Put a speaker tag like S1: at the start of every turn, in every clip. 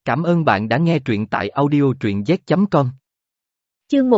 S1: Cảm ơn bạn đã nghe truyện tại audio truyện z.com.
S2: Chương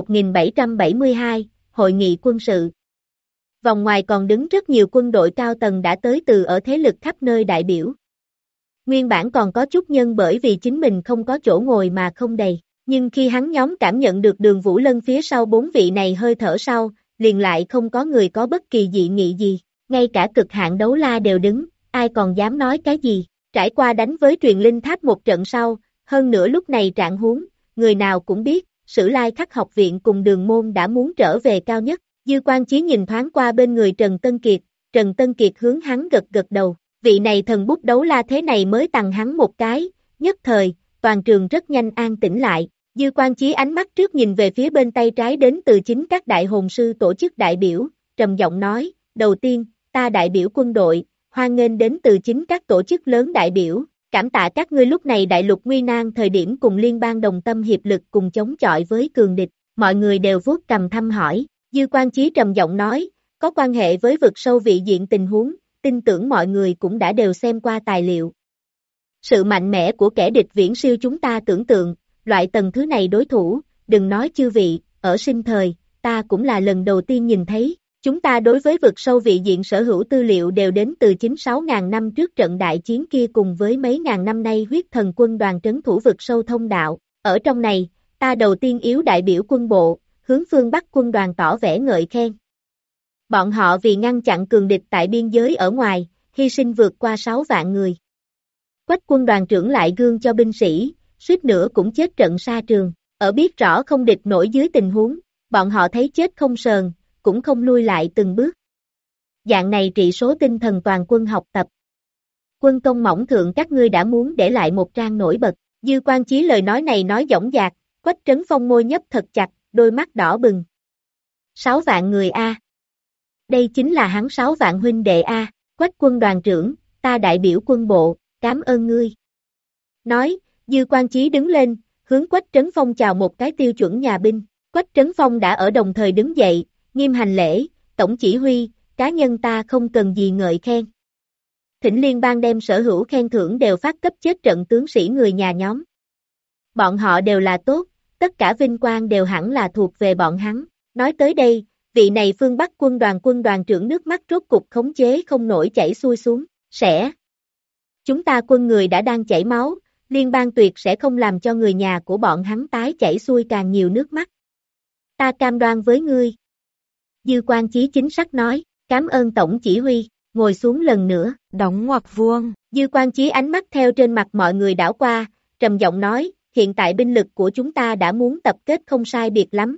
S2: 1772, Hội nghị quân sự. Vòng ngoài còn đứng rất nhiều quân đội cao tầng đã tới từ ở thế lực khắp nơi đại biểu. Nguyên bản còn có chút nhân bởi vì chính mình không có chỗ ngồi mà không đầy, nhưng khi hắn nhóm cảm nhận được Đường Vũ Lân phía sau 4 vị này hơi thở sau, liền lại không có người có bất kỳ dị nghị gì, ngay cả cực hạn đấu la đều đứng, ai còn dám nói cái gì. Trải qua đánh với truyền linh tháp một trận sau, hơn nữa lúc này trạng huống, người nào cũng biết, Sử Lai Khắc học viện cùng Đường môn đã muốn trở về cao nhất. Dư Quan Chí nhìn thoáng qua bên người Trần Tân Kiệt hướng hắn gật gật đầu, vị này thần bút đấu la thế này mới tặng hắn một cái, nhất thời, toàn trường rất nhanh an tĩnh lại. Dư Quan Chí ánh mắt trước nhìn về phía bên tay trái đến từ chính các đại hồn sư tổ chức đại biểu, trầm giọng nói, đầu tiên, ta đại biểu quân đội, hoan nghênh đến từ chính các tổ chức lớn đại biểu, cảm tạ các ngươi lúc này đại lục nguy nan thời điểm cùng liên bang đồng tâm hiệp lực cùng chống chọi với cường địch, mọi người đều vuốt cầm thăm hỏi, Dư Quan Chí trầm giọng nói, có quan hệ với vực sâu vị diện tình huống, tin tưởng mọi người cũng đã đều xem qua tài liệu. Sự mạnh mẽ của kẻ địch viễn siêu chúng ta tưởng tượng, loại tầng thứ này đối thủ, đừng nói chư vị, ở sinh thời, ta cũng là lần đầu tiên nhìn thấy. Chúng ta đối với vực sâu vị diện sở hữu tư liệu đều đến từ 6.000 năm trước trận đại chiến kia cùng với mấy ngàn năm nay huyết thần quân đoàn trấn thủ vực sâu thông đạo. Ở trong này, ta đầu tiên yếu đại biểu quân bộ, hướng phương Bắc quân đoàn tỏ vẻ ngợi khen. Bọn họ vì ngăn chặn cường địch tại biên giới ở ngoài, hy sinh vượt qua 6 vạn người. Quách quân đoàn trưởng lại gương cho binh sĩ, suýt nữa cũng chết trận sa trường. Ở biết rõ không địch nổi dưới tình huống, bọn họ thấy chết không sờn, cũng không lui lại từng bước. Dạng này trị số tinh thần toàn quân học tập. Quân công mỏng thượng các ngươi đã muốn để lại một trang nổi bật. Dư Quan Chí lời nói này nói dõng dạc, Quách Trấn Phong môi nhấp thật chặt, đôi mắt đỏ bừng. 6 vạn người A. Đây chính là hắn 6 vạn huynh đệ A. Quách quân đoàn trưởng, ta đại biểu quân bộ, cảm ơn ngươi. Nói, Dư Quan Chí đứng lên, hướng Quách Trấn Phong chào một cái tiêu chuẩn nhà binh. Quách Trấn Phong đã ở đồng thời đứng dậy, nghiêm hành lễ, tổng chỉ huy, cá nhân ta không cần gì ngợi khen. Thỉnh liên bang đem sở hữu khen thưởng đều phát cấp chết trận tướng sĩ người nhà nhóm. Bọn họ đều là tốt, tất cả vinh quang đều hẳn là thuộc về bọn hắn. Nói tới đây, vị này phương Bắc quân đoàn trưởng nước mắt rốt cục khống chế không nổi chảy xuôi xuống, chúng ta quân người đã đang chảy máu, liên bang tuyệt sẽ không làm cho người nhà của bọn hắn tái chảy xuôi càng nhiều nước mắt. Ta cam đoan với ngươi. Dư Quan Chí chính xác nói, cảm ơn tổng chỉ huy, ngồi xuống lần nữa,
S3: đóng ngoặc vuông.
S2: Dư Quan Chí ánh mắt theo trên mặt mọi người đảo qua, trầm giọng nói, hiện tại binh lực của chúng ta đã muốn tập kết không sai biệt lắm.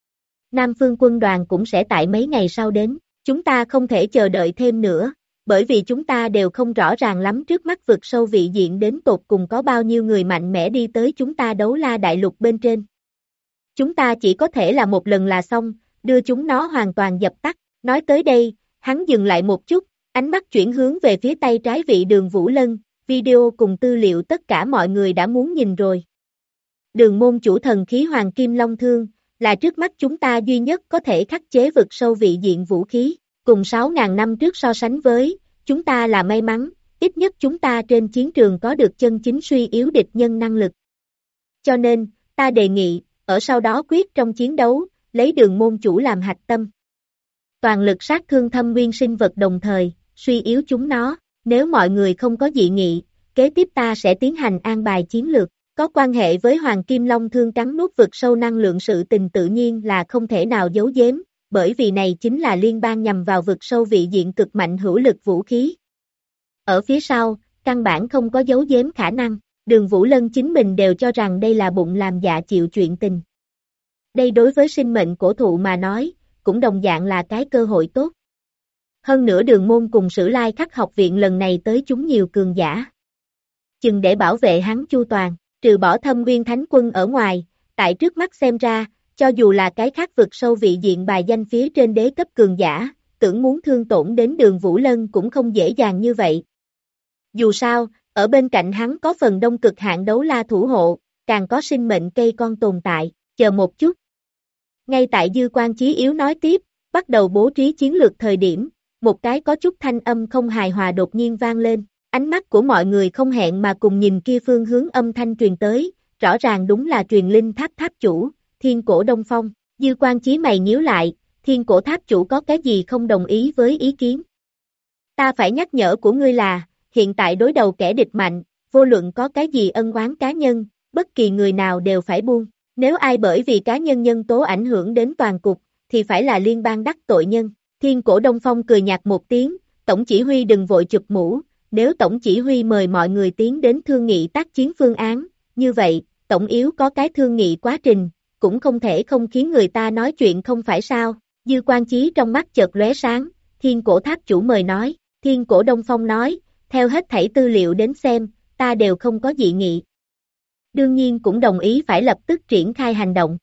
S2: Nam phương quân đoàn cũng sẽ tại mấy ngày sau đến, chúng ta không thể chờ đợi thêm nữa, bởi vì chúng ta đều không rõ ràng lắm trước mắt vực sâu vị diện đến tột cùng có bao nhiêu người mạnh mẽ đi tới chúng ta đấu la đại lục bên trên. Chúng ta chỉ có thể là một lần là xong, đưa chúng nó hoàn toàn dập tắt. Nói tới đây, hắn dừng lại một chút, ánh mắt chuyển hướng về phía tay trái vị Đường Vũ Lân, video cùng tư liệu tất cả mọi người đã muốn nhìn rồi. Đường môn chủ thần khí Hoàng Kim Long Thương, là trước mắt chúng ta duy nhất có thể khắc chế vực sâu vị diện vũ khí, cùng 6.000 năm trước so sánh với, chúng ta là may mắn, ít nhất chúng ta trên chiến trường có được chân chính suy yếu địch nhân năng lực. Cho nên, ta đề nghị, ở sau đó quyết trong chiến đấu, lấy Đường môn chủ làm hạch tâm. Toàn lực sát thương thâm nguyên sinh vật đồng thời, suy yếu chúng nó, nếu mọi người không có dị nghị, kế tiếp ta sẽ tiến hành an bài chiến lược, có quan hệ với Hoàng Kim Long Thương cắn nuốt vực sâu năng lượng sự tình tự nhiên là không thể nào giấu giếm, bởi vì này chính là liên bang nhằm vào vực sâu vị diện cực mạnh hữu lực vũ khí. Ở phía sau, căn bản không có giấu giếm khả năng, Đường Vũ Lân chính mình đều cho rằng đây là bụng làm dạ chịu chuyện tình. Đây đối với sinh mệnh cổ thụ mà nói, cũng đồng dạng là cái cơ hội tốt. Hơn nữa Đường môn cùng Sử Lai Khắc học viện lần này tới chúng nhiều cường giả. Chừng để bảo vệ hắn chu toàn, trừ bỏ Thâm Nguyên Thánh Quân ở ngoài, tại trước mắt xem ra, cho dù là cái khác vực sâu vị diện bài danh phía trên đế cấp cường giả, tưởng muốn thương tổn đến Đường Vũ Lân cũng không dễ dàng như vậy. Dù sao, ở bên cạnh hắn có phần đông cực hạn đấu la thủ hộ, càng có sinh mệnh cây con tồn tại, chờ một chút. Ngay tại Dư Quan Chí yếu nói tiếp, bắt đầu bố trí chiến lược thời điểm, một cái có chút thanh âm không hài hòa đột nhiên vang lên, Ánh mắt của mọi người không hẹn mà cùng nhìn kia phương hướng âm thanh truyền tới, rõ ràng đúng là truyền linh tháp tháp chủ, Thiên Cổ Đông Phong. Dư Quan Chí mày nhíu lại, Thiên Cổ tháp chủ có cái gì không đồng ý với ý kiến? Ta phải nhắc nhở của ngươi là, hiện tại đối đầu kẻ địch mạnh, vô luận có cái gì ân oán cá nhân, bất kỳ người nào đều phải buông. Nếu ai bởi vì cá nhân nhân tố ảnh hưởng đến toàn cục, thì phải là liên bang đắc tội nhân. Thiên Cổ Đông Phong cười nhạt một tiếng, Tổng chỉ huy đừng vội chụp mũ, nếu Tổng chỉ huy mời mọi người tiến đến thương nghị tác chiến phương án, như vậy, Tổng yếu có cái thương nghị quá trình, cũng không thể không khiến người ta nói chuyện không phải sao. Dư Quan Chí trong mắt chợt lóe sáng, Thiên Cổ tháp chủ mời nói, Thiên Cổ Đông Phong nói, theo hết thảy tư liệu đến xem, ta đều không có dị nghị. Đương nhiên cũng đồng ý phải lập tức triển khai hành động.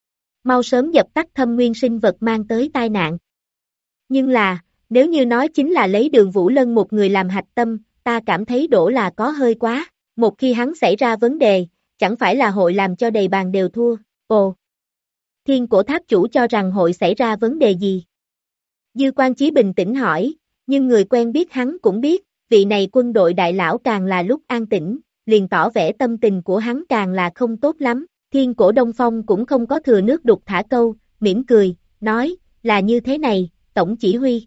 S2: Mau sớm dập tắt thâm nguyên sinh vật mang tới tai nạn. Nhưng là, nếu như nói chính là lấy Đường Vũ Lân một người làm hạch tâm, ta cảm thấy đổ là có hơi quá. Một khi hắn xảy ra vấn đề, chẳng phải là hội làm cho đầy bàn đều thua. Ồ! Thiên Cổ tháp chủ cho rằng hội xảy ra vấn đề gì? Dư Quan Chí bình tĩnh hỏi, nhưng người quen biết hắn cũng biết, vị này quân đội đại lão càng là lúc an tĩnh, liền tỏ vẻ tâm tình của hắn càng là không tốt lắm. Thiên Cổ Đông Phong cũng không có thừa nước đục thả câu, mỉm cười, nói, là như thế này, Tổng chỉ huy.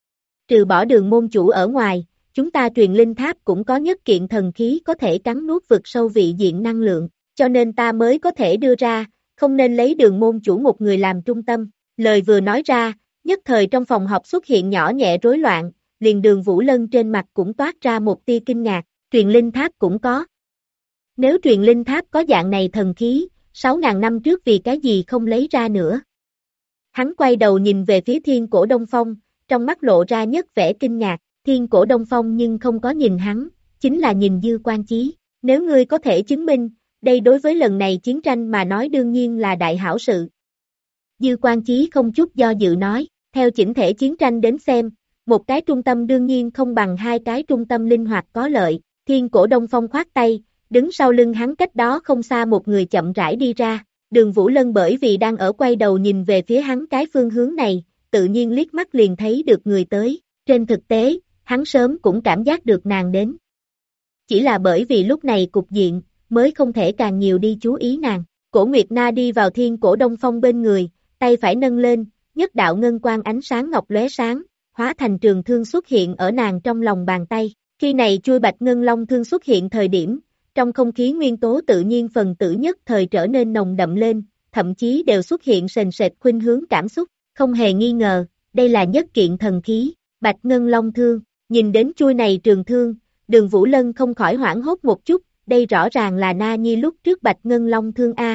S2: Trừ bỏ Đường môn chủ ở ngoài, chúng ta truyền linh tháp cũng có nhất kiện thần khí có thể cắn nuốt vực sâu vị diện năng lượng, cho nên ta mới có thể đưa ra, không nên lấy Đường môn chủ một người làm trung tâm. Lời vừa nói ra, nhất thời trong phòng họp xuất hiện nhỏ nhẹ rối loạn, liền Đường Vũ Lân trên mặt cũng toát ra một tia kinh ngạc, truyền linh tháp cũng có. Nếu truyền linh tháp có dạng này thần khí, 6.000 năm trước vì cái gì không lấy ra nữa? Hắn quay đầu nhìn về phía Thiên Cổ Đông Phong, trong mắt lộ ra nhất vẻ kinh ngạc, Thiên Cổ Đông Phong nhưng không có nhìn hắn, chính là nhìn Dư Quan Chí. Nếu ngươi có thể chứng minh, đây đối với lần này chiến tranh mà nói đương nhiên là đại hảo sự. Dư Quan Chí không chút do dự nói, theo chỉnh thể chiến tranh đến xem, một cái trung tâm đương nhiên không bằng hai cái trung tâm linh hoạt có lợi. Thiên Cổ Đông Phong khoát tay, đứng sau lưng hắn cách đó không xa một người chậm rãi đi ra. Đường Vũ Lân bởi vì đang ở quay đầu nhìn về phía hắn cái phương hướng này, tự nhiên liếc mắt liền thấy được người tới. Trên thực tế, hắn sớm cũng cảm giác được nàng đến. Chỉ là bởi vì lúc này cục diện, mới không thể càng nhiều đi chú ý nàng. Cổ Nguyệt Na đi vào Thiên Cổ Đông Phong bên người, tay phải nâng lên, nhất đạo ngân quang ánh sáng ngọc lóe sáng, hóa thành trường thương xuất hiện ở nàng trong lòng bàn tay. Khi này chuôi bạch ngân long thương xuất hiện thời điểm, trong không khí nguyên tố tự nhiên phần tử nhất thời trở nên nồng đậm lên, thậm chí đều xuất hiện sền sệt khuynh hướng cảm xúc, không hề nghi ngờ, đây là nhất kiện thần khí, bạch ngân long thương. Nhìn đến chuôi này trường thương, Đường Vũ Lân không khỏi hoảng hốt một chút, đây rõ ràng là Na Nhi lúc trước bạch ngân long thương A.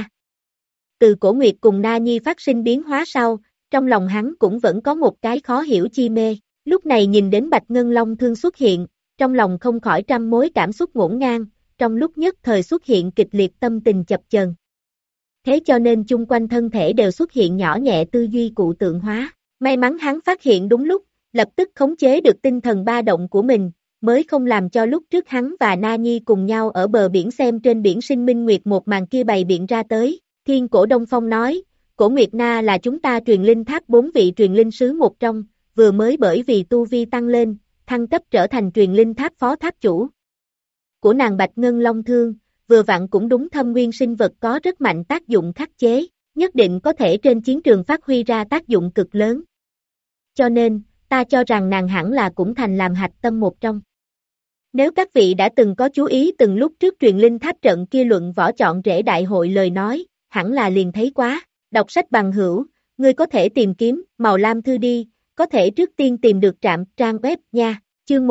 S2: Từ Cổ Nguyệt cùng Na Nhi phát sinh biến hóa sau, trong lòng hắn cũng vẫn có một cái khó hiểu chi mê, lúc này nhìn đến bạch ngân long thương xuất hiện, trong lòng không khỏi trăm mối cảm xúc ngổn ngang, trong lúc nhất thời xuất hiện kịch liệt tâm tình chập chờn. Thế cho nên chung quanh thân thể đều xuất hiện nhỏ nhẹ tư duy cụ tượng hóa, may mắn hắn phát hiện đúng lúc, lập tức khống chế được tinh thần ba động của mình, mới không làm cho lúc trước hắn và Na Nhi cùng nhau ở bờ biển xem trên biển sinh minh nguyệt một màn kia bày biện ra tới. Thiên Cổ Đông Phong nói, Cổ Nguyệt Na là chúng ta truyền linh tháp 4 vị truyền linh sứ một trong, vừa mới bởi vì tu vi tăng lên, thăng cấp trở thành truyền linh tháp phó tháp chủ. Của nàng bạch ngân long thương, vừa vặn cũng đúng thâm nguyên sinh vật có rất mạnh tác dụng khắc chế, nhất định có thể trên chiến trường phát huy ra tác dụng cực lớn. Cho nên, ta cho rằng nàng hẳn là cũng thành làm hạch tâm một trong. Nếu các vị đã từng có chú ý từng lúc trước truyền linh tháp trận kia luận võ chọn rễ đại hội lời nói, hẳn là liền thấy quá, đọc sách bằng hữu, ngươi có thể tìm kiếm, màu lam thư đi, có thể trước tiên tìm được trạm trang web nha, chương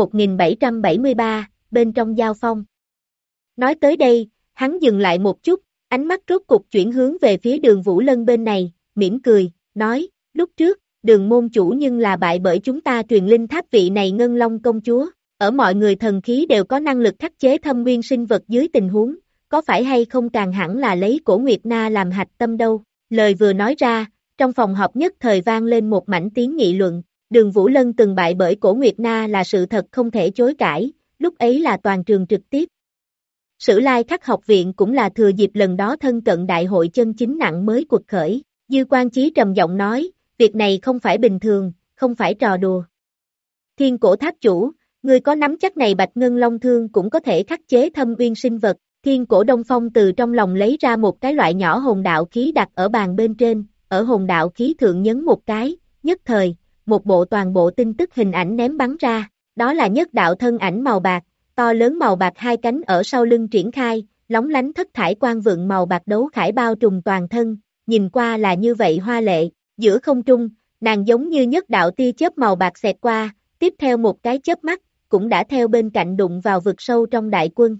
S2: 1773, bên trong giao phong. Nói tới đây, hắn dừng lại một chút, ánh mắt rốt cục chuyển hướng về phía Đường Vũ Lân bên này, mỉm cười, nói, lúc trước, Đường môn chủ nhưng là bại bởi chúng ta truyền linh tháp vị này Ngân Long công chúa, ở mọi người thần khí đều có năng lực khắc chế thâm nguyên sinh vật dưới tình huống, có phải hay không càng hẳn là lấy Cổ Nguyệt Na làm hạch tâm đâu. Lời vừa nói ra, trong phòng họp nhất thời vang lên một mảnh tiếng nghị luận, Đường Vũ Lân từng bại bởi Cổ Nguyệt Na là sự thật không thể chối cãi, lúc ấy là toàn trường trực tiếp. Sử Lai Khắc học viện cũng là thừa dịp lần đó thân cận đại hội chân chính nặng mới cuộc khởi, Dư Quan Chí trầm giọng nói, việc này không phải bình thường, không phải trò đùa. Thiên Cổ tháp chủ, Ngươi có nắm chắc này Bạch Ngân Long Thương cũng có thể khắc chế thâm uyên sinh vật. Thiên Cổ Đông Phong từ trong lòng lấy ra một cái loại nhỏ hồn đạo khí đặt ở bàn bên trên, ở hồn đạo khí thượng nhấn một cái, nhất thời, một bộ toàn bộ tin tức hình ảnh ném bắn ra, đó là nhất đạo thân ảnh màu bạc, to lớn màu bạc hai cánh ở sau lưng triển khai, lóng lánh thất thải quang vượng màu bạc đấu khải bao trùm toàn thân, nhìn qua là như vậy hoa lệ, giữa không trung, nàng giống như nhất đạo tia chớp màu bạc xẹt qua, tiếp theo một cái chớp mắt, cũng đã theo bên cạnh đụng vào vực sâu trong đại quân.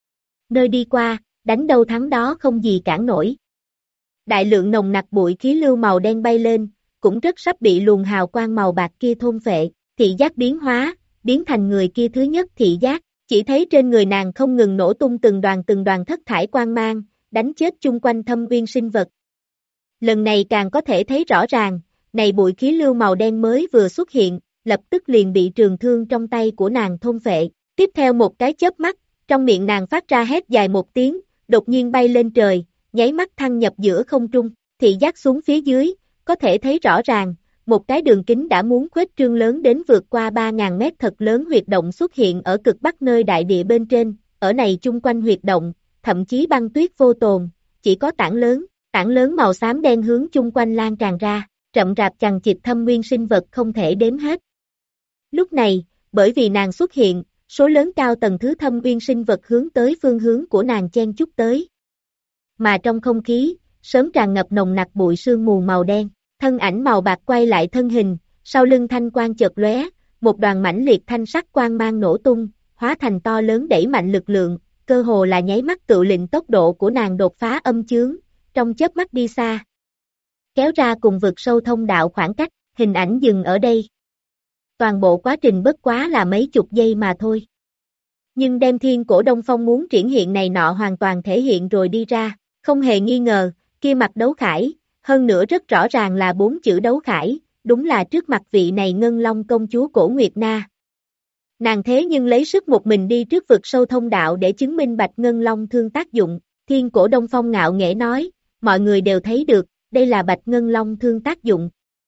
S2: Nơi đi qua, đánh đâu thắng đó không gì cản nổi. Đại lượng nồng nặc bụi khí lưu màu đen bay lên, cũng rất sắp bị luồng hào quang màu bạc kia thôn phệ, thị giác biến hóa, biến thành người kia thứ nhất thị giác, chỉ thấy trên người nàng không ngừng nổ tung từng đoàn thất thải quang mang, đánh chết chung quanh thâm uyên sinh vật. Lần này càng có thể thấy rõ ràng, này bụi khí lưu màu đen mới vừa xuất hiện, lập tức liền bị trường thương trong tay của nàng thôn phệ, tiếp theo một cái chớp mắt, trong miệng nàng phát ra hét dài một tiếng, đột nhiên bay lên trời, nháy mắt thăng nhập giữa không trung, thị giác xuống phía dưới, có thể thấy rõ ràng, một cái đường kính đã muốn khuếch trương lớn đến vượt qua 3.000 mét thật lớn huyệt động xuất hiện ở cực bắc nơi đại địa bên trên, ở này chung quanh huyệt động, thậm chí băng tuyết vô tồn, chỉ có tảng lớn màu xám đen hướng chung quanh lan tràn ra, rậm rạp chằng chịt thâm nguyên sinh vật không thể đếm hết. Lúc này, bởi vì nàng xuất hiện, số lớn cao tầng thứ thâm nguyên sinh vật hướng tới phương hướng của nàng chen chúc tới. Mà trong không khí, sớm tràn ngập nồng nặc bụi sương mù màu đen, thân ảnh màu bạc quay lại thân hình, sau lưng thanh quang chợt lóe, một đoàn mãnh liệt thanh sắc quang mang nổ tung, hóa thành to lớn đẩy mạnh lực lượng, cơ hồ là nháy mắt tự lệnh tốc độ của nàng đột phá âm chướng, trong chớp mắt đi xa. Kéo ra cùng vực sâu thông đạo khoảng cách, hình ảnh dừng ở đây. Toàn bộ quá trình bất quá là mấy chục giây mà thôi. Nhưng đem Thiên Cổ Đông Phong muốn triển hiện này nọ hoàn toàn thể hiện rồi đi ra, không hề nghi ngờ, kia mặt đấu khải, hơn nữa rất rõ ràng là 4 chữ đấu khải, đúng là trước mặt vị này Ngân Long công chúa Cổ Nguyệt Na. Nàng thế nhưng lấy sức một mình đi trước vực sâu thông đạo để chứng minh Bạch Ngân Long thương tác dụng, Thiên Cổ Đông Phong ngạo nghễ nói, mọi người đều thấy được, đây là Bạch Ngân Long thương tác dụng.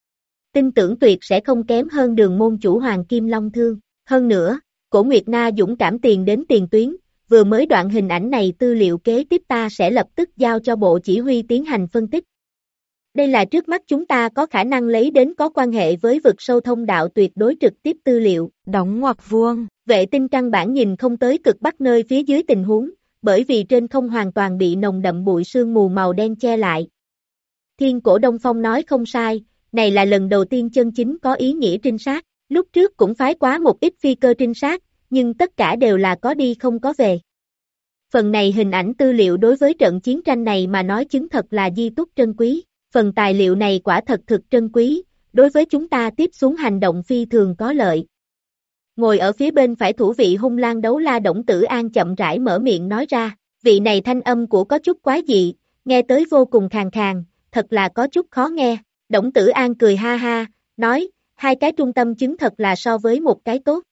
S2: Tin tưởng tuyệt sẽ không kém hơn Đường môn chủ Hoàng Kim Long thương, hơn nữa, Cổ Nguyệt Na dũng cảm tiền đến tiền tuyến, vừa mới đoạn hình ảnh này tư liệu kế tiếp ta sẽ lập tức giao cho bộ chỉ huy tiến hành phân tích. Đây là trước mắt chúng ta có khả năng lấy đến có quan hệ với vực sâu thông đạo tuyệt đối trực tiếp tư liệu.
S3: Đóng ngoặc vuông.
S2: Vệ tinh căn bản nhìn không tới cực bắc nơi phía dưới tình huống, bởi vì trên không hoàn toàn bị nồng đậm bụi sương mù màu đen che lại. Thiên Cổ Đông Phong nói không sai, này là lần đầu tiên chân chính có ý nghĩa trinh sát, lúc trước cũng phái quá một ít phi cơ trinh sát, nhưng tất cả đều là có đi không có về. Phần này hình ảnh tư liệu đối với trận chiến tranh này mà nói chứng thật là di túc trân quý, phần tài liệu này quả thật thực trân quý, đối với chúng ta tiếp xuống hành động phi thường có lợi. Ngồi ở phía bên phải thủ vị hung lang đấu la Đổng Tử An chậm rãi mở miệng nói ra, vị này thanh âm của có chút quái dị, nghe tới vô cùng khàn khàn, thật là có chút khó nghe. Đổng Tử An cười ha ha, nói, hai cái trung tâm chứng thật là so với một cái tốt.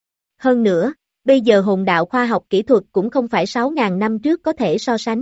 S2: Hơn nữa, bây giờ hồn đạo khoa học kỹ thuật cũng không phải 6.000 năm trước có thể so sánh.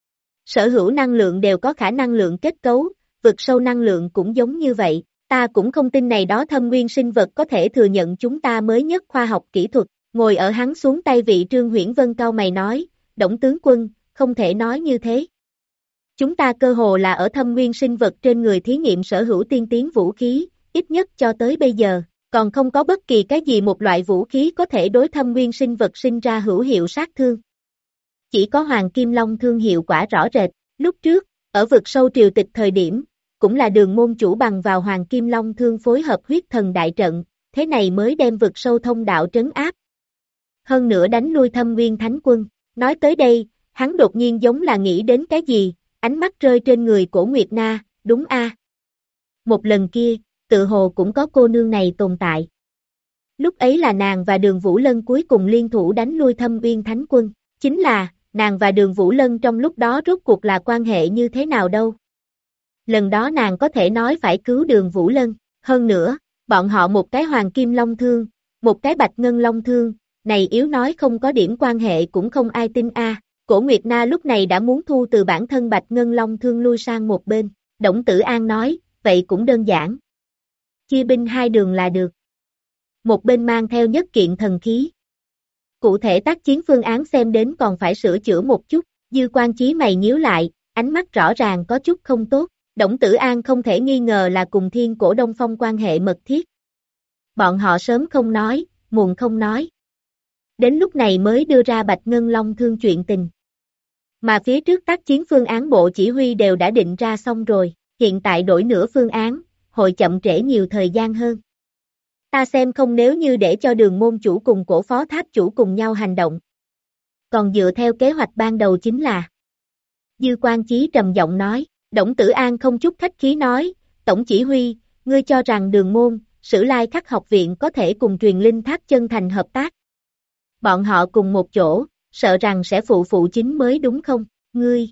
S2: Sở hữu năng lượng đều có khả năng lượng kết cấu, vực sâu năng lượng cũng giống như vậy, ta cũng không tin này đó thâm nguyên sinh vật có thể thừa nhận chúng ta mới nhất khoa học kỹ thuật, ngồi ở hắn xuống tay vị Trương Huyễn Vân cau mày nói, Đổng tướng quân, không thể nói như thế. Chúng ta cơ hồ là ở thâm nguyên sinh vật trên người thí nghiệm sở hữu tiên tiến vũ khí, ít nhất cho tới bây giờ, còn không có bất kỳ cái gì một loại vũ khí có thể đối thâm nguyên sinh vật sinh ra hữu hiệu sát thương. Chỉ có Hoàng Kim Long thương hiệu quả rõ rệt, lúc trước, ở vực sâu triều tịch thời điểm, cũng là Đường môn chủ bằng vào Hoàng Kim Long thương phối hợp huyết thần đại trận, thế này mới đem vực sâu thông đạo trấn áp. Hơn nữa đánh lui thâm nguyên thánh quân, nói tới đây, hắn đột nhiên giống là nghĩ đến cái gì, ánh mắt rơi trên người Cổ Nguyệt Na, đúng a. Một lần kia, tự hồ cũng có cô nương này tồn tại. Lúc ấy là nàng và Đường Vũ Lân cuối cùng liên thủ đánh lui thâm uyên thánh quân, chính là, nàng và Đường Vũ Lân trong lúc đó rốt cuộc là quan hệ như thế nào đâu. Lần đó nàng có thể nói phải cứu Đường Vũ Lân, hơn nữa, bọn họ một cái Hoàng Kim Long thương, một cái Bạch Ngân Long thương, này yếu nói không có điểm quan hệ cũng không ai tin a. Cổ Nguyệt Na lúc này đã muốn thu từ bản thân Bạch Ngân Long thương lui sang một bên, Đổng Tử An nói, vậy cũng đơn giản. Chia binh hai đường là được. một bên mang theo nhất kiện thần khí. Cụ thể tác chiến phương án xem đến còn phải sửa chữa một chút, Dư Quan Chí mày nhíu lại, ánh mắt rõ ràng có chút không tốt, Đổng Tử An không thể nghi ngờ là cùng Thiên Cổ Đông Phong quan hệ mật thiết. Bọn họ sớm không nói, muộn không nói. Đến lúc này mới đưa ra Bạch Ngân Long thương chuyện tình. Mà phía trước tác chiến phương án bộ chỉ huy đều đã định ra xong rồi, hiện tại đổi nửa phương án, hội chậm trễ nhiều thời gian hơn. Ta xem không nếu như để cho Đường môn chủ cùng Cổ Phó Tháp chủ cùng nhau hành động. Còn dựa theo kế hoạch ban đầu chính là. Dư Quan Chí trầm giọng nói, Đổng Tử An không chút khách khí nói, Tổng chỉ huy, ngươi cho rằng Đường môn, Sử Lai Khắc học viện có thể cùng Truyền Linh Tháp chân thành hợp tác. Bọn họ cùng một chỗ, sợ rằng sẽ phụ chính mới đúng không, ngươi.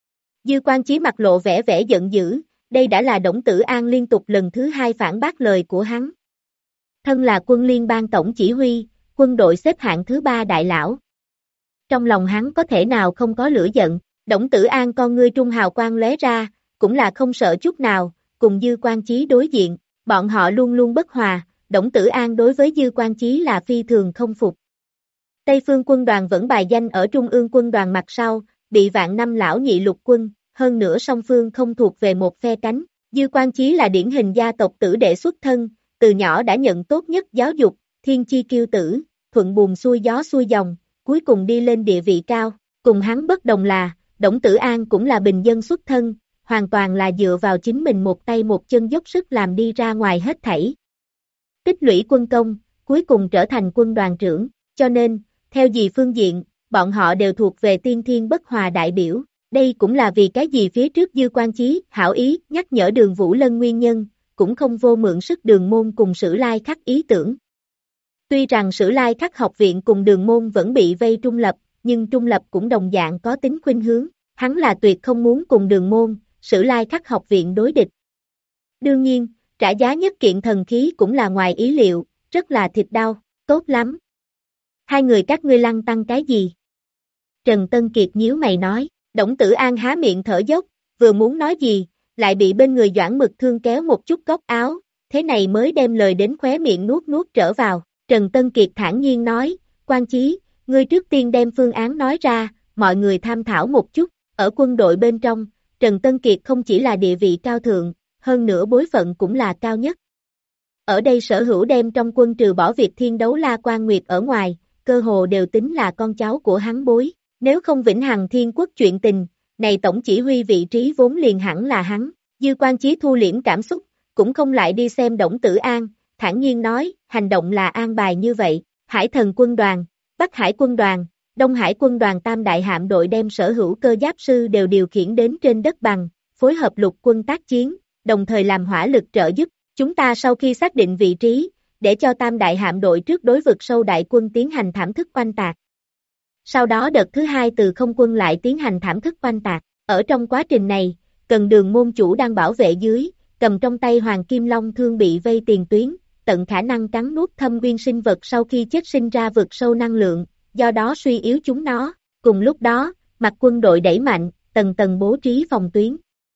S2: Dư Quan Chí mặt lộ vẻ giận dữ, đây đã là Đổng Tử An liên tục lần thứ hai phản bác lời của hắn. Thân là quân liên bang tổng chỉ huy, quân đội xếp hạng thứ 3 đại lão. Trong lòng hắn có thể nào không có lửa giận, Đổng Tử An con ngươi trung hào quang lóe ra, cũng là không sợ chút nào, cùng Dư Quan Chí đối diện, bọn họ luôn luôn bất hòa, Đổng Tử An đối với Dư Quan Chí là phi thường không phục. Tây phương quân đoàn vẫn bài danh ở trung ương quân đoàn mặt sau, bị Vạn Năm lão nhị lục quân, hơn nữa song phương không thuộc về một phe cánh, Dư Quan Chí là điển hình gia tộc tử đệ xuất thân, từ nhỏ đã nhận tốt nhất giáo dục, thiên chi kiêu tử, thuận buồm xuôi gió xuôi dòng, cuối cùng đi lên địa vị cao, cùng hắn bất đồng là, Đổng Tử An cũng là bình dân xuất thân, hoàn toàn là dựa vào chính mình một tay một chân dốc sức làm đi ra ngoài hết thảy. Tích lũy quân công, cuối cùng trở thành quân đoàn trưởng, cho nên, theo gì phương diện, bọn họ đều thuộc về tiên thiên bất hòa đại biểu, đây cũng là vì cái gì phía trước Dư Quan Chí hảo ý nhắc nhở Đường Vũ Lân nguyên nhân, cũng không vô mượn sức Đường môn cùng Sử Lai Khắc ý tưởng. Tuy rằng Sử Lai Khắc học viện cùng Đường môn vẫn bị vây trung lập, nhưng trung lập cũng đồng dạng có tính khuynh hướng, hắn là tuyệt không muốn cùng Đường môn, Sử Lai Khắc học viện đối địch. Đương nhiên, trả giá nhất kiện thần khí cũng là ngoài ý liệu, rất là thịt đau, tốt lắm. Hai người các ngươi lăng tăng cái gì? Trần Tân Kiệt nhíu mày nói, Đổng Tử An há miệng thở dốc, vừa muốn nói gì, lại bị bên người Doãn Mực Thương kéo một chút góc áo, thế này mới đem lời đến khóe miệng nuốt trở vào. Trần Tân Kiệt thản nhiên nói, Quan Chí, ngươi trước tiên đem phương án nói ra, mọi người tham thảo một chút, ở quân đội bên trong, Trần Tân Kiệt không chỉ là địa vị cao thượng, hơn nữa bối phận cũng là cao nhất. Ở đây sở hữu đem trong quân trừ bỏ Việt Thiên Đấu La Quan Nguyệt ở ngoài, cơ hồ đều tính là con cháu của hắn bối, nếu không Vĩnh Hằng Thiên Quốc chuyện tình, này tổng chỉ huy vị trí vốn liền hẳn là hắn, Dư Quan Chí thu liễm cảm xúc, cũng không lại đi xem Đổng Tử An, thản nhiên nói, hành động là an bài như vậy, Hải Thần quân đoàn, Bắc Hải quân đoàn, Đông Hải quân đoàn tam đại hạm đội đem sở hữu cơ giáp sư đều điều khiển đến trên đất bằng, phối hợp lục quân tác chiến, đồng thời làm hỏa lực trợ giúp, chúng ta sau khi xác định vị trí, để cho tam đại hạm đội trước đối vực sâu đại quân tiến hành thảm thức oanh tạc. Sau đó đợt thứ hai từ không quân lại tiến hành thảm thức oanh tạc, ở trong quá trình này, cần Đường môn chủ đang bảo vệ dưới, cầm trong tay Hoàng Kim Long thương bị vây tiền tuyến, tận khả năng cắn nuốt thâm nguyên sinh vật sau khi chết sinh ra vực sâu năng lượng, do đó suy yếu chúng nó, cùng lúc đó, mặt quân đội đẩy mạnh, tầng tầng bố trí phòng tuyến.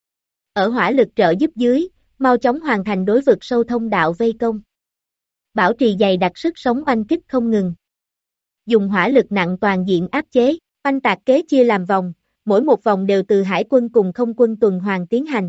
S2: Ở hỏa lực trợ giúp dưới, mau chóng hoàn thành đối vực sâu thông đạo vây công. Bảo trì dày đặc sức sống oanh kích không ngừng. Dùng hỏa lực nặng toàn diện áp chế, oanh tạc kế chia làm vòng, mỗi một vòng đều từ hải quân cùng không quân tuần hoàn tiến hành.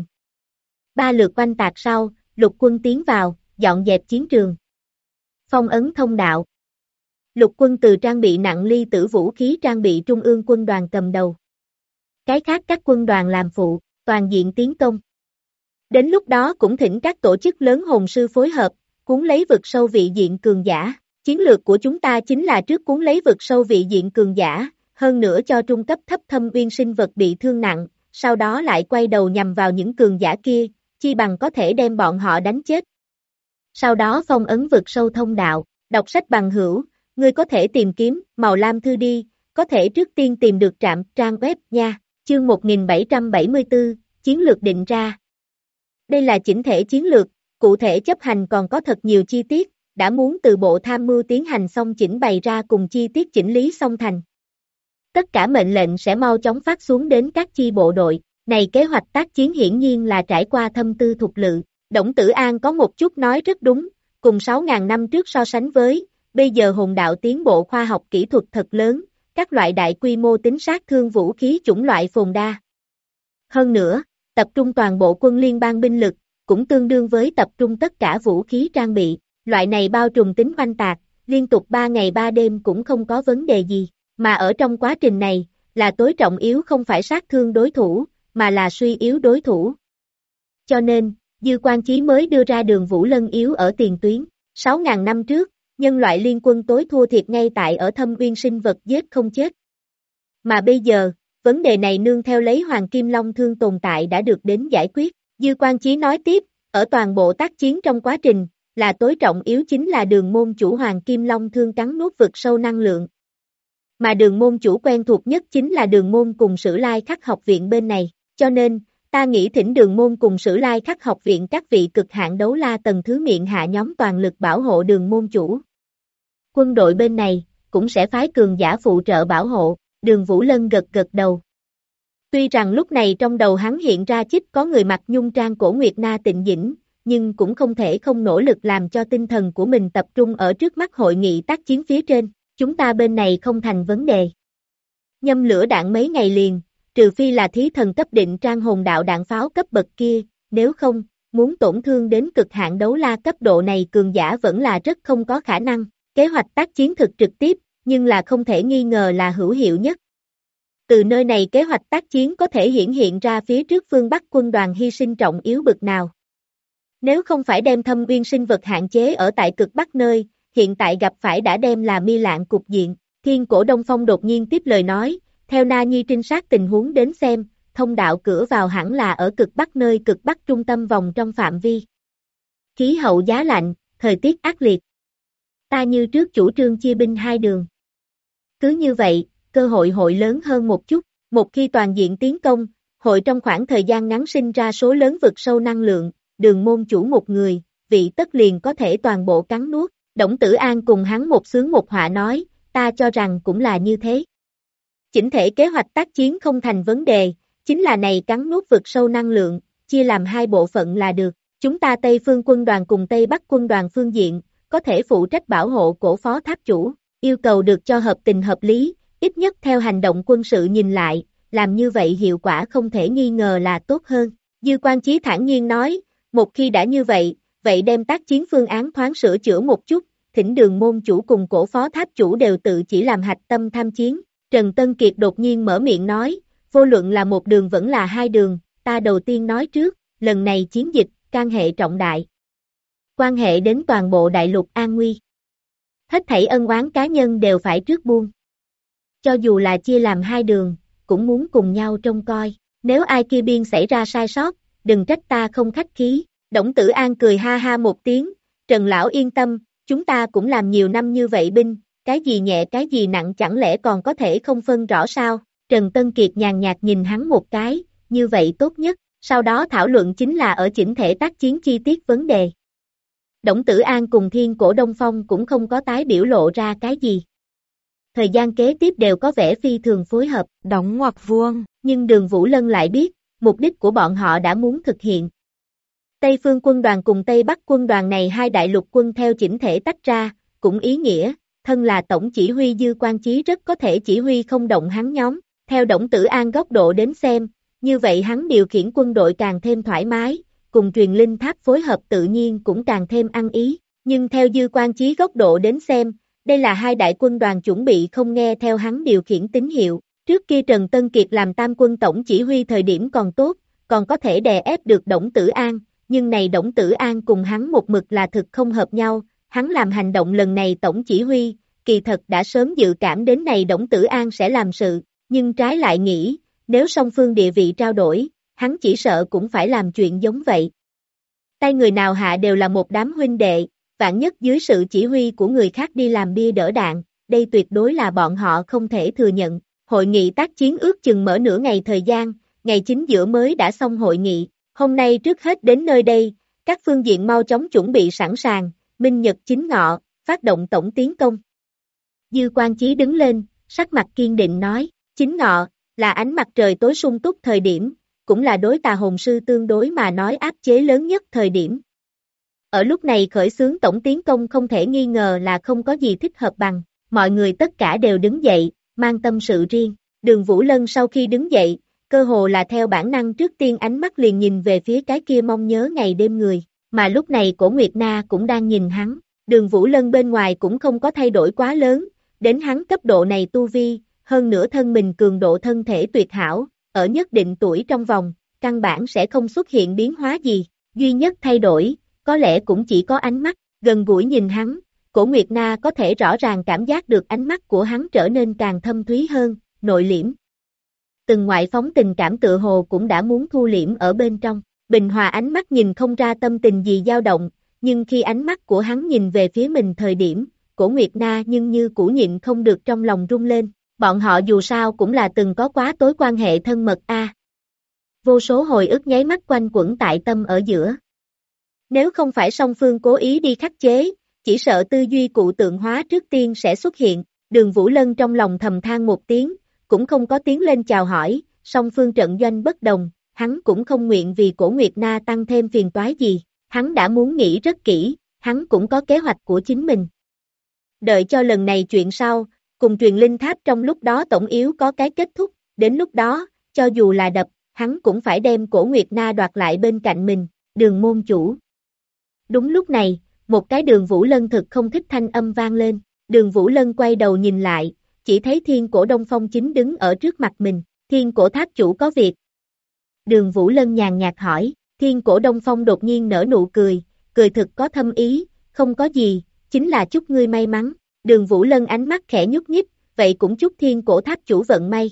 S2: 3 lượt oanh tạc sau, lục quân tiến vào, dọn dẹp chiến trường. Phong ấn thông đạo. Lục quân từ trang bị nặng ly tử vũ khí trang bị trung ương quân đoàn cầm đầu. Cái khác các quân đoàn làm phụ, toàn diện tiến công. Đến lúc đó cũng thỉnh các tổ chức lớn hồn sư phối hợp, cuốn lấy vực sâu vị diện cường giả. Chiến lược của chúng ta chính là trước cuốn lấy vực sâu vị diện cường giả, hơn nữa cho trung cấp thấp thâm uyên sinh vật bị thương nặng, sau đó lại quay đầu nhằm vào những cường giả kia, chi bằng có thể đem bọn họ đánh chết. Sau đó phong ấn vực sâu thông đạo, đọc sách bằng hữu, ngươi có thể tìm kiếm, màu lam thư đi, có thể trước tiên tìm được trạm trang web nha, chương 1774, chiến lược định ra. Đây là chỉnh thể chiến lược, cụ thể chấp hành còn có thật nhiều chi tiết, đã muốn từ bộ tham mưu tiến hành xong chỉnh bày ra cùng chi tiết chỉnh lý xong thành. Tất cả mệnh lệnh sẽ mau chóng phát xuống đến các chi bộ đội, này kế hoạch tác chiến hiển nhiên là trải qua thâm tư thục lự, Đổng Tử An có một chút nói rất đúng, Cùng 6.000 năm trước so sánh với, bây giờ hồn đạo tiến bộ khoa học kỹ thuật thật lớn, các loại đại quy mô tính sát thương vũ khí chủng loại phồn đa. Hơn nữa, tập trung toàn bộ quân liên bang binh lực, cũng tương đương với tập trung tất cả vũ khí trang bị, loại này bao trùm tính oanh tạc, liên tục 3 ngày 3 đêm cũng không có vấn đề gì, mà ở trong quá trình này, là tối trọng yếu không phải sát thương đối thủ, mà là suy yếu đối thủ. Cho nên, Dư Quan Chí mới đưa ra Đường Vũ Lân yếu ở tiền tuyến. 6.000 năm trước, nhân loại liên quân tối thua thiệt ngay tại ở Thâm Uyên sinh vật giết không chết. Mà bây giờ, vấn đề này nương theo lấy Hoàng Kim Long Thương tồn tại đã được đến giải quyết. Dư Quan Chí nói tiếp, ở toàn bộ tác chiến trong quá trình, là tối trọng yếu chính là đường môn chủ Hoàng Kim Long Thương cắn nuốt vực sâu năng lượng. Mà đường môn chủ quen thuộc nhất chính là đường môn cùng Sử Lai Khắc học viện bên này, cho nên, ta nghĩ thỉnh đường môn cùng Sử Lai Khắc học viện các vị cực hạn đấu la tầng thứ miệng hạ nhóm toàn lực bảo hộ đường môn chủ. Quân đội bên này, cũng sẽ phái cường giả phụ trợ bảo hộ, Đường Vũ Lân gật gật đầu. Tuy rằng lúc này trong đầu hắn hiện ra chích có người mặc nhung trang cổ Nguyệt Na Tịnh Dĩnh, nhưng cũng không thể không nỗ lực làm cho tinh thần của mình tập trung ở trước mắt hội nghị tác chiến phía trên, chúng ta bên này không thành vấn đề. Nhâm lửa đạn mấy ngày liền, trừ phi là thí thần cấp định trang hồn đạo đạn pháo cấp bậc kia, nếu không, muốn tổn thương đến cực hạn đấu la cấp độ này cường giả vẫn là rất không có khả năng, kế hoạch tác chiến thực trực tiếp, nhưng là không thể nghi ngờ là hữu hiệu nhất. Từ nơi này kế hoạch tác chiến có thể hiển hiện ra phía trước phương Bắc quân đoàn hy sinh trọng yếu bực nào. Nếu không phải đem Thâm Uyên sinh vật hạn chế ở tại cực Bắc nơi, hiện tại gặp phải đã đem là mi lạng cục diện, Thiên Cổ Đông Phong đột nhiên tiếp lời nói, theo Na Nhi trinh sát tình huống đến xem, thông đạo cửa vào hẳn là ở cực Bắc nơi cực Bắc trung tâm vòng trong phạm vi. Khí hậu giá lạnh, thời tiết ác liệt. Ta như trước chủ trương chia binh hai đường. Cứ như vậy, cơ hội lớn hơn một chút, một khi toàn diện tiến công, hội trong khoảng thời gian ngắn sinh ra số lớn vực sâu năng lượng, đường môn chủ một người, vị tất liền có thể toàn bộ cắn nuốt. Đổng Tử An cùng hắn một xướng một họa nói, ta cho rằng cũng là như thế. Chỉnh thể kế hoạch tác chiến không thành vấn đề, chính là này cắn nuốt vực sâu năng lượng, chia làm hai bộ phận là được. Chúng ta Tây Phương quân đoàn cùng Tây Bắc quân đoàn phương diện, có thể phụ trách bảo hộ cổ phó tháp chủ, yêu cầu được cho hợp tình hợp lý, ít nhất theo hành động quân sự nhìn lại, làm như vậy hiệu quả không thể nghi ngờ là tốt hơn. Dư Quan Chí thản nhiên nói, một khi đã như vậy, vậy đem tác chiến phương án thoáng sửa chữa một chút, thỉnh đường môn chủ cùng cổ phó tháp chủ đều tự chỉ làm hạch tâm tham chiến. Trần Tân Kiệt đột nhiên mở miệng nói, vô luận là một đường vẫn là hai đường, ta đầu tiên nói trước, lần này chiến dịch, can hệ trọng đại. Quan hệ đến toàn bộ đại lục an nguy. Hết thảy ân oán cá nhân đều phải trước buông. Cho dù là chia làm hai đường, cũng muốn cùng nhau trông coi, nếu ai kia biên xảy ra sai sót, đừng trách ta không khách khí. Đổng Tử An cười ha ha một tiếng, Trần Lão yên tâm, chúng ta cũng làm nhiều năm như vậy binh, cái gì nhẹ cái gì nặng chẳng lẽ còn có thể không phân rõ sao? Trần Tân Kiệt nhàn nhạt nhìn hắn một cái, như vậy tốt nhất, sau đó thảo luận chính là ở chỉnh thể tác chiến chi tiết vấn đề. Đổng Tử An cùng Thiên Cổ Đông Phong cũng không có tái biểu lộ ra cái gì. Thời gian kế tiếp đều có vẻ phi thường phối hợp,
S3: đóng ngoặc vuông,
S2: nhưng Đường Vũ Lân lại biết, mục đích của bọn họ đã muốn thực hiện. Tây Phương quân đoàn cùng Tây Bắc quân đoàn này hai đại lục quân theo chỉnh thể tách ra, cũng ý nghĩa, thân là tổng chỉ huy Dư Quan Chí rất có thể chỉ huy không động hắn nhóm, theo Đổng Tử An góc độ đến xem, như vậy hắn điều khiển quân đội càng thêm thoải mái, cùng truyền linh tháp phối hợp tự nhiên cũng càng thêm ăn ý, nhưng theo Dư Quan Chí góc độ đến xem, đây là hai đại quân đoàn chuẩn bị không nghe theo hắn điều khiển tín hiệu, trước kia Trần Tân Kiệt làm tam quân tổng chỉ huy thời điểm còn tốt, còn có thể đè ép được Đổng Tử An, nhưng này Đổng Tử An cùng hắn một mực là thực không hợp nhau, hắn làm hành động lần này tổng chỉ huy, kỳ thật đã sớm dự cảm đến này Đổng Tử An sẽ làm sự, nhưng trái lại nghĩ, nếu song phương địa vị trao đổi, hắn chỉ sợ cũng phải làm chuyện giống vậy. Tay người nào hạ đều là một đám huynh đệ, vạn nhất dưới sự chỉ huy của người khác đi làm bia đỡ đạn, đây tuyệt đối là bọn họ không thể thừa nhận. Hội nghị tác chiến ước chừng mở nửa ngày thời gian, ngày chính giữa mới đã xong hội nghị, hôm nay trước hết đến nơi đây, các phương diện mau chóng chuẩn bị sẵn sàng, minh nhật chính ngọ, phát động tổng tiến công. Dư Quan Chí đứng lên, sắc mặt kiên định nói, chính ngọ, là ánh mặt trời tối sung túc thời điểm, cũng là đối tà hồn sư tương đối mà nói áp chế lớn nhất thời điểm. Ở lúc này khởi xướng tổng tiến công không thể nghi ngờ là không có gì thích hợp bằng, mọi người tất cả đều đứng dậy, mang tâm sự riêng. Đường Vũ Lân sau khi đứng dậy, cơ hồ là theo bản năng trước tiên ánh mắt liền nhìn về phía cái kia mong nhớ ngày đêm người, mà lúc này Cổ Nguyệt Na cũng đang nhìn hắn. Đường Vũ Lân bên ngoài cũng không có thay đổi quá lớn, đến hắn cấp độ này tu vi, hơn nữa thân mình cường độ thân thể tuyệt hảo, ở nhất định tuổi trong vòng, căn bản sẽ không xuất hiện biến hóa gì, duy nhất thay đổi, có lẽ cũng chỉ có ánh mắt, gần gũi nhìn hắn, Cổ Nguyệt Na có thể rõ ràng cảm giác được ánh mắt của hắn trở nên càng thâm thúy hơn, nội liễm. Từng ngoại phóng tình cảm tựa hồ cũng đã muốn thu liễm ở bên trong, bình hòa ánh mắt nhìn không ra tâm tình gì dao động, nhưng khi ánh mắt của hắn nhìn về phía mình thời điểm, Cổ Nguyệt Na nhưng như cũ nhịn không được trong lòng rung lên, bọn họ dù sao cũng là từng có quá tối quan hệ thân mật a. Vô số hồi ức nháy mắt quanh quẩn tại tâm ở giữa. Nếu không phải song phương cố ý đi khắc chế, chỉ sợ tư duy cụ tượng hóa trước tiên sẽ xuất hiện, Đường Vũ Lân trong lòng thầm than một tiếng, cũng không có tiến lên chào hỏi, song phương trận doanh bất đồng, hắn cũng không nguyện vì Cổ Nguyệt Na tăng thêm phiền toái gì, hắn đã muốn nghĩ rất kỹ, hắn cũng có kế hoạch của chính mình. Đợi cho lần này chuyện sau, cùng truyền linh tháp trong lúc đó tổng yếu có cái kết thúc, đến lúc đó, cho dù là đập, hắn cũng phải đem Cổ Nguyệt Na đoạt lại bên cạnh mình, Đường môn chủ. Đúng lúc này, một cái Đường Vũ Lân thực không thích thanh âm vang lên, Đường Vũ Lân quay đầu nhìn lại, chỉ thấy Thiên Cổ Đông Phong chính đứng ở trước mặt mình, Thiên Cổ tháp chủ có việc. Đường Vũ Lân nhàn nhạt hỏi, Thiên Cổ Đông Phong đột nhiên nở nụ cười, cười thực có thâm ý, không có gì, chính là chúc ngươi may mắn. Đường Vũ Lân ánh mắt khẽ nhúc nhích, vậy cũng chúc Thiên Cổ tháp chủ vận may.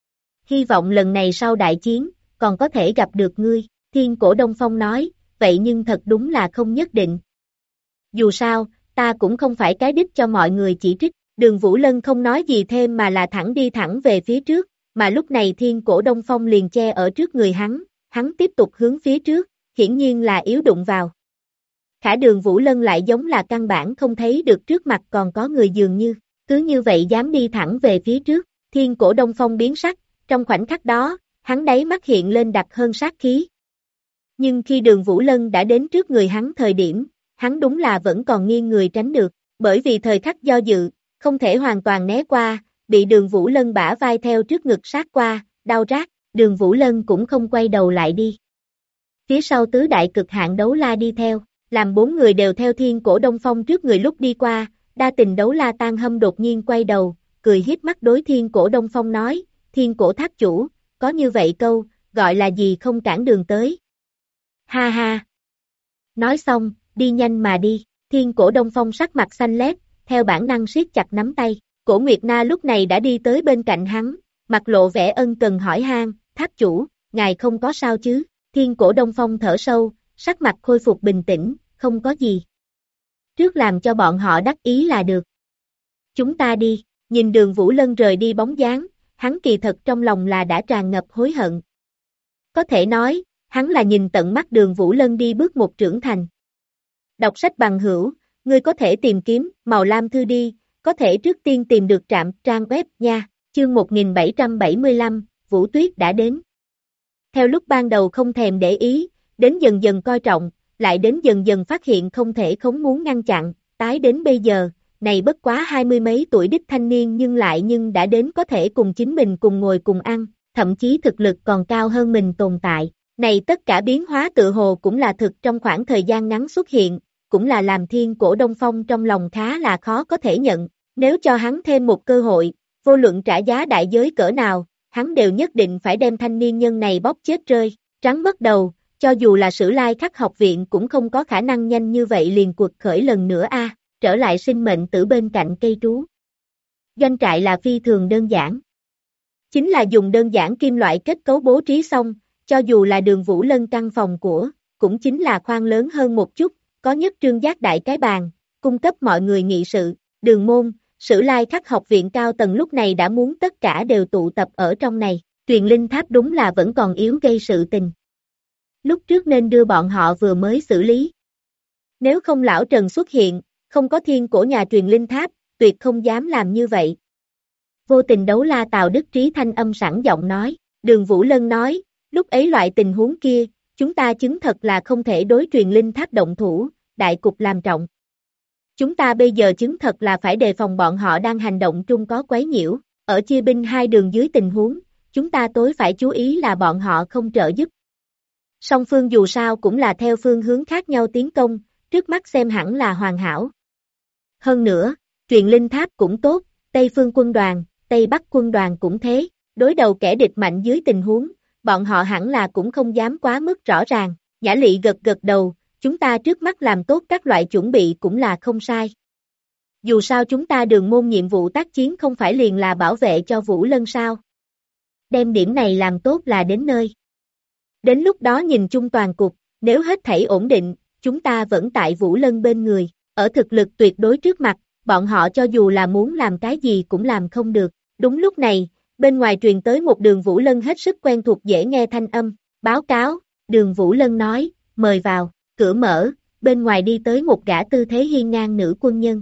S2: Hy vọng lần này sau đại chiến, còn có thể gặp được ngươi, Thiên Cổ Đông Phong nói, vậy nhưng thật đúng là không nhất định. Dù sao, ta cũng không phải cái đích cho mọi người chỉ trích, Đường Vũ Lân không nói gì thêm mà là thẳng đi thẳng về phía trước, mà lúc này Thiên Cổ Đông Phong liền che ở trước người hắn tiếp tục hướng phía trước, hiển nhiên là yếu đụng vào. Khả Đường Vũ Lân lại giống là căn bản không thấy được trước mặt còn có người dường như, cứ như vậy dám đi thẳng về phía trước, Thiên Cổ Đông Phong biến sắc, trong khoảnh khắc đó, hắn đáy mắt hiện lên đặc hơn sát khí. Nhưng khi Đường Vũ Lân đã đến trước người hắn thời điểm, hắn đúng là vẫn còn nghiêng người tránh được, bởi vì thời khắc do dự, không thể hoàn toàn né qua, bị Đường Vũ Lân bả vai theo trước ngực sát qua, đau rát, Đường Vũ Lân cũng không quay đầu lại đi. Phía sau tứ đại cực hạn đấu la đi theo, làm bốn người đều theo Thiên Cổ Đông Phong trước người lúc đi qua, đa tình đấu la Tan Hâm đột nhiên quay đầu, cười hiếp mắt đối Thiên Cổ Đông Phong nói, Thiên Cổ tháp chủ, có như vậy câu, gọi là gì không cản đường tới. Ha ha. Nói xong, đi nhanh mà đi, Thiên Cổ Đông Phong sắc mặt xanh lét, theo bản năng siết chặt nắm tay, Cổ Nguyệt Na lúc này đã đi tới bên cạnh hắn, mặt lộ vẻ ân cần hỏi han, tháp chủ, ngài không có sao chứ, Thiên Cổ Đông Phong thở sâu, sắc mặt khôi phục bình tĩnh, không có gì. Trước làm cho bọn họ đắc ý là được. Chúng ta đi, nhìn Đường Vũ Lân rời đi bóng dáng, hắn kỳ thật trong lòng là đã tràn ngập hối hận. Có thể nói, hắn là nhìn tận mắt Đường Vũ Lân đi bước một trưởng thành. Đọc sách bằng hữu, ngươi có thể tìm kiếm, màu lam thư đi, có thể trước tiên tìm được trạm trang web nha, chương 1775, Vũ Tuyết đã đến. Theo lúc ban đầu không thèm để ý, đến dần dần coi trọng, lại đến dần dần phát hiện không thể không muốn ngăn chặn, tái đến bây giờ, này bất quá 20 mấy tuổi đích thanh niên nhưng đã đến có thể cùng chính mình cùng ngồi cùng ăn, thậm chí thực lực còn cao hơn mình tồn tại. Này tất cả biến hóa tự hồ cũng là thực trong khoảng thời gian ngắn xuất hiện, cũng là làm Thiên Cổ Đông Phong trong lòng khá là khó có thể nhận, nếu cho hắn thêm một cơ hội, vô luận trả giá đại giới cỡ nào, hắn đều nhất định phải đem thanh niên nhân này bóp chết rơi, trắng mất đầu, cho dù là Sử Lai Khắc học viện cũng không có khả năng nhanh như vậy liền cuộc khởi lần nữa a, trở lại sinh mệnh tử bên cạnh cây trú. Doanh trại là phi thường đơn giản. Chính là dùng đơn giản kim loại kết cấu bố trí xong, cho dù là Đường Vũ Lân căn phòng của, cũng chính là khoang lớn hơn một chút, có nhất trương giác đại cái bàn, cung cấp mọi người nghị sự, Đường môn, Sử Lai Khắc học viện cao tầng lúc này đã muốn tất cả đều tụ tập ở trong này, truyền linh tháp đúng là vẫn còn yếu gây sự tình. Lúc trước nên đưa bọn họ vừa mới xử lý. Nếu không lão Trần xuất hiện, không có Thiên Cổ nhà truyền linh tháp, tuyệt không dám làm như vậy. Vô tình đấu la Tào Đức Trí thanh âm sẵn giọng nói, Đường Vũ Lân nói, lúc ấy loại tình huống kia, chúng ta chứng thật là không thể đối truyền linh tháp động thủ, đại cục làm trọng. Chúng ta bây giờ chứng thật là phải đề phòng bọn họ đang hành động trung có quấy nhiễu, ở chia binh hai đường dưới tình huống, chúng ta tối phải chú ý là bọn họ không trợ giúp. Song phương dù sao cũng là theo phương hướng khác nhau tiến công, trước mắt xem hẳn là hoàn hảo. Hơn nữa, truyền linh tháp cũng tốt, Tây phương quân đoàn, Tây Bắc quân đoàn cũng thế, đối đầu kẻ địch mạnh dưới tình huống, bọn họ hẳn là cũng không dám quá mức rõ ràng. Nhã Lị gật gật đầu, chúng ta trước mắt làm tốt các loại chuẩn bị cũng là không sai. Dù sao chúng ta đường môn nhiệm vụ tác chiến không phải liền là bảo vệ cho Vũ Lân sao. Đem điểm này làm tốt là đến nơi. Đến lúc đó nhìn chung toàn cục, nếu hết thảy ổn định, chúng ta vẫn tại Vũ Lân bên người, ở thực lực tuyệt đối trước mặt, bọn họ cho dù là muốn làm cái gì cũng làm không được. Đúng lúc này, bên ngoài truyền tới một Đường Vũ Lân hết sức quen thuộc dễ nghe thanh âm, báo cáo, Đường Vũ Lân nói, mời vào, cửa mở, bên ngoài đi tới một gã tư thế hiên ngang nữ quân nhân.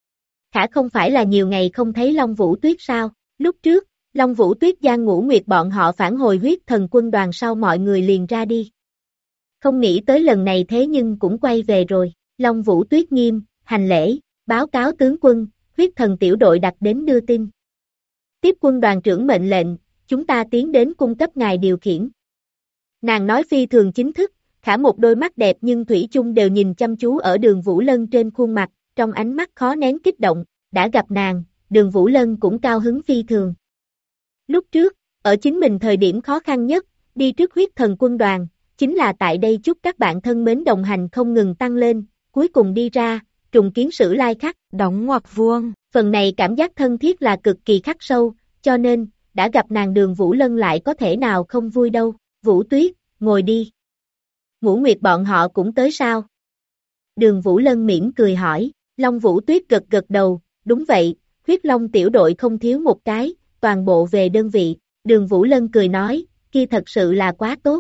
S2: Khả không phải là nhiều ngày không thấy Long Vũ Tuyết sao, lúc trước, Long Vũ Tuyết Giang Ngũ Nguyệt bọn họ phản hồi huyết thần quân đoàn sau mọi người liền ra đi. Không nghĩ tới lần này thế nhưng cũng quay về rồi, Long Vũ Tuyết nghiêm, hành lễ, báo cáo tướng quân, huyết thần tiểu đội đặt đến đưa tin. Tiếp quân đoàn trưởng mệnh lệnh, chúng ta tiến đến cung cấp ngài điều khiển. Nàng nói phi thường chính thức, khả một đôi mắt đẹp nhưng thủy chung đều nhìn chăm chú ở Đường Vũ Lân trên khuôn mặt, trong ánh mắt khó nén kích động, đã gặp nàng, Đường Vũ Lân cũng cao hứng phi thường. Lúc trước, ở chính mình thời điểm khó khăn nhất, đi trước huyết thần quân đoàn, chính là tại đây chúc các bạn thân mến đồng hành không ngừng tăng lên, cuối cùng đi ra, trùng kiến sử lai khắc, đóng ngoặc vuông. Phần này cảm giác thân thiết là cực kỳ khắc sâu, cho nên, đã gặp nàng Đường Vũ Lân lại có thể nào không vui đâu. Vũ Tuyết, ngồi đi. Ngũ Nguyệt bọn họ cũng tới sao? Đường Vũ Lân mỉm cười hỏi, Long Vũ Tuyết gật gật đầu, đúng vậy, huyết long tiểu đội không thiếu một cái, toàn bộ về đơn vị. Đường Vũ Lân cười nói, kia thật sự là quá tốt.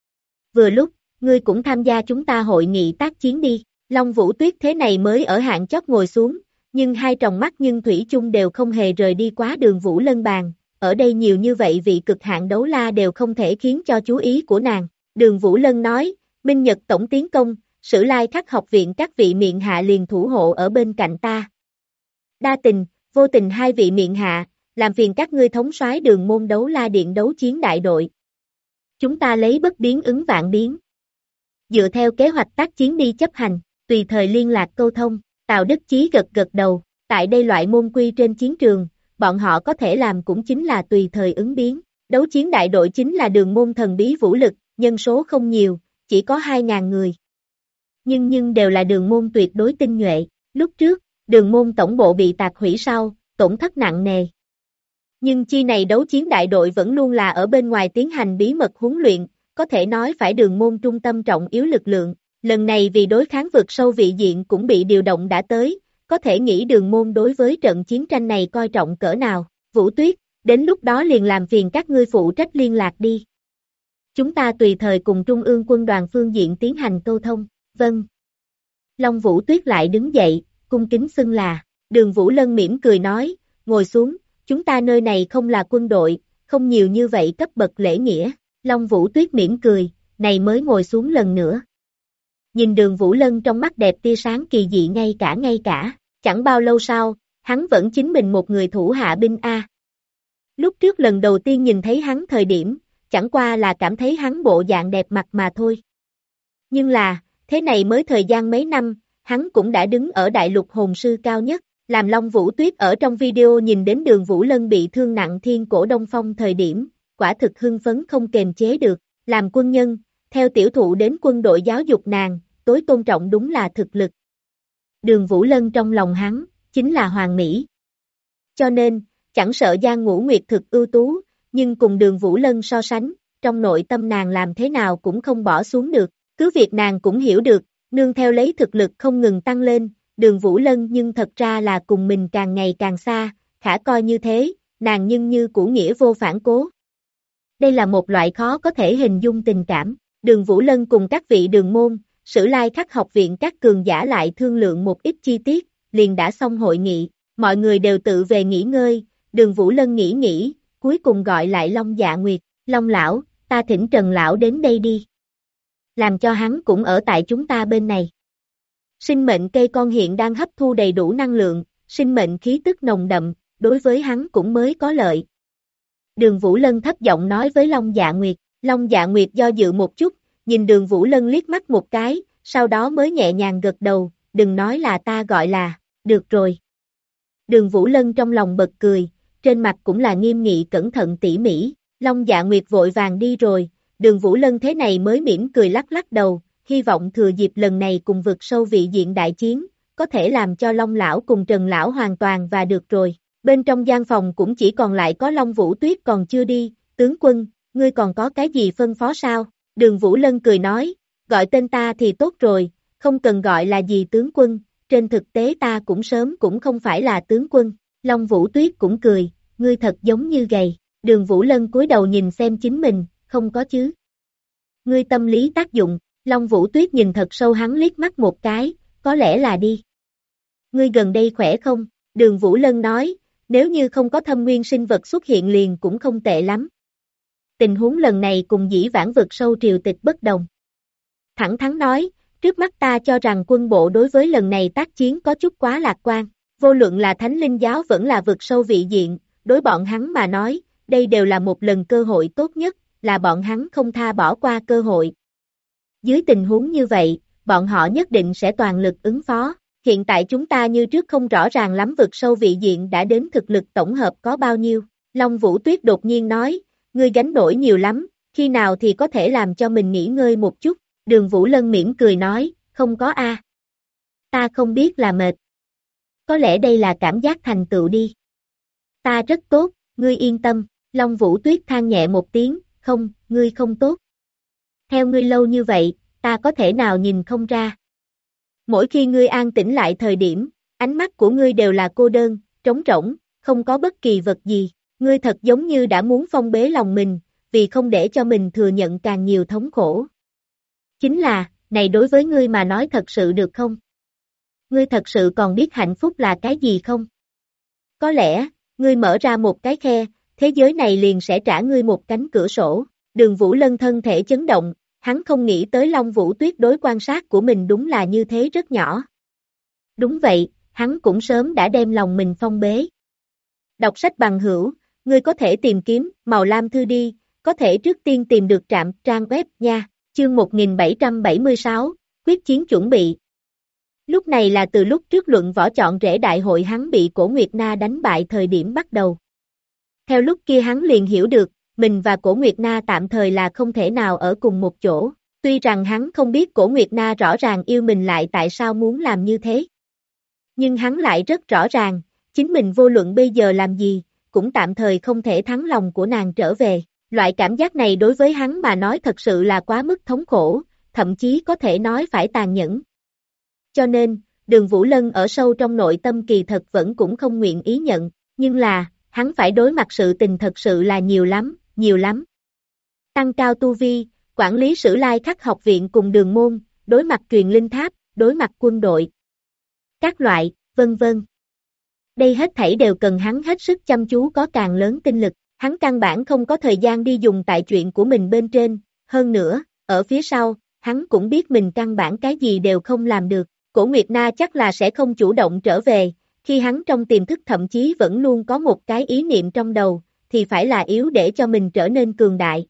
S2: Vừa lúc, ngươi cũng tham gia chúng ta hội nghị tác chiến đi. Long Vũ Tuyết thế này mới ở hạng chót ngồi xuống, nhưng hai tròng mắt nhưng thủy chung đều không hề rời đi quá Đường Vũ Lân bàn. Ở đây nhiều như vậy vị cực hạn đấu la đều không thể khiến cho chú ý của nàng. Đường Vũ Lân nói, Minh Nhật tổng tiến công, Sử Lai Khắc học viện các vị miện hạ liền thủ hộ ở bên cạnh ta. Đa tình, vô tình hai vị miện hạ, làm phiền các ngươi thống soái Đường môn đấu la điện đấu chiến đại đội. Chúng ta lấy bất biến ứng vạn biến. Dựa theo kế hoạch tác chiến đi chấp hành, tùy thời liên lạc câu thông. Tào Đức Chí gật gật đầu, tại đây loại môn quy trên chiến trường, bọn họ có thể làm cũng chính là tùy thời ứng biến. Đấu chiến đại đội chính là đường môn thần bí vũ lực, nhân số không nhiều, chỉ có 2.000 người. Nhưng đều là đường môn tuyệt đối tinh nhuệ. Lúc trước, đường môn tổng bộ bị tạc hủy sau, tổn thất nặng nề. Nhưng chi này đấu chiến đại đội vẫn luôn là ở bên ngoài tiến hành bí mật huấn luyện, có thể nói phải đường môn trung tâm trọng yếu lực lượng. Lần này vì đối kháng vượt sâu vị diện cũng bị điều động đã tới, có thể nghĩ đường môn đối với trận chiến tranh này coi trọng cỡ nào. Vũ Tuyết, đến lúc đó liền làm phiền các ngươi phụ trách liên lạc đi. Chúng ta tùy thời cùng Trung ương quân đoàn phương diện tiến hành câu thông. Vâng. Long Vũ Tuyết lại đứng dậy, cung kính xưng là. Đường Vũ Lân mỉm cười nói, ngồi xuống, chúng ta nơi này không là quân đội, không nhiều như vậy cấp bậc lễ nghĩa. Long Vũ Tuyết mỉm cười, này mới ngồi xuống lần nữa. Nhìn Đường Vũ Lân trong mắt đẹp tia sáng kỳ dị ngay cả, chẳng bao lâu sau, hắn vẫn chính mình một người thủ hạ binh A. Lúc trước lần đầu tiên nhìn thấy hắn thời điểm, chẳng qua là cảm thấy hắn bộ dạng đẹp mặt mà thôi. Nhưng là, thế này mới thời gian mấy năm, hắn cũng đã đứng ở đại lục hồn sư cao nhất, làm Long Vũ Tuyết ở trong video nhìn đến Đường Vũ Lân bị thương nặng thiên cổ Đông Phong thời điểm, quả thực hưng phấn không kềm chế được, làm quân nhân, theo tiểu thụ đến quân đội giáo dục nàng, tối tôn trọng đúng là thực lực. Đường Vũ Lân trong lòng hắn, chính là hoàng mỹ. Cho nên, chẳng sợ Giang Ngũ Nguyệt thực ưu tú, nhưng cùng Đường Vũ Lân so sánh, trong nội tâm nàng làm thế nào cũng không bỏ xuống được, cứ việc nàng cũng hiểu được, nương theo lấy thực lực không ngừng tăng lên, Đường Vũ Lân nhưng thật ra là cùng mình càng ngày càng xa, khả coi như thế, nàng nhưng như cũ nghĩa vô phản cố. Đây là một loại khó có thể hình dung tình cảm, Đường Vũ Lân cùng các vị đường môn, Sử Lai Khắc học viện các cường giả lại thương lượng một ít chi tiết, liền đã xong hội nghị, mọi người đều tự về nghỉ ngơi, Đường Vũ Lân nghĩ, cuối cùng gọi lại Long Dạ Nguyệt, Long lão, ta thỉnh Trần lão đến đây đi. Làm cho hắn cũng ở tại chúng ta bên này. Sinh mệnh cây con hiện đang hấp thu đầy đủ năng lượng, sinh mệnh khí tức nồng đậm, đối với hắn cũng mới có lợi. Đường Vũ Lân thấp giọng nói với Long Dạ Nguyệt. Long Dạ Nguyệt do dự một chút, nhìn Đường Vũ Lân liếc mắt một cái, sau đó mới nhẹ nhàng gật đầu, đừng nói là ta gọi là, được rồi. Đường Vũ Lân trong lòng bật cười, trên mặt cũng là nghiêm nghị cẩn thận tỉ mỉ. Long Dạ Nguyệt vội vàng đi rồi, Đường Vũ Lân thế này mới mỉm cười lắc lắc đầu, hy vọng thừa dịp lần này cùng vực sâu vị diện đại chiến, có thể làm cho Long Lão cùng Trần Lão hoàn toàn và được rồi. Bên trong gian phòng cũng chỉ còn lại có Long Vũ Tuyết còn chưa đi, tướng quân, ngươi còn có cái gì phân phó sao? Đường Vũ Lân cười nói, gọi tên ta thì tốt rồi, không cần gọi là gì tướng quân, trên thực tế ta cũng sớm cũng không phải là tướng quân. Long Vũ Tuyết cũng cười, ngươi thật giống như gầy. Đường Vũ Lân cúi đầu nhìn xem chính mình, không có chứ. Ngươi tâm lý tác dụng, Long Vũ Tuyết nhìn thật sâu hắn liếc mắt một cái, có lẽ là đi. Ngươi gần đây khỏe không? Đường Vũ Lân nói, nếu như không có thâm nguyên sinh vật xuất hiện liền cũng không tệ lắm. Tình huống lần này cùng dĩ vãng vực sâu triều tịch bất đồng. Thẳng thắn nói, trước mắt ta cho rằng quân bộ đối với lần này tác chiến có chút quá lạc quan, vô luận là Thánh Linh Giáo vẫn là vực sâu vị diện, đối bọn hắn mà nói, đây đều là một lần cơ hội tốt nhất, là bọn hắn không tha bỏ qua cơ hội. Dưới tình huống như vậy, bọn họ nhất định sẽ toàn lực ứng phó. Hiện tại chúng ta như trước không rõ ràng lắm vực sâu vị diện đã đến thực lực tổng hợp có bao nhiêu. Long Vũ Tuyết đột nhiên nói, ngươi gánh nổi nhiều lắm, khi nào thì có thể làm cho mình nghỉ ngơi một chút. Đường Vũ Lân mỉm cười nói, không có a. Ta không biết là mệt. Có lẽ đây là cảm giác thành tựu đi. Ta rất tốt, ngươi yên tâm. Long Vũ Tuyết than nhẹ một tiếng, không, ngươi không tốt. Theo ngươi lâu như vậy, ta có thể nào nhìn không ra. Mỗi khi ngươi an tĩnh lại thời điểm, ánh mắt của ngươi đều là cô đơn, trống rỗng, không có bất kỳ vật gì. Ngươi thật giống như đã muốn phong bế lòng mình, vì không để cho mình thừa nhận càng nhiều thống khổ. Chính là, này đối với ngươi mà nói thật sự được không? Ngươi thật sự còn biết hạnh phúc là cái gì không? Có lẽ, ngươi mở ra một cái khe, thế giới này liền sẽ trả ngươi một cánh cửa sổ. Đường Vũ Lân thân thể chấn động, hắn không nghĩ tới Long Vũ Tuyết đối quan sát của mình đúng là như thế rất nhỏ. Đúng vậy, hắn cũng sớm đã đem lòng mình phong bế. Đọc sách bằng hữu, ngươi có thể tìm kiếm Màu Lam Thư đi, có thể trước tiên tìm được trạm trang web nha. Chương 1776, quyết chiến chuẩn bị. Lúc này là từ lúc trước luận võ chọn rễ đại hội hắn bị Cổ Nguyệt Na đánh bại thời điểm bắt đầu. Theo lúc kia hắn liền hiểu được, mình và Cổ Nguyệt Na tạm thời là không thể nào ở cùng một chỗ. Tuy rằng hắn không biết Cổ Nguyệt Na rõ ràng yêu mình lại tại sao muốn làm như thế. Nhưng hắn lại rất rõ ràng, chính mình vô luận bây giờ làm gì, cũng tạm thời không thể thắng lòng của nàng trở về. Loại cảm giác này đối với hắn mà nói thật sự là quá mức thống khổ, thậm chí có thể nói phải tàn nhẫn. Cho nên, Đường Vũ Lân ở sâu trong nội tâm kỳ thật vẫn cũng không nguyện ý nhận, nhưng là, hắn phải đối mặt sự tình thật sự là nhiều lắm, nhiều lắm. Tăng cao tu vi, quản lý Sử Lai Khắc học viện cùng Đường môn, đối mặt truyền linh tháp, đối mặt quân đội. Các loại, vân vân. Đây hết thảy đều cần hắn hết sức chăm chú có càng lớn tinh lực, hắn căn bản không có thời gian đi dùng tại chuyện của mình bên trên, hơn nữa, ở phía sau, hắn cũng biết mình căn bản cái gì đều không làm được. Cổ Nguyệt Na chắc là sẽ không chủ động trở về, khi hắn trong tiềm thức thậm chí vẫn luôn có một cái ý niệm trong đầu, thì phải là yếu để cho mình trở nên cường đại.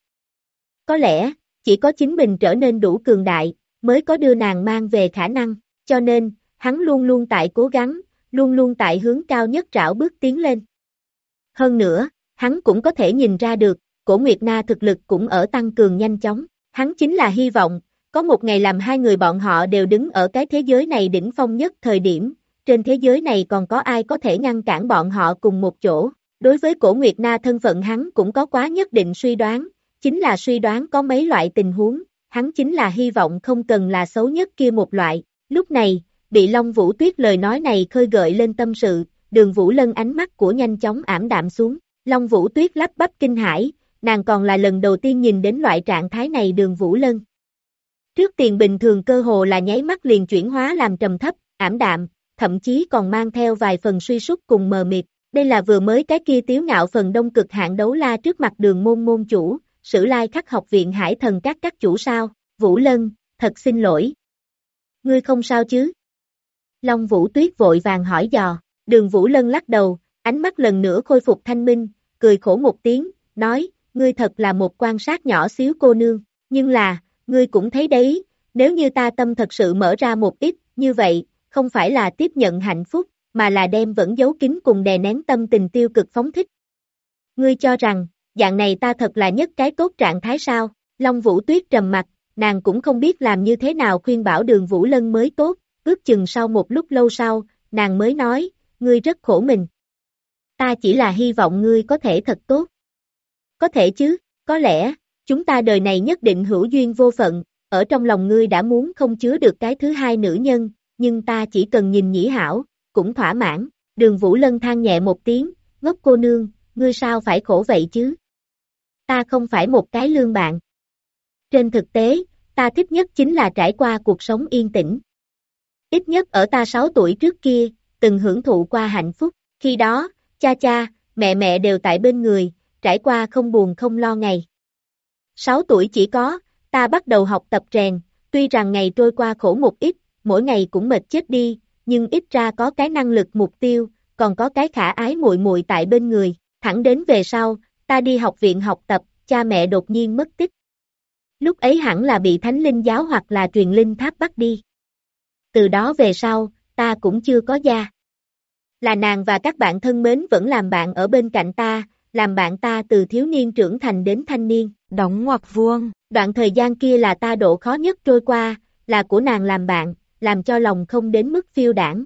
S2: Có lẽ, chỉ có chính mình trở nên đủ cường đại, mới có đưa nàng mang về khả năng, cho nên, hắn luôn luôn tại cố gắng, luôn luôn tại hướng cao nhất rảo bước tiến lên. Hơn nữa, hắn cũng có thể nhìn ra được, Cổ Nguyệt Na thực lực cũng ở tăng cường nhanh chóng, hắn chính là hy vọng, có một ngày làm hai người bọn họ đều đứng ở cái thế giới này đỉnh phong nhất thời điểm, trên thế giới này còn có ai có thể ngăn cản bọn họ cùng một chỗ. Đối với Cổ Nguyệt Na thân phận hắn cũng có quá nhất định suy đoán, chính là suy đoán có mấy loại tình huống, hắn chính là hy vọng không cần là xấu nhất kia một loại. Lúc này, bị Long Vũ Tuyết lời nói này khơi gợi lên tâm sự, Đường Vũ Lân ánh mắt của nhanh chóng ảm đạm xuống. Long Vũ Tuyết lắp bắp kinh hãi, nàng còn là lần đầu tiên nhìn đến loại trạng thái này Đường Vũ Lân. Trước tiền bình thường cơ hồ là nháy mắt liền chuyển hóa làm trầm thấp, ảm đạm, thậm chí còn mang theo vài phần suy sút cùng mờ mịt. Đây là vừa mới cái kia tiếu ngạo phần đông cực hạn đấu la trước mặt Đường môn môn chủ, Sử Lai Khắc học viện Hải Thần các chủ sao. Vũ Lân, thật xin lỗi. Ngươi không sao chứ? Long Vũ Tuyết vội vàng hỏi dò, Đường Vũ Lân lắc đầu, ánh mắt lần nữa khôi phục thanh minh, cười khổ một tiếng, nói, ngươi thật là một quan sát nhỏ xíu cô nương, nhưng là, ngươi cũng thấy đấy, nếu như ta tâm thật sự mở ra một ít, như vậy, không phải là tiếp nhận hạnh phúc, mà là đem vẫn giấu kín cùng đè nén tâm tình tiêu cực phóng thích. Ngươi cho rằng, dạng này ta thật là nhất cái tốt trạng thái sao? Long Vũ Tuyết trầm mặt, nàng cũng không biết làm như thế nào khuyên bảo Đường Vũ Lân mới tốt, ước chừng sau một lúc lâu sau, nàng mới nói, ngươi rất khổ mình. Ta chỉ là hy vọng ngươi có thể thật tốt. Có thể chứ, có lẽ, chúng ta đời này nhất định hữu duyên vô phận, ở trong lòng ngươi đã muốn không chứa được cái thứ hai nữ nhân, nhưng ta chỉ cần nhìn Nhĩ Hảo, cũng thỏa mãn. Đường Vũ Lân than nhẹ một tiếng, ngốc cô nương, ngươi sao phải khổ vậy chứ? Ta không phải một cái lương bạn. Trên thực tế, ta thích nhất chính là trải qua cuộc sống yên tĩnh. Ít nhất ở ta 6 tuổi trước kia, từng hưởng thụ qua hạnh phúc, khi đó, cha cha, mẹ mẹ đều tại bên người, trải qua không buồn không lo ngày. 6 tuổi chỉ có, ta bắt đầu học tập rèn, tuy rằng ngày trôi qua khổ một ít, mỗi ngày cũng mệt chết đi, nhưng ít ra có cái năng lực mục tiêu, còn có cái khả ái muội muội tại bên người, thẳng đến về sau, ta đi học viện học tập, cha mẹ đột nhiên mất tích. Lúc ấy hẳn là bị Thánh Linh Giáo hoặc là Truyền Linh Tháp bắt đi. Từ đó về sau, ta cũng chưa có gia. Là nàng và các bạn thân mến vẫn làm bạn ở bên cạnh ta, làm bạn ta từ thiếu niên trưởng thành đến thanh niên.
S3: Đóng ngoặc vuông.
S2: Đoạn thời gian kia là ta độ khó nhất trôi qua, là của nàng làm bạn, làm cho lòng không đến mức phiêu đãng.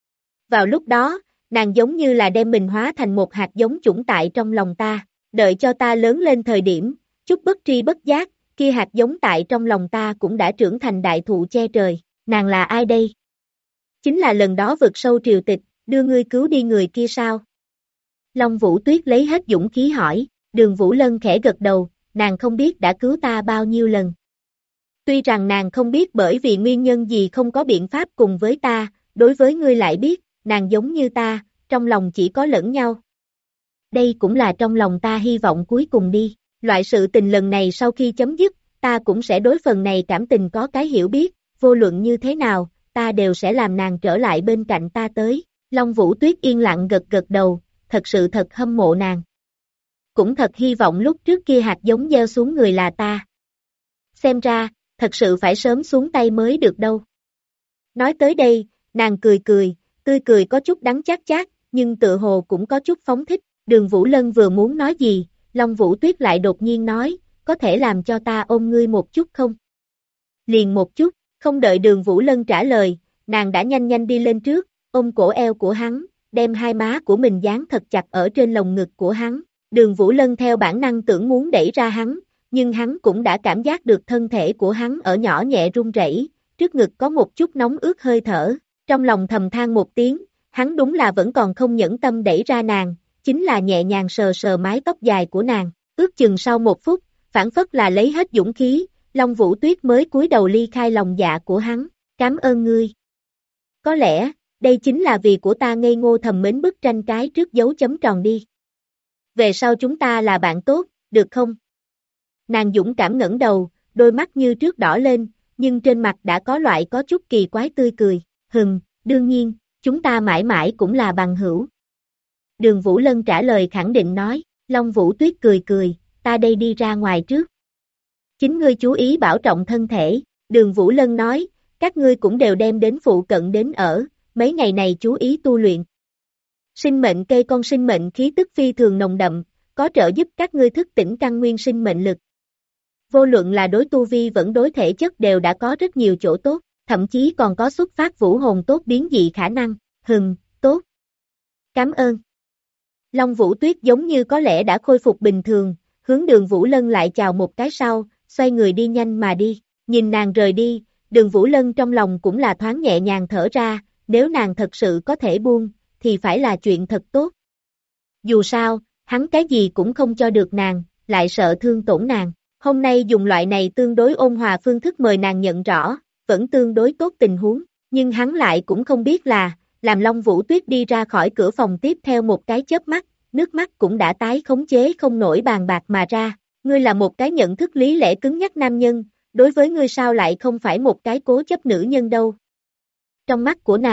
S2: Vào lúc đó, nàng giống như là đem mình hóa thành một hạt giống chủng tại trong lòng ta, đợi cho ta lớn lên thời điểm, chút bất tri bất giác, kia hạt giống tại trong lòng ta cũng đã trưởng thành đại thụ che trời. Nàng là ai đây? Chính là lần đó vượt sâu triều tịch, đưa ngươi cứu đi người kia sao? Long Vũ Tuyết lấy hết dũng khí hỏi, Đường Vũ Lân khẽ gật đầu, nàng không biết đã cứu ta bao nhiêu lần. Tuy rằng nàng không biết bởi vì nguyên nhân gì không có biện pháp cùng với ta, đối với ngươi lại biết, nàng giống như ta, trong lòng chỉ có lẫn nhau. Đây cũng là trong lòng ta hy vọng cuối cùng đi, loại sự tình lần này sau khi chấm dứt, ta cũng sẽ đối phần này cảm tình có cái hiểu biết, vô luận như thế nào, ta đều sẽ làm nàng trở lại bên cạnh ta tới. Long Vũ Tuyết yên lặng gật gật đầu, thật sự thật hâm mộ nàng. Cũng thật hy vọng lúc trước kia hạt giống gieo xuống người là ta. Xem ra, thật sự phải sớm xuống tay mới được đâu. Nói tới đây, nàng cười cười, tươi cười có chút đắng chát chát, nhưng tự hồ cũng có chút phóng thích. Đường Vũ Lân vừa muốn nói gì, Long Vũ Tuyết lại đột nhiên nói, có thể làm cho ta ôm ngươi một chút không? Liền một chút, không đợi Đường Vũ Lân trả lời, nàng đã nhanh nhanh đi lên trước, ôm cổ eo của hắn, đem hai má của mình dán thật chặt ở trên lồng ngực của hắn. Đường Vũ Lân theo bản năng tưởng muốn đẩy ra hắn, nhưng hắn cũng đã cảm giác được thân thể của hắn ở nhỏ nhẹ run rẩy, trước ngực có một chút nóng ướt hơi thở, trong lòng thầm than một tiếng, hắn đúng là vẫn còn không nhẫn tâm đẩy ra nàng, chính là nhẹ nhàng sờ sờ mái tóc dài của nàng, ước chừng sau một phút, phản phất là lấy hết dũng khí, Long Vũ Tuyết mới cúi đầu ly khai lòng dạ của hắn, cảm ơn ngươi. Có lẽ, đây chính là vì của ta ngây ngô thầm mến bức tranh cái trước dấu chấm tròn đi. Về sau chúng ta là bạn tốt, được không? Nàng dũng cảm ngẩng đầu, đôi mắt như trước đỏ lên, nhưng trên mặt đã có loại có chút kỳ quái tươi cười, đương nhiên, chúng ta mãi mãi cũng là bằng hữu. Đường Vũ Lân trả lời khẳng định nói, Long Vũ Tuyết cười cười, ta đây đi ra ngoài trước. Chính ngươi chú ý bảo trọng thân thể, Đường Vũ Lân nói, các ngươi cũng đều đem đến phụ cận đến ở, mấy ngày này chú ý tu luyện. Sinh mệnh cây con sinh mệnh khí tức phi thường nồng đậm, có trợ giúp các ngươi thức tỉnh căn nguyên sinh mệnh lực. Vô luận là đối tu vi vẫn đối thể chất đều đã có rất nhiều chỗ tốt, thậm chí còn có xuất phát vũ hồn tốt biến dị khả năng, tốt. Cảm ơn. Long Vũ Tuyết giống như có lẽ đã khôi phục bình thường, hướng Đường Vũ Lân lại chào một cái sau, xoay người đi nhanh mà đi, nhìn nàng rời đi, Đường Vũ Lân trong lòng cũng là thoáng nhẹ nhàng thở ra, nếu nàng thật sự có thể buông, thì phải là chuyện thật tốt. Dù sao, hắn cái gì cũng không cho được nàng, lại sợ thương tổn nàng. Hôm nay dùng loại này tương đối ôn hòa phương thức mời nàng nhận rõ, vẫn tương đối tốt tình huống, nhưng hắn lại cũng không biết là, làm Long Vũ Tuyết đi ra khỏi cửa phòng tiếp theo một cái chớp mắt, nước mắt cũng đã tái khống chế không nổi bàn bạc mà ra. Ngươi là một cái nhận thức lý lẽ cứng nhắc nam nhân, đối với ngươi sao lại không phải một cái cố chấp nữ nhân đâu. Trong mắt của nàng,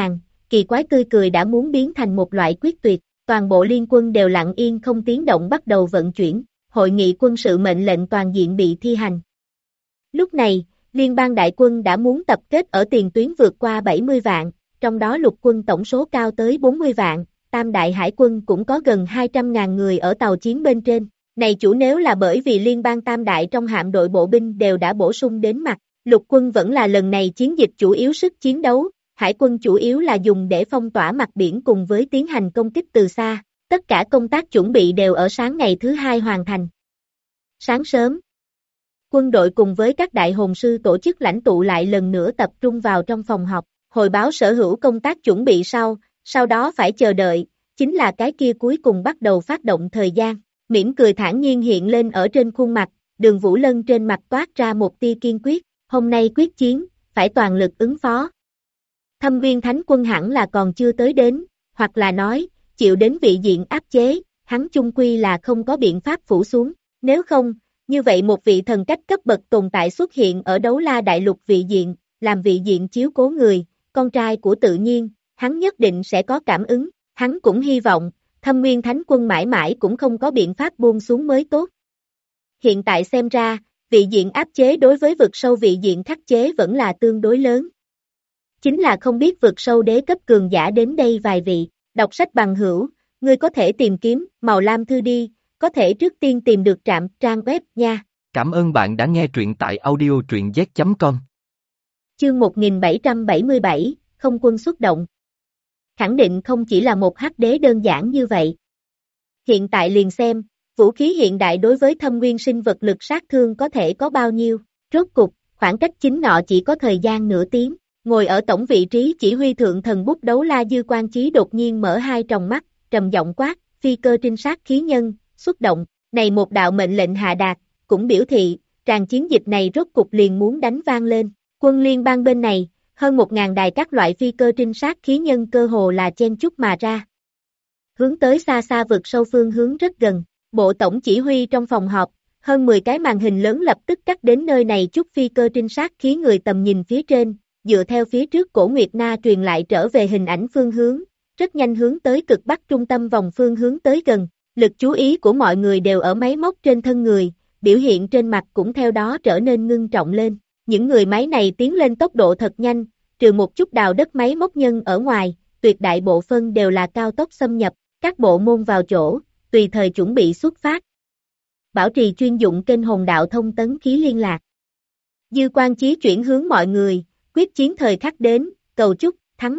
S2: kỳ quái tươi cười đã muốn biến thành một loại quyết tuyệt, toàn bộ liên quân đều lặng yên không tiếng động bắt đầu vận chuyển, hội nghị quân sự mệnh lệnh toàn diện bị thi hành. Lúc này, liên bang đại quân đã muốn tập kết ở tiền tuyến vượt qua 70 vạn, trong đó lục quân tổng số cao tới 40 vạn, tam đại hải quân cũng có gần 200.000 người ở tàu chiến bên trên. Này chủ nếu là bởi vì liên bang tam đại trong hạm đội bộ binh đều đã bổ sung đến mặt, lục quân vẫn là lần này chiến dịch chủ yếu sức chiến đấu, hải quân chủ yếu là dùng để phong tỏa mặt biển cùng với tiến hành công kích từ xa, tất cả công tác chuẩn bị đều ở sáng ngày thứ hai hoàn thành. Sáng sớm, quân đội cùng với các đại hồn sư tổ chức lãnh tụ lại lần nữa tập trung vào trong phòng họp, hồi báo sở hữu công tác chuẩn bị sau đó phải chờ đợi, chính là cái kia cuối cùng bắt đầu phát động thời gian. Mỉm cười thản nhiên hiện lên ở trên khuôn mặt, Đường Vũ Lân trên mặt toát ra một tia kiên quyết, hôm nay quyết chiến, phải toàn lực ứng phó. Thâm Viên Thánh Quân hẳn là còn chưa tới đến, hoặc là nói, chịu đến vị diện áp chế, hắn chung quy là không có biện pháp phủ xuống, nếu không, như vậy một vị thần cách cấp bậc tồn tại xuất hiện ở Đấu La Đại Lục vị diện, làm vị diện chiếu cố người, con trai của tự nhiên, hắn nhất định sẽ có cảm ứng, hắn cũng hy vọng, Thâm Nguyên Thánh Quân mãi mãi cũng không có biện pháp buông xuống mới tốt. Hiện tại xem ra, vị diện áp chế đối với vực sâu vị diện khắc chế vẫn là tương đối lớn. Chính là không biết vực sâu đế cấp cường giả đến đây vài vị, đọc sách bằng hữu, ngươi có thể tìm kiếm, màu lam thư đi, có thể trước tiên tìm được trạm trang web nha.
S1: Cảm ơn bạn đã nghe truyện tại audio truyện z.com.
S2: Chương 1777, không quân xuất động. Khẳng định không chỉ là một hắc đế đơn giản như vậy. Hiện tại liền xem, vũ khí hiện đại đối với thâm nguyên sinh vật lực sát thương có thể có bao nhiêu, rốt cục, khoảng cách chính ngọ chỉ có thời gian nửa tiếng, ngồi ở tổng vị trí chỉ huy thượng thần bút Đấu La Dư Quan Chí đột nhiên mở hai tròng mắt, trầm giọng quát, phi cơ trinh sát khí nhân, xuất động, này một đạo mệnh lệnh hạ đạt, cũng biểu thị, tràng chiến dịch này rốt cục liền muốn đánh vang lên, quân liên bang bên này, hơn 1.000 đài các loại phi cơ trinh sát khí nhân cơ hồ là chen chúc mà ra. Hướng tới xa xa vực sâu phương hướng rất gần, bộ tổng chỉ huy trong phòng họp, hơn 10 cái màn hình lớn lập tức cắt đến nơi này chút phi cơ trinh sát khí người tầm nhìn phía trên, dựa theo phía trước Cổ Nguyệt Na truyền lại trở về hình ảnh phương hướng, rất nhanh hướng tới cực bắc trung tâm vòng phương hướng tới gần, lực chú ý của mọi người đều ở máy móc trên thân người, biểu hiện trên mặt cũng theo đó trở nên ngưng trọng lên. Những người máy này tiến lên tốc độ thật nhanh, trừ một chút đào đất máy móc nhân ở ngoài, tuyệt đại bộ phân đều là cao tốc xâm nhập, các bộ môn vào chỗ, tùy thời chuẩn bị xuất phát. Bảo trì chuyên dụng kênh hồn đạo thông tấn khí liên lạc. Dư Quan Chí chuyển hướng mọi người, quyết chiến thời khắc đến, cầu chúc, thắng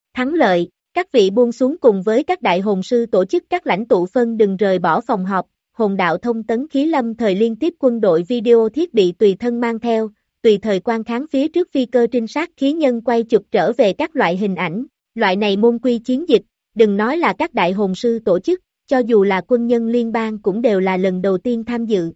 S2: lợi, các vị buông xuống cùng với các đại hồn sư tổ chức các lãnh tụ phân đừng rời bỏ phòng họp, hồn đạo thông tấn khí lâm thời liên tiếp quân đội video thiết bị tùy thân mang theo, tùy thời quan kháng phía trước phi cơ trinh sát khí nhân quay chụp trở về các loại hình ảnh, loại này môn quy chiến dịch, đừng nói là các đại hồn sư tổ chức, cho dù là quân nhân liên bang cũng đều là lần đầu tiên tham dự.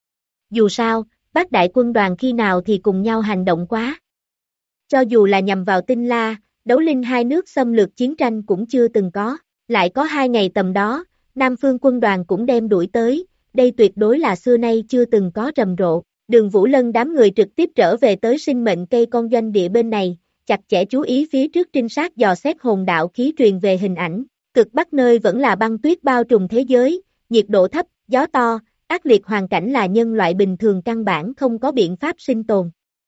S2: Dù sao, bác đại quân đoàn khi nào thì cùng nhau hành động quá. Cho dù là nhằm vào Tinh La, Đấu Linh hai nước xâm lược chiến tranh cũng chưa từng có, lại có 2 ngày tầm đó, Nam phương quân đoàn cũng đem đuổi tới, đây tuyệt đối là xưa nay chưa từng có rầm rộ. Đường Vũ Lân đám người trực tiếp trở về tới sinh mệnh cây con doanh địa bên này, chặt chẽ chú ý phía trước trinh sát dò xét hồn đạo khí truyền về hình ảnh, cực bắc nơi vẫn là băng tuyết bao trùm thế giới, nhiệt độ thấp, gió to, ác liệt hoàn cảnh là nhân loại bình thường căn bản không có biện pháp sinh tồn.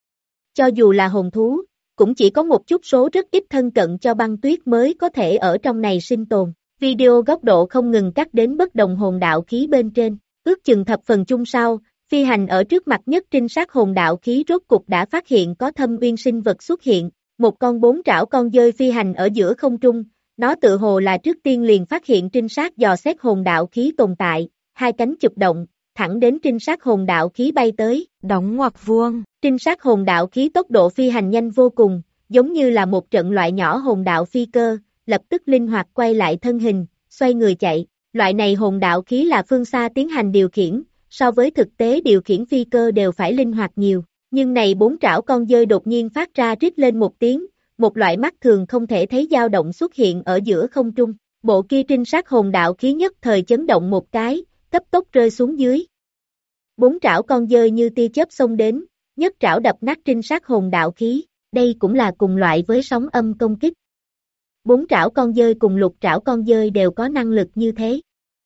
S2: Cho dù là hồn thú, cũng chỉ có một chút số rất ít thân cận cho băng tuyết mới có thể ở trong này sinh tồn. Video góc độ không ngừng cắt đến bất đồng hồn đạo khí bên trên, ước chừng thập phần chung sau, phi hành ở trước mặt nhất trinh sát hồn đạo khí rốt cục đã phát hiện có thâm uyên sinh vật xuất hiện, một con 4 trảo con dơi phi hành ở giữa không trung, nó tự hồ là trước tiên liền phát hiện trinh sát dò xét hồn đạo khí tồn tại, hai cánh chụp động, thẳng đến trinh sát hồn đạo khí bay tới,
S3: đóng ngoặc vuông.
S2: Trinh sát hồn đạo khí tốc độ phi hành nhanh vô cùng, giống như là một trận loại nhỏ hồn đạo phi cơ, lập tức linh hoạt quay lại thân hình, xoay người chạy, loại này hồn đạo khí là phương xa tiến hành điều khiển, so với thực tế điều khiển phi cơ đều phải linh hoạt nhiều, nhưng này 4 trảo con dơi đột nhiên phát ra rít lên một tiếng, một loại mắt thường không thể thấy dao động xuất hiện ở giữa không trung, bộ kia trinh sát hồn đạo khí nhất thời chấn động một cái, cấp tốc rơi xuống dưới. 4 trảo con dơi như tia chớp xông đến, nhất trảo đập nát trinh sát hồn đạo khí, đây cũng là cùng loại với sóng âm công kích. 4 trảo con dơi cùng lục trảo con dơi đều có năng lực như thế.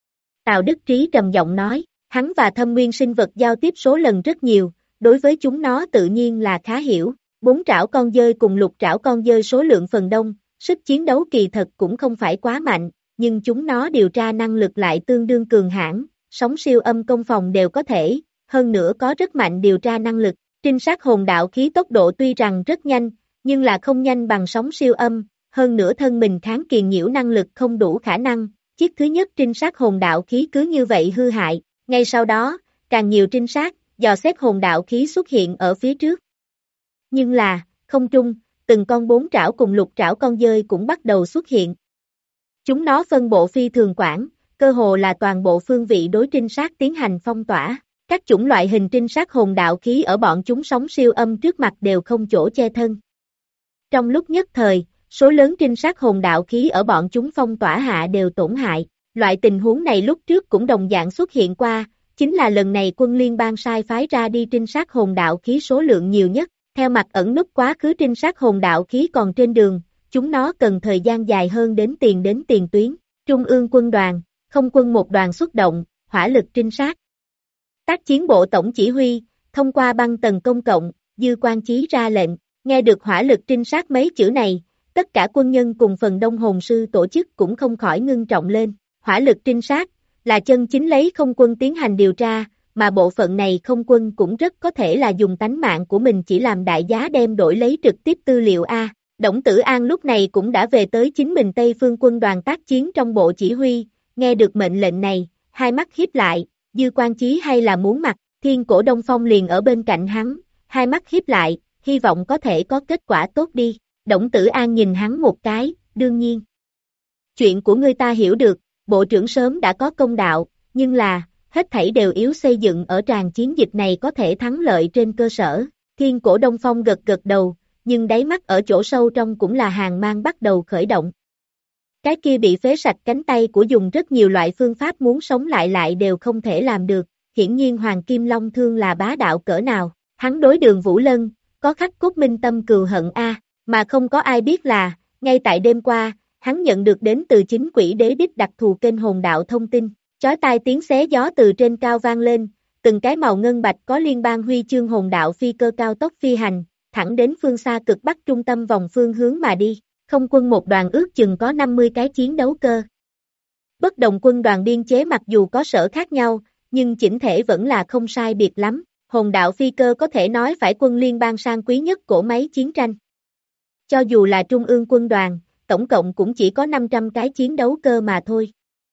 S2: Tào Đức Trí trầm giọng nói, hắn và thâm nguyên sinh vật giao tiếp số lần rất nhiều, đối với chúng nó tự nhiên là khá hiểu. 4 trảo con dơi cùng lục trảo con dơi số lượng phần đông, sức chiến đấu kỳ thật cũng không phải quá mạnh, nhưng chúng nó điều tra năng lực lại tương đương cường hãn, sóng siêu âm công phòng đều có thể, hơn nữa có rất mạnh điều tra năng lực. Trinh sát hồn đạo khí tốc độ tuy rằng rất nhanh, nhưng là không nhanh bằng sóng siêu âm, hơn nữa thân mình kháng kiền nhiễu năng lực không đủ khả năng, chiếc thứ nhất trinh sát hồn đạo khí cứ như vậy hư hại, ngay sau đó, càng nhiều trinh sát, dò xét hồn đạo khí xuất hiện ở phía trước. Nhưng là, không trung, từng con 4 trảo cùng lục trảo con dơi cũng bắt đầu xuất hiện. Chúng nó phân bộ phi thường quảng, cơ hồ là toàn bộ phương vị đối trinh sát tiến hành phong tỏa. Các chủng loại hình trinh sát hồn đạo khí ở bọn chúng sóng siêu âm trước mặt đều không chỗ che thân. Trong lúc nhất thời, số lớn trinh sát hồn đạo khí ở bọn chúng phong tỏa hạ đều tổn hại. Loại tình huống này lúc trước cũng đồng dạng xuất hiện qua, chính là lần này quân liên bang sai phái ra đi trinh sát hồn đạo khí số lượng nhiều nhất. Theo mặt ẩn núp quá khứ trinh sát hồn đạo khí còn trên đường, chúng nó cần thời gian dài hơn đến tiền tuyến. Trung ương quân đoàn, không quân một đoàn xuất động, hỏa lực trinh sát. Tác chiến bộ tổng chỉ huy, thông qua băng tần công cộng, Dư Quang Chí ra lệnh, nghe được hỏa lực trinh sát mấy chữ này, tất cả quân nhân cùng phần đông hồn sư tổ chức cũng không khỏi ngưng trọng lên. Hỏa lực trinh sát, là chân chính lấy không quân tiến hành điều tra, mà bộ phận này không quân cũng rất có thể là dùng tánh mạng của mình chỉ làm đại giá đem đổi lấy trực tiếp tư liệu A. Đổng Tử An lúc này cũng đã về tới chính mình Tây Phương quân đoàn tác chiến trong bộ chỉ huy, nghe được mệnh lệnh này, hai mắt híp lại, Dư Quang Chí hay là muốn mặt, Thiên Cổ Đông Phong liền ở bên cạnh hắn, hai mắt híp lại, hy vọng có thể có kết quả tốt đi. Đổng Tử An nhìn hắn một cái, đương nhiên. Chuyện của ngươi ta hiểu được, bộ trưởng sớm đã có công đạo, nhưng là, hết thảy đều yếu xây dựng ở tràng chiến dịch này có thể thắng lợi trên cơ sở. Thiên Cổ Đông Phong gật gật đầu, nhưng đáy mắt ở chỗ sâu trong cũng là hàng mang bắt đầu khởi động. Cái kia bị phế sạch cánh tay của dùng rất nhiều loại phương pháp muốn sống lại đều không thể làm được, hiển nhiên Hoàng Kim Long Thương là bá đạo cỡ nào, hắn đối Đường Vũ Lân, có khắc cốt minh tâm cừu hận A, mà không có ai biết là, ngay tại đêm qua, hắn nhận được đến từ chính Quỷ Đế đích đặc thù kênh hồn đạo thông tin, chói tai tiếng xé gió từ trên cao vang lên, từng cái màu ngân bạch có liên bang huy chương hồn đạo phi cơ cao tốc phi hành, thẳng đến phương xa cực bắc trung tâm vòng phương hướng mà đi. Không quân một đoàn ước chừng có 50 cái chiến đấu cơ. Bất đồng quân đoàn biên chế mặc dù có sở khác nhau, nhưng chỉnh thể vẫn là không sai biệt lắm. Hồn đạo phi cơ có thể nói phải quân liên bang sang quý nhất cỗ máy chiến tranh. Cho dù là trung ương quân đoàn, tổng cộng cũng chỉ có 500 cái chiến đấu cơ mà thôi.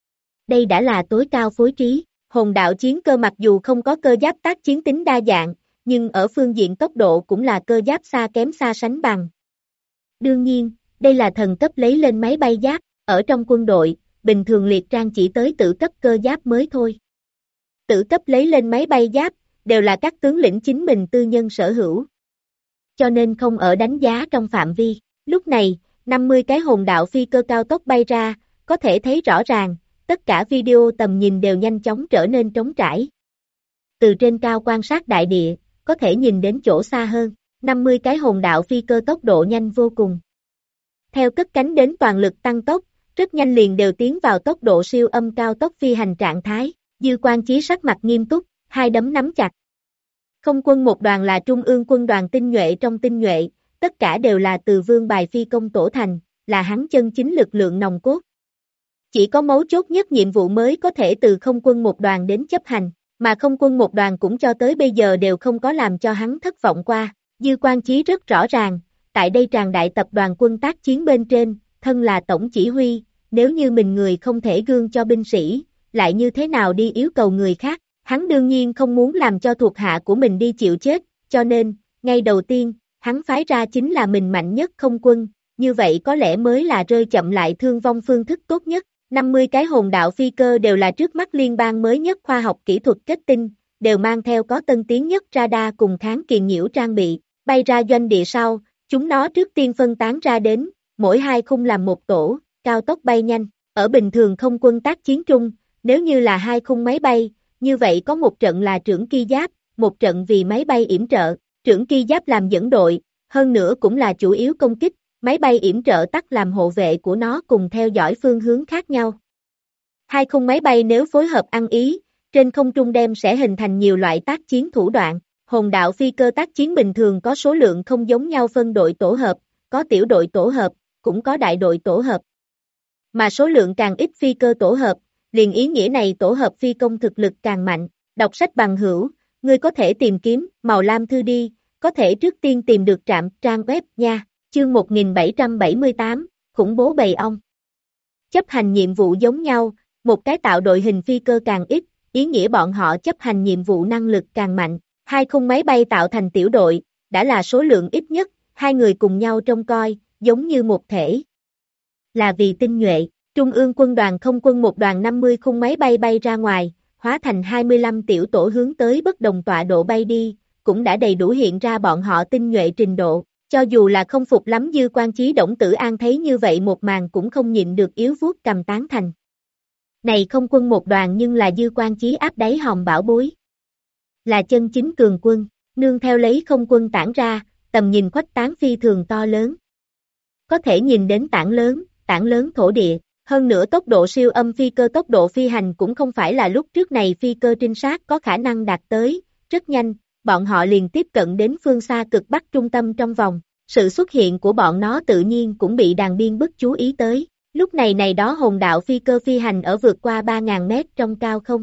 S2: Đây đã là tối cao phối trí. Hồn đạo chiến cơ mặc dù không có cơ giáp tác chiến tính đa dạng, nhưng ở phương diện tốc độ cũng là cơ giáp xa kém xa sánh bằng. Đương nhiên, đây là thần cấp lấy lên máy bay giáp, ở trong quân đội, bình thường liệt trang chỉ tới tử cấp cơ giáp mới thôi. Tử cấp lấy lên máy bay giáp, đều là các tướng lĩnh chính mình tư nhân sở hữu. Cho nên không ở đánh giá trong phạm vi. Lúc này, 50 cái hồn đạo phi cơ cao tốc bay ra, có thể thấy rõ ràng, tất cả video tầm nhìn đều nhanh chóng trở nên trống trải. Từ trên cao quan sát đại địa, có thể nhìn đến chỗ xa hơn, 50 cái hồn đạo phi cơ tốc độ nhanh vô cùng. Theo cất cánh đến toàn lực tăng tốc, rất nhanh liền đều tiến vào tốc độ siêu âm cao tốc phi hành trạng thái, Dư Quang Chí sắc mặt nghiêm túc, hai đấm nắm chặt. Không quân một đoàn là trung ương quân đoàn tinh nhuệ trong tinh nhuệ, tất cả đều là từ vương bài phi công tổ thành, là hắn chân chính lực lượng nòng cốt. Chỉ có mấu chốt nhất nhiệm vụ mới có thể từ không quân một đoàn đến chấp hành, mà không quân một đoàn cũng cho tới bây giờ đều không có làm cho hắn thất vọng qua. Dư Quang Chí rất rõ ràng, tại đây tràng đại tập đoàn quân tác chiến bên trên, thân là tổng chỉ huy, nếu như mình người không thể gương cho binh sĩ, lại như thế nào đi yêu cầu người khác, hắn đương nhiên không muốn làm cho thuộc hạ của mình đi chịu chết, cho nên, ngay đầu tiên, hắn phái ra chính là mình mạnh nhất không quân, như vậy có lẽ mới là rơi chậm lại thương vong phương thức tốt nhất. 50 cái hồn đạo phi cơ đều là trước mắt liên bang mới nhất khoa học kỹ thuật kết tinh, đều mang theo có tân tiến nhất radar cùng kháng kiền nhiễu trang bị, bay ra doanh địa sau, chúng nó trước tiên phân tán ra đến, mỗi hai khung làm một tổ, cao tốc bay nhanh, ở bình thường không quân tác chiến trung, nếu như là hai khung máy bay, như vậy có một trận là trưởng ki giáp, một trận vì máy bay yểm trợ, trưởng ki giáp làm dẫn đội, hơn nữa cũng là chủ yếu công kích, máy bay yểm trợ tắc làm hộ vệ của nó cùng theo dõi phương hướng khác nhau. Hai khung máy bay nếu phối hợp ăn ý, trên không trung đem sẽ hình thành nhiều loại tác chiến thủ đoạn. Hồn đạo phi cơ tác chiến bình thường có số lượng không giống nhau phân đội tổ hợp, có tiểu đội tổ hợp, cũng có đại đội tổ hợp. Mà số lượng càng ít phi cơ tổ hợp, liền ý nghĩa này tổ hợp phi công thực lực càng mạnh. Đọc sách bằng hữu, ngươi có thể tìm kiếm màu lam thư đi, có thể trước tiên tìm được trạm trang web nha. Chương 1778, khủng bố bầy ong. Chấp hành nhiệm vụ giống nhau, một cái tạo đội hình phi cơ càng ít, ý nghĩa bọn họ chấp hành nhiệm vụ năng lực càng mạnh. Hai khung máy bay tạo thành tiểu đội, đã là số lượng ít nhất, hai người cùng nhau trông coi, giống như một thể. Là vì tinh nhuệ, Trung ương quân đoàn không quân một đoàn 50 khung máy bay bay ra ngoài, hóa thành 25 tiểu tổ hướng tới bất đồng tọa độ bay đi, cũng đã đầy đủ hiện ra bọn họ tinh nhuệ trình độ. Cho dù là không phục lắm Dư Quan Chí Đổng Tử An thấy như vậy một màn cũng không nhịn được yếu vuốt cầm tán thành. Này không quân một đoàn nhưng là Dư Quan Chí áp đáy hòm bảo bối. Là chân chính cường quân, nương theo lấy không quân tản ra, tầm nhìn khuếch tán phi thường to lớn. Có thể nhìn đến tảng lớn thổ địa, hơn nữa tốc độ siêu âm phi cơ tốc độ phi hành cũng không phải là lúc trước này phi cơ trinh sát có khả năng đạt tới, rất nhanh, bọn họ liền tiếp cận đến phương xa cực bắc trung tâm trong vòng, sự xuất hiện của bọn nó tự nhiên cũng bị đàn biên bức chú ý tới, lúc này đó hồn đạo phi cơ phi hành ở vượt qua 3.000 mét trong cao không.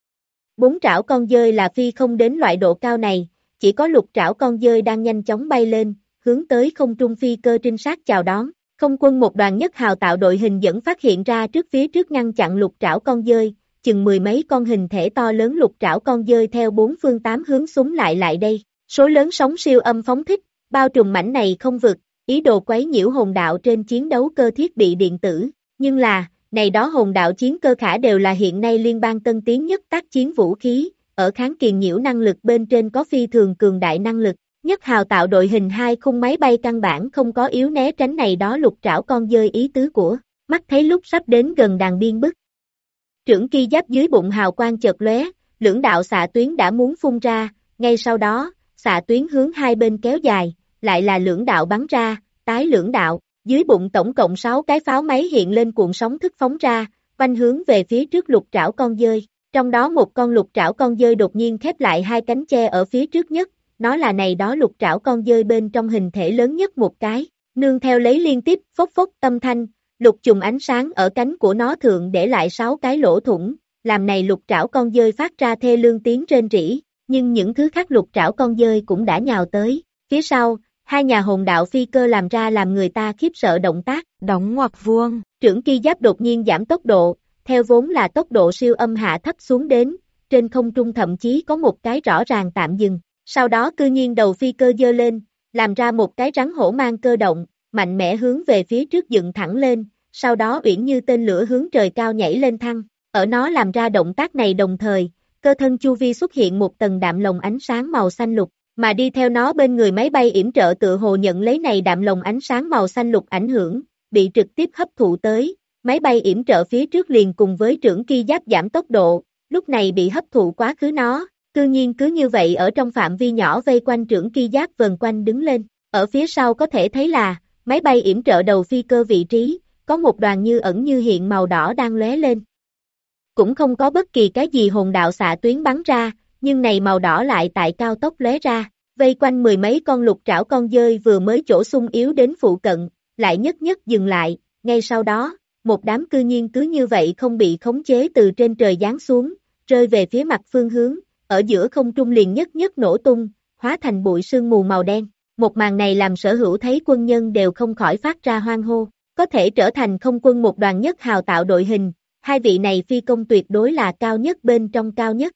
S2: Bốn trảo con dơi là phi không đến loại độ cao này, chỉ có lục trảo con dơi đang nhanh chóng bay lên, hướng tới không trung phi cơ trinh sát chào đón. Không quân một đoàn nhất hào tạo đội hình dẫn phát hiện ra phía trước ngăn chặn lục trảo con dơi, chừng mười mấy con hình thể to lớn lục trảo con dơi theo bốn phương tám hướng súng lại đây. Số lớn sóng siêu âm phóng thích, bao trùm mảnh này không vực, ý đồ quấy nhiễu hồn đạo trên chiến đấu cơ thiết bị điện tử. Nhưng là, này đó hồn đạo chiến cơ khả đều là hiện nay liên bang tân tiến nhất tác chiến vũ khí, ở kháng kiền nhiễu năng lực bên trên có phi thường cường đại năng lực. Nhất hào tạo đội hình hai khung máy bay căn bản không có yếu né tránh này đó lục trảo con dơi ý tứ của, mắt thấy lúc sắp đến gần đàn biên bức. Trưởng ki giáp dưới bụng hào quang chợt lóe, lưỡng đạo xạ tuyến đã muốn phun ra, ngay sau đó, xạ tuyến hướng hai bên kéo dài, lại là lưỡng đạo bắn ra, tái lưỡng đạo, dưới bụng tổng cộng 6 cái pháo máy hiện lên cuộn sóng thức phóng ra, quanh hướng về phía trước lục trảo con dơi, trong đó một con lục trảo con dơi đột nhiên khép lại hai cánh che ở phía trước nhất. Nó là này đó lục trảo con dơi bên trong hình thể lớn nhất một cái, nương theo lấy liên tiếp phốc phốc âm thanh, lục chùm ánh sáng ở cánh của nó thượng để lại 6 cái lỗ thủng, làm này lục trảo con dơi phát ra thê lương tiếng rên rỉ, nhưng những thứ khác lục trảo con dơi cũng đã nhào tới, phía sau, hai nhà hồn đạo phi cơ làm ra làm người ta khiếp sợ động tác,
S3: đóng ngoặc vuông,
S2: trưởng ki giáp đột nhiên giảm tốc độ, theo vốn là tốc độ siêu âm hạ thấp xuống đến, trên không trung thậm chí có một cái rõ ràng tạm dừng. Sau đó cư nhiên đầu phi cơ giơ lên, làm ra một cái rắn hổ mang cơ động, mạnh mẽ hướng về phía trước dựng thẳng lên, sau đó uyển như tên lửa hướng trời cao nhảy lên thăng. Ở nó làm ra động tác này đồng thời, cơ thân chu vi xuất hiện một tầng đạm lồng ánh sáng màu xanh lục, mà đi theo nó bên người máy bay yểm trợ tự hồ nhận lấy này đạm lồng ánh sáng màu xanh lục ảnh hưởng, bị trực tiếp hấp thụ tới, máy bay yểm trợ phía trước liền cùng với trưởng ki giáp giảm tốc độ, lúc này bị hấp thụ quá khứ nó. Cư nhiên cứ như vậy ở trong phạm vi nhỏ vây quanh trưởng ki giáp vần quanh đứng lên, ở phía sau có thể thấy là, máy bay yểm trợ đầu phi cơ vị trí, có một đoàn như ẩn như hiện màu đỏ đang lóe lên. Cũng không có bất kỳ cái gì hồn đạo xạ tuyến bắn ra, nhưng này màu đỏ lại tại cao tốc lóe ra, vây quanh mười mấy con lục trảo con dơi vừa mới chỗ sung yếu đến phụ cận, lại nhất dừng lại, ngay sau đó, một đám cư nhiên cứ như vậy không bị khống chế từ trên trời giáng xuống, rơi về phía mặt phương hướng. Ở giữa không trung liền nhất nổ tung, hóa thành bụi sương mù màu đen. Một màn này làm sở hữu thấy quân nhân đều không khỏi phát ra hoan hô. Có thể trở thành không quân một đoàn nhất hào tạo đội hình, hai vị này phi công tuyệt đối là cao nhất bên trong cao nhất.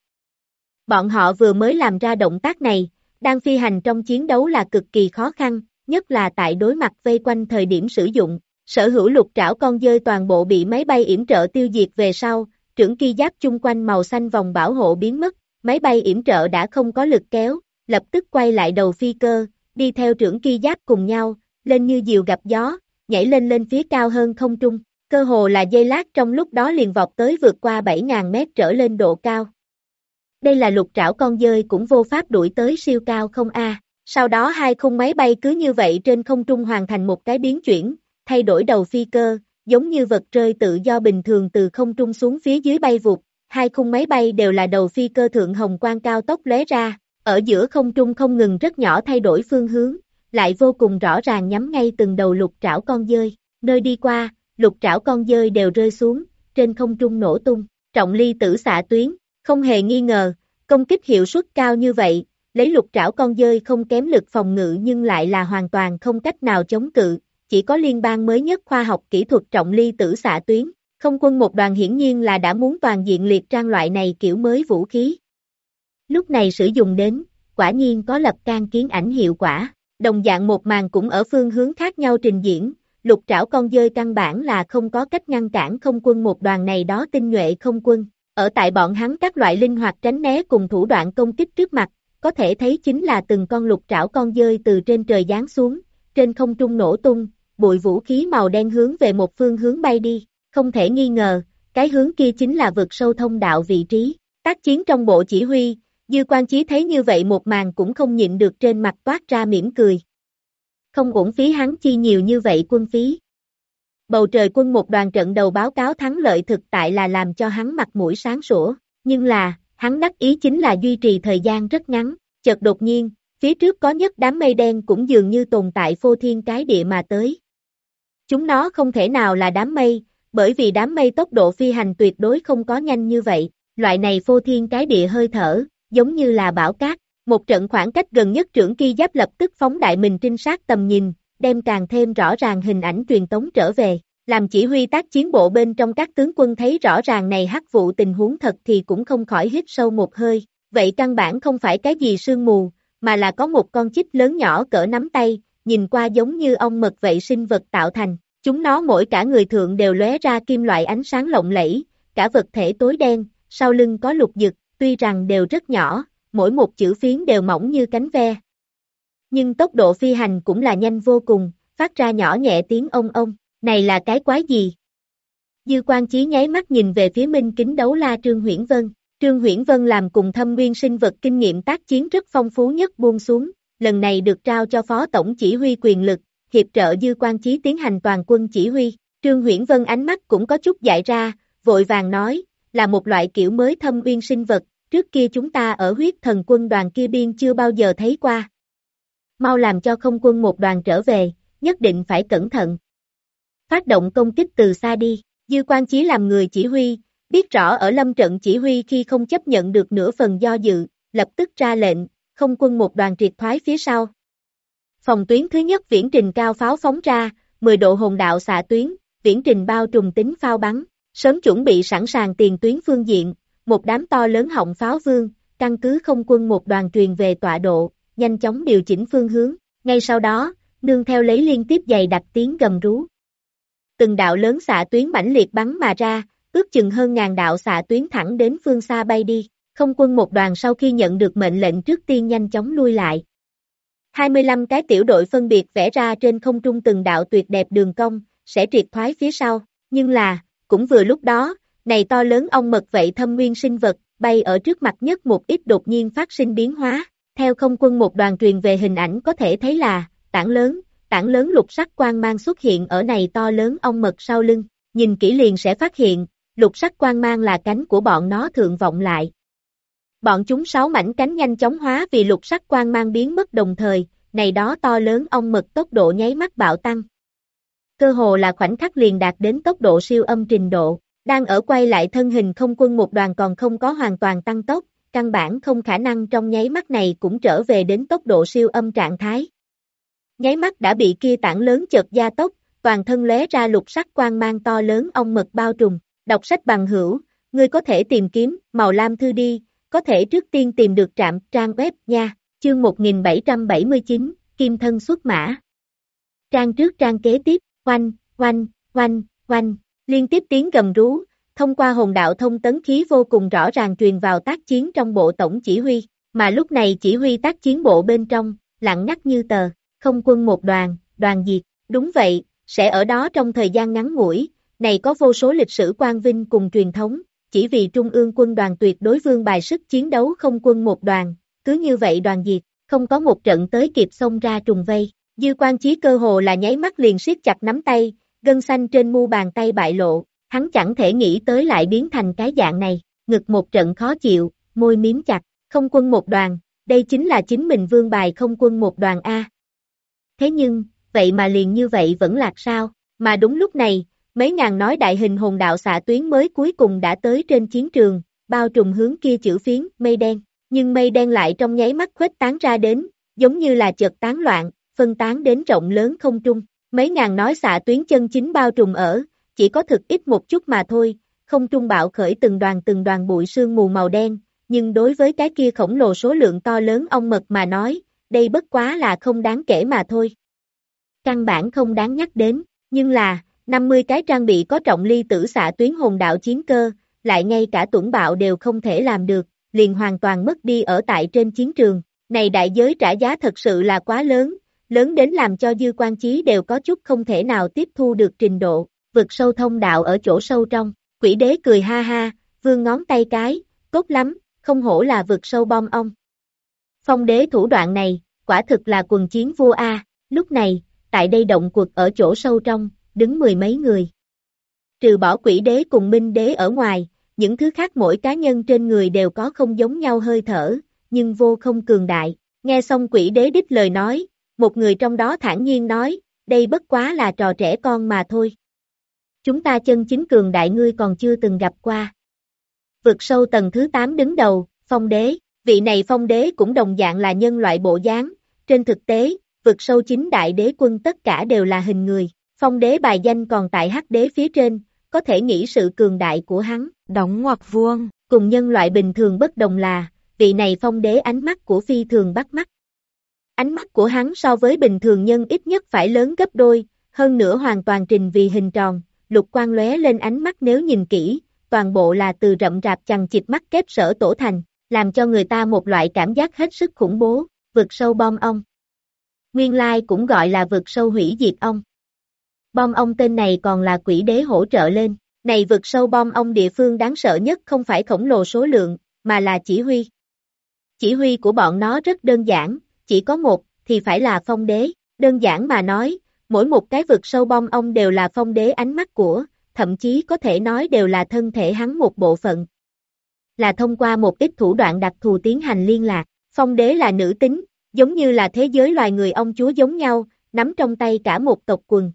S2: Bọn họ vừa mới làm ra động tác này, đang phi hành trong chiến đấu là cực kỳ khó khăn, nhất là tại đối mặt vây quanh thời điểm sử dụng. Sở hữu lục trảo con dơi toàn bộ bị máy bay yểm trợ tiêu diệt về sau, trưởng ki giáp chung quanh màu xanh vòng bảo hộ biến mất. Máy bay yểm trợ đã không có lực kéo, lập tức quay lại đầu phi cơ, đi theo trưởng ki giáp cùng nhau, lên như diều gặp gió, nhảy lên phía cao hơn không trung, cơ hồ là giây lát trong lúc đó liền vọt tới vượt qua 7.000 mét trở lên độ cao. Đây là lục trảo con dơi cũng vô pháp đuổi tới siêu cao không a. Sau đó hai khung máy bay cứ như vậy trên không trung hoàn thành một cái biến chuyển, thay đổi đầu phi cơ, giống như vật rơi tự do bình thường từ không trung xuống phía dưới bay vụt. Hai khung máy bay đều là đầu phi cơ thượng hồng quang cao tốc lóe ra, ở giữa không trung không ngừng rất nhỏ thay đổi phương hướng, lại vô cùng rõ ràng nhắm ngay từng đầu lục trảo con dơi. Nơi đi qua, lục trảo con dơi đều rơi xuống, trên không trung nổ tung. Trọng ly tử xạ tuyến, không hề nghi ngờ, công kích hiệu suất cao như vậy, lấy lục trảo con dơi không kém lực phòng ngự nhưng lại là hoàn toàn không cách nào chống cự, chỉ có liên bang mới nhất khoa học kỹ thuật trọng ly tử xạ tuyến. Không quân một đoàn hiển nhiên là đã muốn toàn diện liệt trang loại này kiểu mới vũ khí. Lúc này sử dụng đến, quả nhiên có lập can kiến ảnh hiệu quả, đồng dạng một màn cũng ở phương hướng khác nhau trình diễn, lục trảo con dơi căn bản là không có cách ngăn cản không quân một đoàn này đó tinh nhuệ không quân, ở tại bọn hắn các loại linh hoạt tránh né cùng thủ đoạn công kích trước mặt, có thể thấy chính là từng con lục trảo con dơi từ trên trời giáng xuống, trên không trung nổ tung, bụi vũ khí màu đen hướng về một phương hướng bay đi. Không thể nghi ngờ, cái hướng kia chính là vực sâu thông đạo vị trí, tác chiến trong bộ chỉ huy, Dư Quan Chí thấy như vậy một màn cũng không nhịn được trên mặt toát ra mỉm cười. Không uổng phí hắn chi nhiều như vậy quân phí. Bầu trời quân một đoàn trận đầu báo cáo thắng lợi thực tại là làm cho hắn mặt mũi sáng sủa, nhưng là, hắn đắc ý chính là duy trì thời gian rất ngắn, chợt đột nhiên, phía trước có nhất đám mây đen cũng dường như tồn tại phô thiên cái địa mà tới. Chúng nó không thể nào là đám mây, bởi vì đám mây tốc độ phi hành tuyệt đối không có nhanh như vậy, loại này phô thiên cái địa hơi thở, giống như là bão cát, một trận khoảng cách gần nhất trưởng ki giáp lập tức phóng đại mình trinh sát tầm nhìn, đem càng thêm rõ ràng hình ảnh truyền tống trở về, làm chỉ huy tác chiến bộ bên trong các tướng quân thấy rõ ràng này hắc vụ tình huống thật thì cũng không khỏi hít sâu một hơi, vậy căn bản không phải cái gì sương mù, mà là có một con chích lớn nhỏ cỡ nắm tay, nhìn qua giống như ong mật vậy sinh vật tạo thành. Chúng nó mỗi cả người thượng đều lóe ra kim loại ánh sáng lộng lẫy, cả vật thể tối đen, sau lưng có lục dực, tuy rằng đều rất nhỏ, mỗi một chữ phiến đều mỏng như cánh ve. Nhưng tốc độ phi hành cũng là nhanh vô cùng, phát ra nhỏ nhẹ tiếng ông ông, này là cái quái gì? Dư Quan Chí nháy mắt nhìn về phía minh kính đấu la Trương Huyễn Vân. Trương Huyễn Vân làm cùng thâm nguyên sinh vật kinh nghiệm tác chiến rất phong phú nhất buông xuống, lần này được trao cho phó tổng chỉ huy quyền lực, hiệp trợ Dư Quan Chí tiến hành toàn quân chỉ huy. Trương Huyễn Vân ánh mắt cũng có chút dại ra, vội vàng nói, là một loại kiểu mới thâm uyên sinh vật, trước kia chúng ta ở huyết thần quân đoàn kia biên chưa bao giờ thấy qua. Mau làm cho không quân một đoàn trở về, nhất định phải cẩn thận. Phát động công kích từ xa đi, Dư Quan Chí làm người chỉ huy, biết rõ ở lâm trận chỉ huy khi không chấp nhận được nửa phần do dự, lập tức ra lệnh, không quân một đoàn triệt thoái phía sau. Phòng tuyến thứ nhất viễn trình cao pháo phóng ra, 10 độ hồn đạo xạ tuyến, viễn trình bao trùm tính pháo bắn, sớm chuẩn bị sẵn sàng tiền tuyến phương diện, một đám to lớn họng pháo vương, căn cứ không quân một đoàn truyền về tọa độ, nhanh chóng điều chỉnh phương hướng, ngay sau đó, nương theo lấy liên tiếp dày đặc tiếng gầm rú. Từng đạo lớn xạ tuyến mãnh liệt bắn mà ra, ước chừng hơn ngàn đạo xạ tuyến thẳng đến phương xa bay đi, không quân một đoàn sau khi nhận được mệnh lệnh trước tiên nhanh chóng lui lại. 25 cái tiểu đội phân biệt vẽ ra trên không trung từng đạo tuyệt đẹp đường cong, sẽ triệt thoái phía sau, nhưng là, cũng vừa lúc đó, này to lớn ong mật vậy thâm nguyên sinh vật, bay ở trước mặt nhất một ít đột nhiên phát sinh biến hóa, theo không quân một đoàn truyền về hình ảnh có thể thấy là, tảng lớn lục sắc quang mang xuất hiện ở này to lớn ong mật sau lưng, nhìn kỹ liền sẽ phát hiện, lục sắc quang mang là cánh của bọn nó thượng vọng lại. Bọn chúng 6 mảnh cánh nhanh chóng hóa vì lục sắc quang mang biến mất đồng thời, này đó to lớn ong mật tốc độ nháy mắt bạo tăng. Cơ hồ là khoảnh khắc liền đạt đến tốc độ siêu âm trình độ, đang ở quay lại thân hình không quân một đoàn còn không có hoàn toàn tăng tốc, căn bản không khả năng trong nháy mắt này cũng trở về đến tốc độ siêu âm trạng thái. Nháy mắt đã bị kia tảng lớn chợt gia tốc, toàn thân lóe ra lục sắc quang mang to lớn ong mật bao trùm, đọc sách bằng hữu, ngươi có thể tìm kiếm, màu lam thư đi, có thể trước tiên tìm được trạm trang web nha, chương 1779, Kim thân xuất mã. Trang trước trang kế tiếp, oanh, oanh, oanh, oanh, liên tiếp tiếng gầm rú, thông qua hồn đạo thông tấn khí vô cùng rõ ràng truyền vào tác chiến trong bộ tổng chỉ huy, mà lúc này chỉ huy tác chiến bộ bên trong, lặng ngắt như tờ, không quân một đoàn, đoàn diệt, đúng vậy, sẽ ở đó trong thời gian ngắn ngủi, này có vô số lịch sử quang vinh cùng truyền thống, chỉ vì Trung ương quân đoàn tuyệt đối vương bài sức chiến đấu không quân một đoàn, cứ như vậy đoàn diệt, không có một trận tới kịp xông ra trùng vây. Dư Quan Chí cơ hồ là nháy mắt liền siết chặt nắm tay, gân xanh trên mu bàn tay bại lộ, hắn chẳng thể nghĩ tới lại biến thành cái dạng này, ngực một trận khó chịu, môi miếm chặt, không quân một đoàn, đây chính là chính mình vương bài không quân một đoàn A. Thế nhưng, vậy mà liền như vậy vẫn lạc sao, mà đúng lúc này, mấy ngàn nói đại hình hồn đạo xạ tuyến mới cuối cùng đã tới trên chiến trường, bao trùm hướng kia chữ phiến, mây đen, nhưng mây đen lại trong nháy mắt khuếch tán ra đến, giống như là chợt tán loạn, phân tán đến rộng lớn không trung, mấy ngàn nói xạ tuyến chân chính bao trùm ở, chỉ có thực ít một chút mà thôi, không trung bạo khởi từng đoàn bụi sương mù màu đen, nhưng đối với cái kia khổng lồ số lượng to lớn ong mật mà nói, đây bất quá là không đáng kể mà thôi. Căn bản không đáng nhắc đến, nhưng là, 50 cái trang bị có trọng ly tử xạ tuyến hồn đạo chiến cơ, lại ngay cả tuẫn bạo đều không thể làm được, liền hoàn toàn mất đi ở tại trên chiến trường, này đại giới trả giá thật sự là quá lớn, lớn đến làm cho Dư Quan Chí đều có chút không thể nào tiếp thu được trình độ, vực sâu thông đạo ở chỗ sâu trong, quỷ đế cười ha ha, vươn ngón tay cái, tốt lắm, không hổ là vực sâu bom ong. Phong đế thủ đoạn này, quả thực là quần chiến vua A, lúc này, tại đây động quật ở chỗ sâu trong, đứng mười mấy người. Trừ bỏ quỷ đế cùng minh đế ở ngoài, những thứ khác mỗi cá nhân trên người đều có không giống nhau hơi thở, nhưng vô không cường đại. Nghe xong quỷ đế đích lời nói, một người trong đó thản nhiên nói, đây bất quá là trò trẻ con mà thôi. Chúng ta chân chính cường đại ngươi còn chưa từng gặp qua. Vực sâu tầng thứ 8 đứng đầu, phong đế, vị này phong đế cũng đồng dạng là nhân loại bộ dáng, trên thực tế, vực sâu chính đại đế quân tất cả đều là hình người, phong đế bài danh còn tại hắc đế phía trên, có thể nghĩ sự cường đại của hắn,
S3: đóng ngoặc vuông,
S2: cùng nhân loại bình thường bất đồng là, vị này phong đế ánh mắt của phi thường bắt mắt. Ánh mắt của hắn so với bình thường nhân ít nhất phải lớn gấp đôi, hơn nữa hoàn toàn trình vì hình tròn, lục quang lóe lên ánh mắt nếu nhìn kỹ, toàn bộ là từ rậm rạp chằng chịt mắt kép sở tổ thành, làm cho người ta một loại cảm giác hết sức khủng bố, vực sâu bom ong. Nguyên lai cũng gọi là vực sâu hủy diệt ong. Bom ong tên này còn là quỷ đế hỗ trợ lên, này vực sâu bom ong địa phương đáng sợ nhất không phải khổng lồ số lượng, mà là chỉ huy. Chỉ huy của bọn nó rất đơn giản, chỉ có một, thì phải là phong đế, đơn giản mà nói, mỗi một cái vực sâu bom ong đều là phong đế ánh mắt của, thậm chí có thể nói đều là thân thể hắn một bộ phận. Là thông qua một ít thủ đoạn đặc thù tiến hành liên lạc, phong đế là nữ tính, giống như là thế giới loài người ong chúa giống nhau, nắm trong tay cả một tộc quần.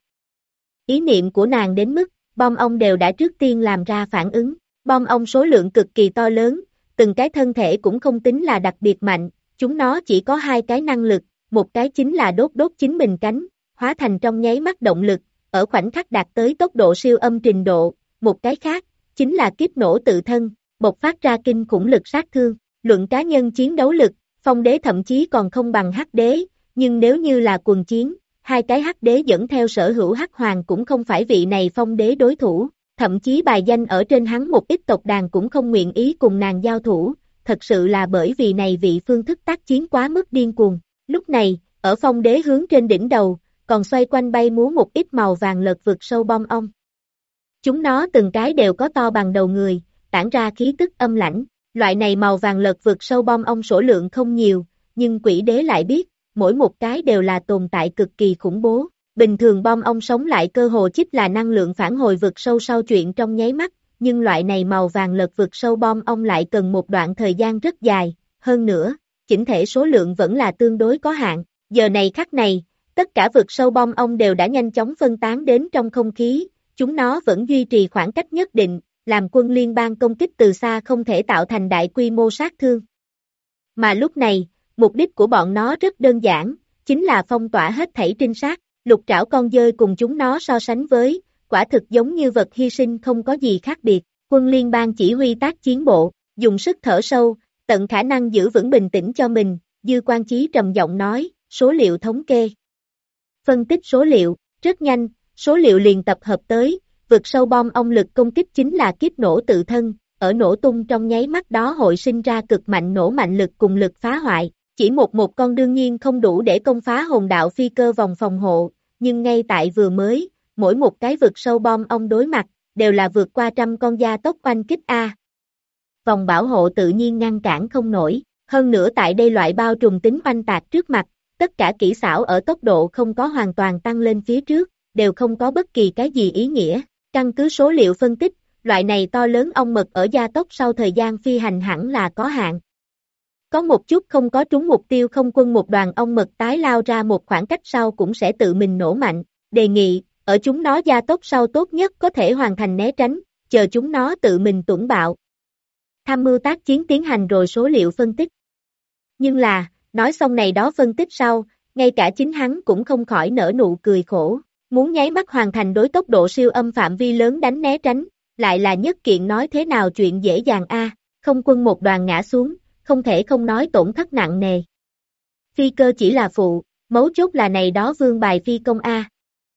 S2: Ý niệm của nàng đến mức, bom ong đều đã trước tiên làm ra phản ứng, bom ong số lượng cực kỳ to lớn, từng cái thân thể cũng không tính là đặc biệt mạnh, chúng nó chỉ có hai cái năng lực, một cái chính là đốt chính mình cánh, hóa thành trong nháy mắt động lực, ở khoảnh khắc đạt tới tốc độ siêu âm trình độ, một cái khác, chính là kiếp nổ tự thân, bộc phát ra kinh khủng lực sát thương, luận cá nhân chiến đấu lực, phong đế thậm chí còn không bằng hắc đế, nhưng nếu như là quần chiến, hai cái hắc đế dẫn theo sở hữu hắc hoàng cũng không phải vị này phong đế đối thủ, thậm chí bài danh ở trên hắn một ít tộc đàn cũng không nguyện ý cùng nàng giao thủ, thật sự là bởi vì này vị phương thức tác chiến quá mức điên cuồng. Lúc này, ở phong đế hướng trên đỉnh đầu, còn xoay quanh bay múa một ít màu vàng lợt vực sâu bom ong. Chúng nó từng cái đều có to bằng đầu người, tản ra khí tức âm lãnh, loại này màu vàng lợt vực sâu bom ong số lượng không nhiều, nhưng quỷ đế lại biết, mỗi một cái đều là tồn tại cực kỳ khủng bố. Bình thường bom ong sống lại cơ hồ chích là năng lượng phản hồi vực sâu sau chuyện trong nháy mắt, nhưng loại này màu vàng lợt vực sâu bom ong lại cần một đoạn thời gian rất dài, hơn nữa, chỉnh thể số lượng vẫn là tương đối có hạn. Giờ này khắc này, tất cả vực sâu bom ong đều đã nhanh chóng phân tán đến trong không khí, chúng nó vẫn duy trì khoảng cách nhất định, làm quân liên bang công kích từ xa không thể tạo thành đại quy mô sát thương. Mà lúc này, mục đích của bọn nó rất đơn giản, chính là phong tỏa hết thảy trinh sát, lục trảo con dơi cùng chúng nó so sánh với, quả thực giống như vật hy sinh không có gì khác biệt. Quân liên bang chỉ huy tác chiến bộ, dùng sức thở sâu, tận khả năng giữ vững bình tĩnh cho mình, Dư Quan Chí trầm giọng nói, số liệu thống kê. Phân tích số liệu, rất nhanh, số liệu liền tập hợp tới, vực sâu bom ong lực công kích chính là kiếp nổ tự thân, ở nổ tung trong nháy mắt đó hội sinh ra cực mạnh nổ mạnh lực cùng lực phá hoại, chỉ một con đương nhiên không đủ để công phá hồn đạo phi cơ vòng phòng hộ, nhưng ngay tại vừa mới, mỗi một cái vực sâu bom ong đối mặt, đều là vượt qua trăm con gia tốc oanh kích A. Vòng bảo hộ tự nhiên ngăn cản không nổi, Hơn nữa tại đây loại bao trùm tính oanh tạc trước mặt, tất cả kỹ xảo ở tốc độ không có hoàn toàn tăng lên phía trước, đều không có bất kỳ cái gì ý nghĩa. Căn cứ số liệu phân tích, loại này to lớn ong mật ở gia tốc sau thời gian phi hành hẳn là có hạn. Có một chút không có trúng mục tiêu không quân một đoàn ong mật tái lao ra một khoảng cách sau cũng sẽ tự mình nổ mạnh. Đề nghị, ở chúng nó gia tốc sau tốt nhất có thể hoàn thành né tránh, chờ chúng nó tự mình tuỗng bạo. Tham mưu tác chiến tiến hành rồi số liệu phân tích. Nhưng là, nói xong này đó phân tích sau, ngay cả chính hắn cũng không khỏi nở nụ cười khổ. Muốn nháy mắt hoàn thành đối tốc độ siêu âm phạm vi lớn đánh né tránh, lại là nhất kiện nói thế nào chuyện dễ dàng a. Không quân một đoàn ngã xuống, không thể không nói tổn thất nặng nề. Phi cơ chỉ là phụ, mấu chốt là này đó vương bài phi công a.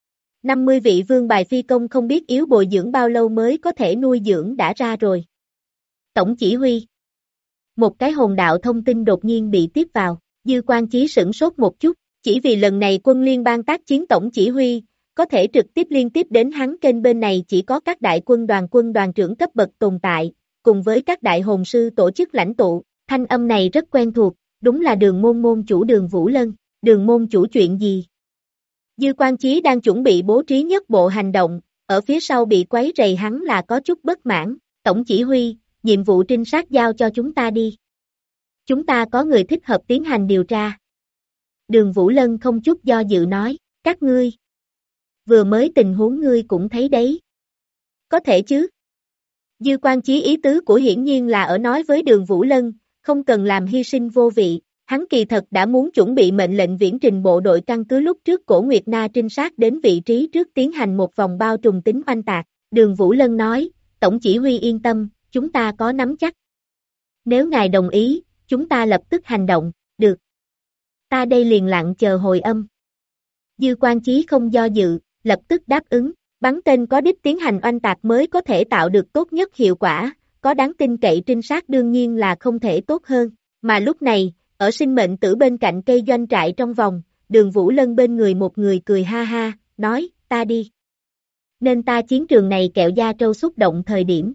S2: 50 vị vương bài phi công không biết yếu bồi dưỡng bao lâu mới có thể nuôi dưỡng đã ra rồi. Tổng chỉ huy. Một cái hồn đạo thông tin đột nhiên bị tiếp vào, Dư Quan Chí sửng sốt một chút, chỉ vì lần này quân liên bang tác chiến tổng chỉ huy, có thể trực tiếp liên tiếp đến hắn kênh bên này chỉ có các đại quân đoàn trưởng cấp bậc tồn tại, cùng với các đại hồn sư tổ chức lãnh tụ, thanh âm này rất quen thuộc, đúng là Đường môn môn chủ Đường Vũ Lân. Đường môn chủ chuyện gì? Dư Quan Chí đang chuẩn bị bố trí nhất bộ hành động, ở phía sau bị quấy rầy hắn là có chút bất mãn. Tổng chỉ huy, nhiệm vụ trinh sát giao cho chúng ta đi. Chúng ta có người thích hợp tiến hành điều tra. Đường Vũ Lân không chút do dự nói, các ngươi. Vừa mới tình huống ngươi cũng thấy đấy. Có thể chứ. Dư Quan Chí ý tứ của hiển nhiên là ở nói với Đường Vũ Lân, không cần làm hy sinh vô vị. Hắn kỳ thật đã muốn chuẩn bị mệnh lệnh viễn trình bộ đội căn cứ lúc trước Cổ Nguyệt Na trinh sát đến vị trí trước tiến hành một vòng bao trùm tính oanh tạc. Đường Vũ Lân nói, Tổng chỉ huy yên tâm, chúng ta có nắm chắc. Nếu ngài đồng ý, chúng ta lập tức hành động, được. Ta đây liền lặng chờ hồi âm. Dư Quan Chí không do dự, lập tức đáp ứng, bắn tên có đích tiến hành oanh tạc mới có thể tạo được tốt nhất hiệu quả, có đáng tin cậy trinh sát đương nhiên là không thể tốt hơn, mà lúc này, ở sinh mệnh tử bên cạnh cây doanh trại trong vòng, Đường Vũ Lân bên người một người cười ha ha, nói, ta đi. Nên ta chiến trường này kẹo da trâu xúc động thời điểm.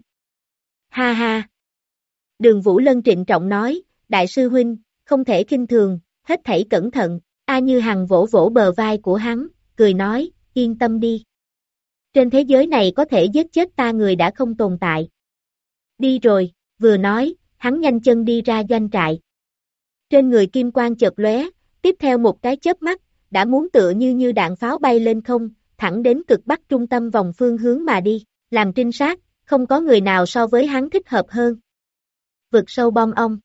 S2: Ha ha. Đường Vũ Lân trịnh trọng nói, đại sư huynh, không thể khinh thường, hết thảy cẩn thận. A Như Hằng vỗ vỗ bờ vai của hắn, cười nói, yên tâm đi. Trên thế giới này có thể giết chết ta người đã không tồn tại. Đi rồi, vừa nói, hắn nhanh chân đi ra doanh trại. Trên người kim quang chợt lóe, tiếp theo một cái chớp mắt, đã muốn tựa như đạn pháo bay lên không, thẳng đến cực bắc trung tâm vòng phương hướng mà đi, làm trinh sát, không có người nào so với hắn thích hợp hơn. Vực sâu bom ong.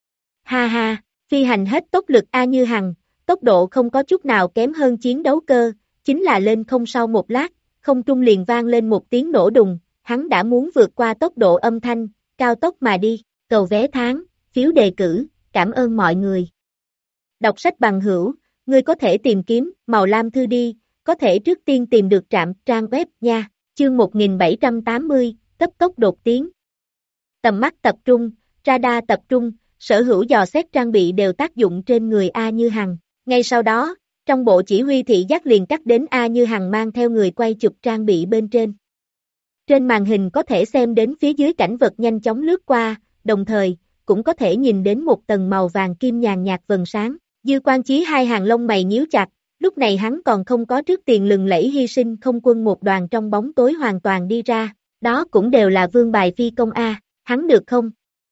S2: Ha ha, phi hành hết tốc lực A Như Hằng, tốc độ không có chút nào kém hơn chiến đấu cơ, chính là lên không sau một lát, không trung liền vang lên một tiếng nổ đùng, hắn đã muốn vượt qua tốc độ âm thanh, cao tốc mà đi, cầu vé tháng, phiếu đề cử, cảm ơn mọi người. Đọc sách bằng hữu, ngươi có thể tìm kiếm, màu lam thư đi, có thể trước tiên tìm được trạm trang web nha, chương 1780, cấp tốc đột tiến. Tầm mắt tập trung, radar tập trung, sở hữu dò xét trang bị đều tác dụng trên người A Như Hằng. Ngay sau đó, trong bộ chỉ huy thị giác liền cắt đến A Như Hằng mang theo người quay chụp trang bị bên trên. Trên màn hình có thể xem đến phía dưới cảnh vật nhanh chóng lướt qua, đồng thời, cũng có thể nhìn đến một tầng màu vàng kim nhàn nhạt vầng sáng. Dư Quan Chí hai hàng lông mày nhíu chặt, lúc này hắn còn không có trước tiền lừng lẫy hy sinh không quân một đoàn trong bóng tối hoàn toàn đi ra, đó cũng đều là vương bài phi công A, hắn được không?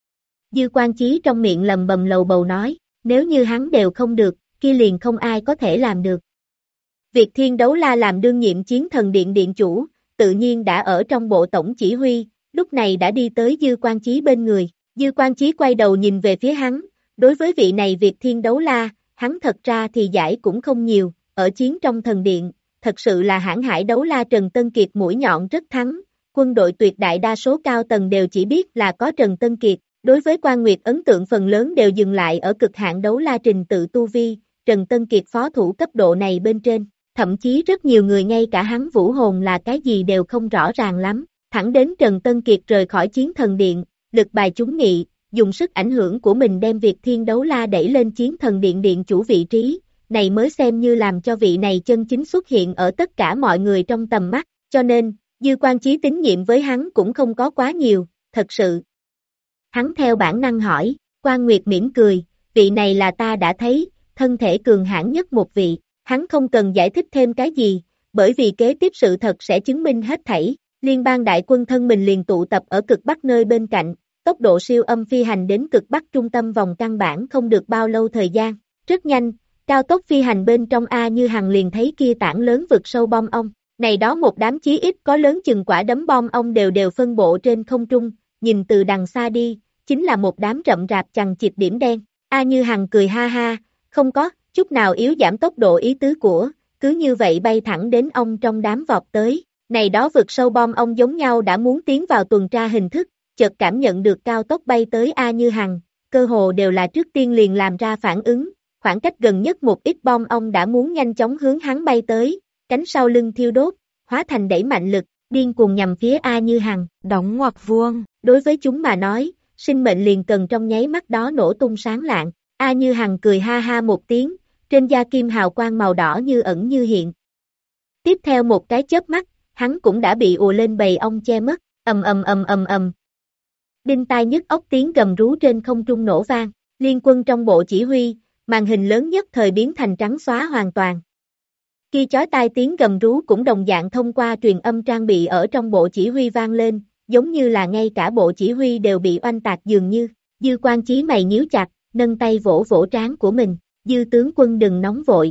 S2: Dư Quan Chí trong miệng lầm bầm lầu bầu nói, nếu như hắn đều không được, kia liền không ai có thể làm được. Việc Thiên Đấu La làm đương nhiệm chiến thần điện điện chủ, tự nhiên đã ở trong bộ tổng chỉ huy, lúc này đã đi tới Dư Quan Chí bên người. Dư Quan Chí quay đầu nhìn về phía hắn, đối với vị này Việc Thiên Đấu La, hắn thật ra thì giải cũng không nhiều, ở chiến trong thần điện, thật sự là hãn hải đấu la Trần Tân Kiệt mũi nhọn rất thắng, quân đội tuyệt đại đa số cao tầng đều chỉ biết là có Trần Tân Kiệt, đối với Quan Nguyệt ấn tượng phần lớn đều dừng lại ở cực hạn đấu la trình tự tu vi, Trần Tân Kiệt phó thủ cấp độ này bên trên, thậm chí rất nhiều người ngay cả hắn vũ hồn là cái gì đều không rõ ràng lắm, thẳng đến Trần Tân Kiệt rời khỏi chiến thần điện, lực bài chúng nghị, dùng sức ảnh hưởng của mình đem Việc Thiên Đấu La đẩy lên chiến thần điện điện chủ vị trí, này mới xem như làm cho vị này chân chính xuất hiện ở tất cả mọi người trong tầm mắt, cho nên, Dư Quan Chí tín nhiệm với hắn cũng không có quá nhiều, thật sự. Hắn theo bản năng hỏi, Quan Nguyệt mỉm cười, vị này là ta đã thấy, thân thể cường hãn nhất một vị, hắn không cần giải thích thêm cái gì, bởi vì kế tiếp sự thật sẽ chứng minh hết thảy. Liên bang đại quân thân mình liền tụ tập ở cực bắc nơi bên cạnh, tốc độ siêu âm phi hành đến cực bắc trung tâm vòng căn bản không được bao lâu thời gian. Rất nhanh, cao tốc phi hành bên trong A Như Hằng liền thấy kia tảng lớn vực sâu bom ong. Này đó một đám chí ít có lớn chừng quả đấm bom ong đều phân bộ trên không trung, nhìn từ đằng xa đi, chính là một đám rậm rạp chằng chịt điểm đen. A Như Hằng cười ha ha, không có chút nào yếu giảm tốc độ ý tứ của, cứ như vậy bay thẳng đến ong trong đám vọt tới. Này đó vực sâu bom ong giống nhau đã muốn tiến vào tuần tra hình thức, chợt cảm nhận được cao tốc bay tới A Như Hằng, cơ hồ đều là trước tiên liền làm ra phản ứng, khoảng cách gần nhất một ít bom ong đã muốn nhanh chóng hướng hắn bay tới, cánh sau lưng thiêu đốt, hóa thành đẩy mạnh lực, điên cuồng nhằm phía A Như Hằng,
S3: đóng ngoặc vuông.
S2: Đối với chúng mà nói, sinh mệnh liền cần trong nháy mắt đó nổ tung sáng lạng. A Như Hằng cười ha ha một tiếng, trên da kim hào quang màu đỏ như ẩn như hiện. Tiếp theo một cái chớp mắt, hắn cũng đã bị ùa lên bầy ong che mất, ầm ầm ầm ầm ầm. Đinh tai nhức óc tiếng gầm rú trên không trung nổ vang, liên quân trong bộ chỉ huy, màn hình lớn nhất thời biến thành trắng xóa hoàn toàn. Khi chói tai tiếng gầm rú cũng đồng dạng thông qua truyền âm trang bị ở trong bộ chỉ huy vang lên, giống như là ngay cả bộ chỉ huy đều bị oanh tạc dường như. Dư Quan Chí mày nhíu chặt, nâng tay vỗ vỗ trán của mình, Dư tướng quân đừng nóng vội.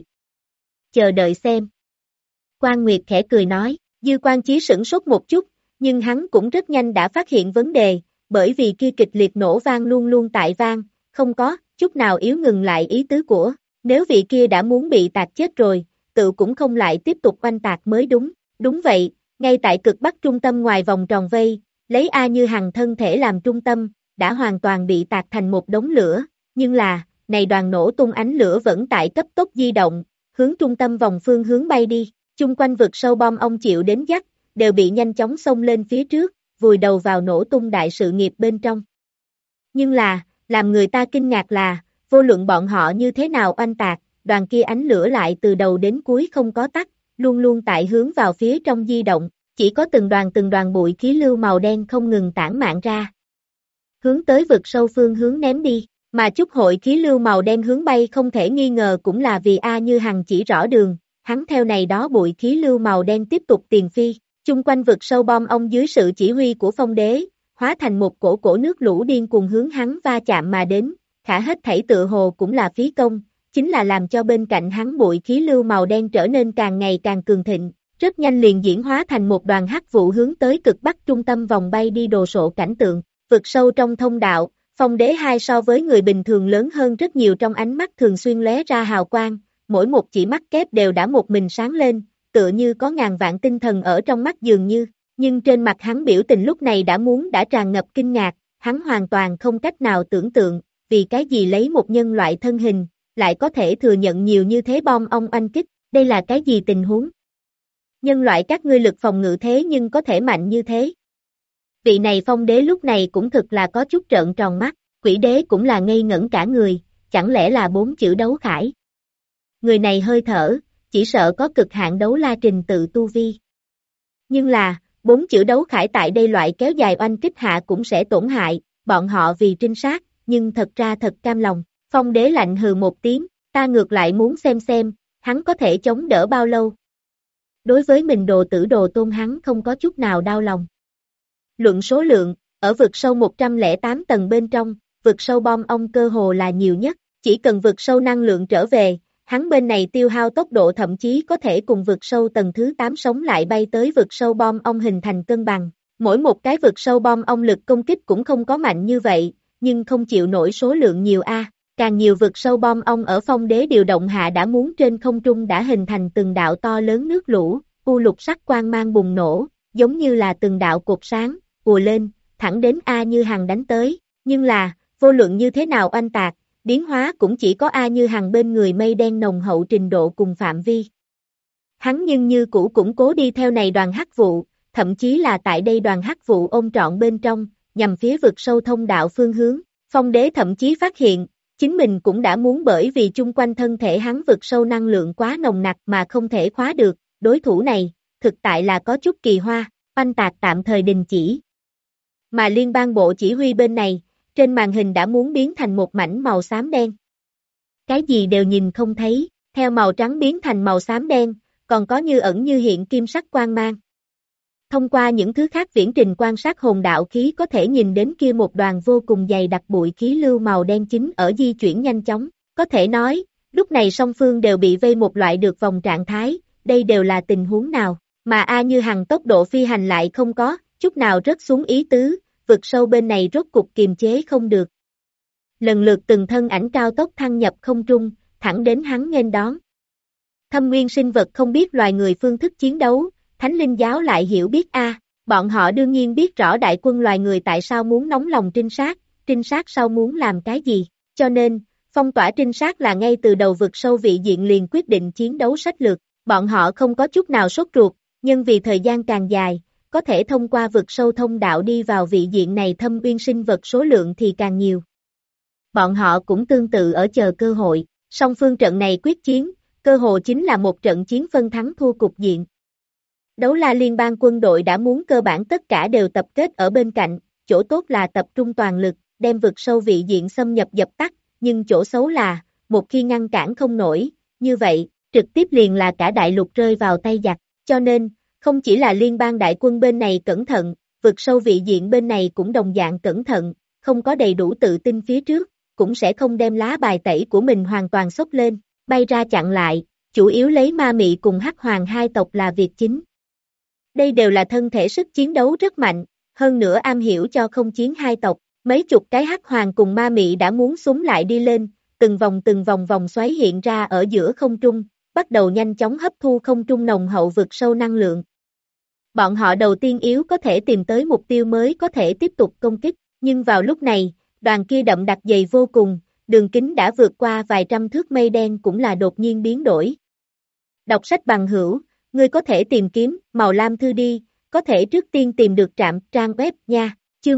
S2: Chờ đợi xem. Quan Nguyệt khẽ cười nói, Dư Quan Chí sửng sốt một chút, nhưng hắn cũng rất nhanh đã phát hiện vấn đề, bởi vì kia kịch liệt nổ vang luôn luôn tại vang, không có chút nào yếu ngừng lại ý tứ của, nếu vị kia đã muốn bị tạc chết rồi, tự cũng không lại tiếp tục oanh tạc mới đúng. Đúng vậy, ngay tại cực bắc trung tâm ngoài vòng tròn vây, lấy A Như Hằng thân thể làm trung tâm, đã hoàn toàn bị tạc thành một đống lửa, nhưng là, này đoàn nổ tung ánh lửa vẫn tại cấp tốc di động, hướng trung tâm vòng phương hướng bay đi, chung quanh vực sâu bom ong chịu đến dắt, đều bị nhanh chóng xông lên phía trước, vùi đầu vào nổ tung đại sự nghiệp bên trong. Nhưng là, làm người ta kinh ngạc là, vô luận bọn họ như thế nào oanh tạc, đoàn kia ánh lửa lại từ đầu đến cuối không có tắt, luôn luôn tại hướng vào phía trong di động, chỉ có từng đoàn bụi khí lưu màu đen không ngừng tản mạn ra. Hướng tới vực sâu phương hướng ném đi, mà chút hội khí lưu màu đen hướng bay không thể nghi ngờ cũng là vì A Như Hằng chỉ rõ đường, hắn theo này đó bụi khí lưu màu đen tiếp tục tiền phi, chung quanh vực sâu bom ong dưới sự chỉ huy của Phong Đế, hóa thành một cổ nước lũ điên cuồng hướng hắn va chạm mà đến, khả hết thảy tựa hồ cũng là phí công, chính là làm cho bên cạnh hắn bụi khí lưu màu đen trở nên càng ngày càng cường thịnh, rất nhanh liền diễn hóa thành một đoàn hắc vụ hướng tới cực bắc trung tâm vòng bay đi đồ sộ cảnh tượng, vực sâu trong thông đạo, Phong Đế hai so với người bình thường lớn hơn rất nhiều, trong ánh mắt thường xuyên lóe ra hào quang, mỗi một chỉ mắt kép đều đã một mình sáng lên, tựa như có ngàn vạn tinh thần ở trong mắt dường như, nhưng trên mặt hắn biểu tình lúc này đã tràn ngập kinh ngạc, hắn hoàn toàn không cách nào tưởng tượng, vì cái gì lấy một nhân loại thân hình, lại có thể thừa nhận nhiều như thế bom ong oanh kích, đây là cái gì tình huống? Nhân loại các ngươi lực phòng ngự thế nhưng có thể mạnh như thế. Vị này Phong Đế lúc này cũng thực là có chút trợn tròn mắt, Quỷ Đế cũng là ngây ngẩn cả người, chẳng lẽ là 4 chữ đấu khải? Người này hơi thở, chỉ sợ có cực hạn đấu la trình tự tu vi. Nhưng là, 4 chữ đấu khải tại đây loại kéo dài oanh kích hạ cũng sẽ tổn hại, bọn họ vì trinh sát, nhưng thật ra thật cam lòng. Phong Đế lạnh hừ một tiếng, ta ngược lại muốn xem, hắn có thể chống đỡ bao lâu. Đối với mình đồ tử đồ tôn hắn không có chút nào đau lòng. Luận số lượng, ở vực sâu 108 tầng bên trong, vực sâu bom ong cơ hồ là nhiều nhất, chỉ cần vực sâu năng lượng trở về, hắn bên này tiêu hao tốc độ thậm chí có thể cùng vực sâu tầng thứ 8 sống lại bay tới vực sâu bom ong hình thành cân bằng. Mỗi một cái vực sâu bom ong lực công kích cũng không có mạnh như vậy, nhưng không chịu nổi số lượng nhiều a. Càng nhiều vực sâu bom ong ở Phong Đế điều động hạ đã muốn trên không trung đã hình thành từng đạo to lớn nước lũ, u lục sắc quang mang bùng nổ, giống như là từng đạo cột sáng, ùa lên, thẳng đến A Như Hằng đánh tới, nhưng là, vô luận như thế nào oanh tạc, biến hóa cũng chỉ có A Như Hằng bên người mây đen nồng hậu trình độ cùng phạm vi. Hắn nhưng như cũ cũng cố đi theo này đoàn hắc vụ, thậm chí là tại đây đoàn hắc vụ ôm trọn bên trong, nhằm phía vực sâu thông đạo phương hướng, Phong Đế thậm chí phát hiện, chính mình cũng đã muốn bởi vì chung quanh thân thể hắn vực sâu năng lượng quá nồng nặc mà không thể khóa được, đối thủ này, thực tại là có chút kỳ hoa, oanh tạc tạm thời đình chỉ. Mà liên bang bộ chỉ huy bên này, trên màn hình đã muốn biến thành một mảnh màu xám đen. Cái gì đều nhìn không thấy, theo màu trắng biến thành màu xám đen, còn có như ẩn như hiện kim sắc quang mang. Thông qua những thứ khác viễn trình quan sát hồn đạo khí có thể nhìn đến kia một đoàn vô cùng dày đặc bụi khí lưu màu đen chính ở di chuyển nhanh chóng, có thể nói, lúc này song phương đều bị vây một loại được vòng trạng thái, đây đều là tình huống nào, mà A Như Hằng tốc độ phi hành lại không có, chút nào rớt xuống ý tứ, vực sâu bên này rốt cục kiềm chế không được. Lần lượt từng thân ảnh cao tốc thăng nhập không trung, thẳng đến hắn nghênh đón. Thâm nguyên sinh vật không biết loài người phương thức chiến đấu, Thánh Linh giáo lại hiểu biết bọn họ đương nhiên biết rõ đại quân loài người tại sao muốn nóng lòng trinh sát sau muốn làm cái gì, cho nên, phong tỏa trinh sát là ngay từ đầu vực sâu vị diện liền quyết định chiến đấu sách lược, bọn họ không có chút nào sốt ruột, nhưng vì thời gian càng dài, có thể thông qua vực sâu thông đạo đi vào vị diện này thâm uyên sinh vật số lượng thì càng nhiều. Bọn họ cũng tương tự ở chờ cơ hội, song phương trận này quyết chiến, cơ hội chính là một trận chiến phân thắng thua cục diện. Đấu la liên bang quân đội đã muốn cơ bản tất cả đều tập kết ở bên cạnh, chỗ tốt là tập trung toàn lực, đem vực sâu vị diện xâm nhập dập tắt, nhưng chỗ xấu là, một khi ngăn cản không nổi, như vậy, trực tiếp liền là cả đại lục rơi vào tay giặc, cho nên, không chỉ là liên bang đại quân bên này cẩn thận, vực sâu vị diện bên này cũng đồng dạng cẩn thận, không có đầy đủ tự tin phía trước, cũng sẽ không đem lá bài tẩy của mình hoàn toàn xốc lên, bay ra chặn lại, chủ yếu lấy ma mị cùng hắc hoàng hai tộc là việc chính. Đây đều là thân thể sức chiến đấu rất mạnh, hơn nữa am hiểu cho không chiến hai tộc, mấy chục cái hắc hoàng cùng ma mị đã muốn súng lại đi lên, từng vòng vòng xoáy hiện ra ở giữa không trung, bắt đầu nhanh chóng hấp thu không trung nồng hậu vực sâu năng lượng. Bọn họ đầu tiên yếu có thể tìm tới mục tiêu mới có thể tiếp tục công kích, nhưng vào lúc này, đoàn kia đậm đặc dày vô cùng, đường kính đã vượt qua vài trăm thước mây đen cũng là đột nhiên biến đổi. Đọc sách bằng hữu, ngươi có thể tìm kiếm màu lam thư đi, có thể trước tiên tìm được trạm trang web nha, chương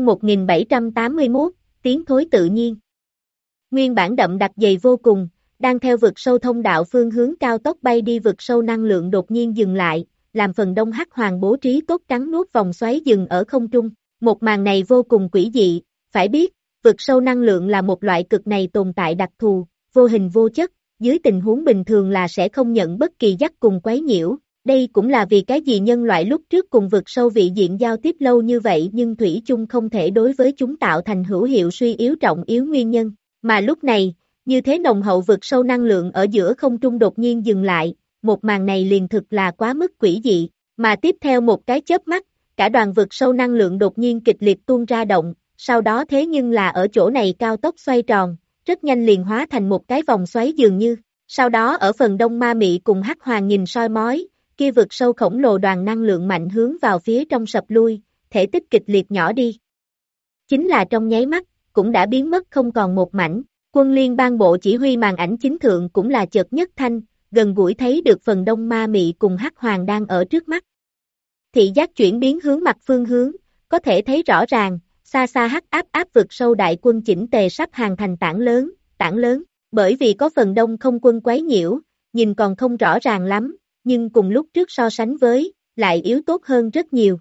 S2: 1781, tiến thối tự nhiên. Nguyên bản đậm đặc dày vô cùng, đang theo vực sâu thông đạo phương hướng cao tốc bay đi vực sâu năng lượng đột nhiên dừng lại, làm phần đông hắc hoàng bố trí tốt cắn nuốt vòng xoáy dừng ở không trung. Một màn này vô cùng quỷ dị, phải biết, vực sâu năng lượng là một loại cực này tồn tại đặc thù, vô hình vô chất, dưới tình huống bình thường là sẽ không nhận bất kỳ dắt cùng quấy nhiễu. Đây cũng là vì cái gì nhân loại lúc trước cùng vực sâu vị diện giao tiếp lâu như vậy nhưng thủy chung không thể đối với chúng tạo thành hữu hiệu suy yếu trọng yếu nguyên nhân. Mà lúc này, như thế nồng hậu vực sâu năng lượng ở giữa không trung đột nhiên dừng lại, một màn này liền thực là quá mức quỷ dị, mà tiếp theo một cái chớp mắt, cả đoàn vực sâu năng lượng đột nhiên kịch liệt tuôn ra động, sau đó thế nhưng là ở chỗ này cao tốc xoay tròn, rất nhanh liền hóa thành một cái vòng xoáy dường như, sau đó ở phần đông ma mị cùng hắc hoàng nhìn soi mói, kia vực sâu khổng lồ đoàn năng lượng mạnh hướng vào phía trong sập lui, thể tích kịch liệt nhỏ đi. Chính là trong nháy mắt, cũng đã biến mất không còn một mảnh, quân liên bang bộ chỉ huy màn ảnh chính thượng cũng là chợt nhất thanh, gần gũi thấy được phần đông ma mị cùng hắc hoàng đang ở trước mắt. Thị giác chuyển biến hướng mặt phương hướng, có thể thấy rõ ràng, xa xa hắc áp vực sâu đại quân chỉnh tề sắp hàng thành tảng lớn, bởi vì có phần đông không quân quấy nhiễu, nhìn còn không rõ ràng lắm, nhưng cùng lúc trước so sánh với, lại yếu tốt hơn rất nhiều.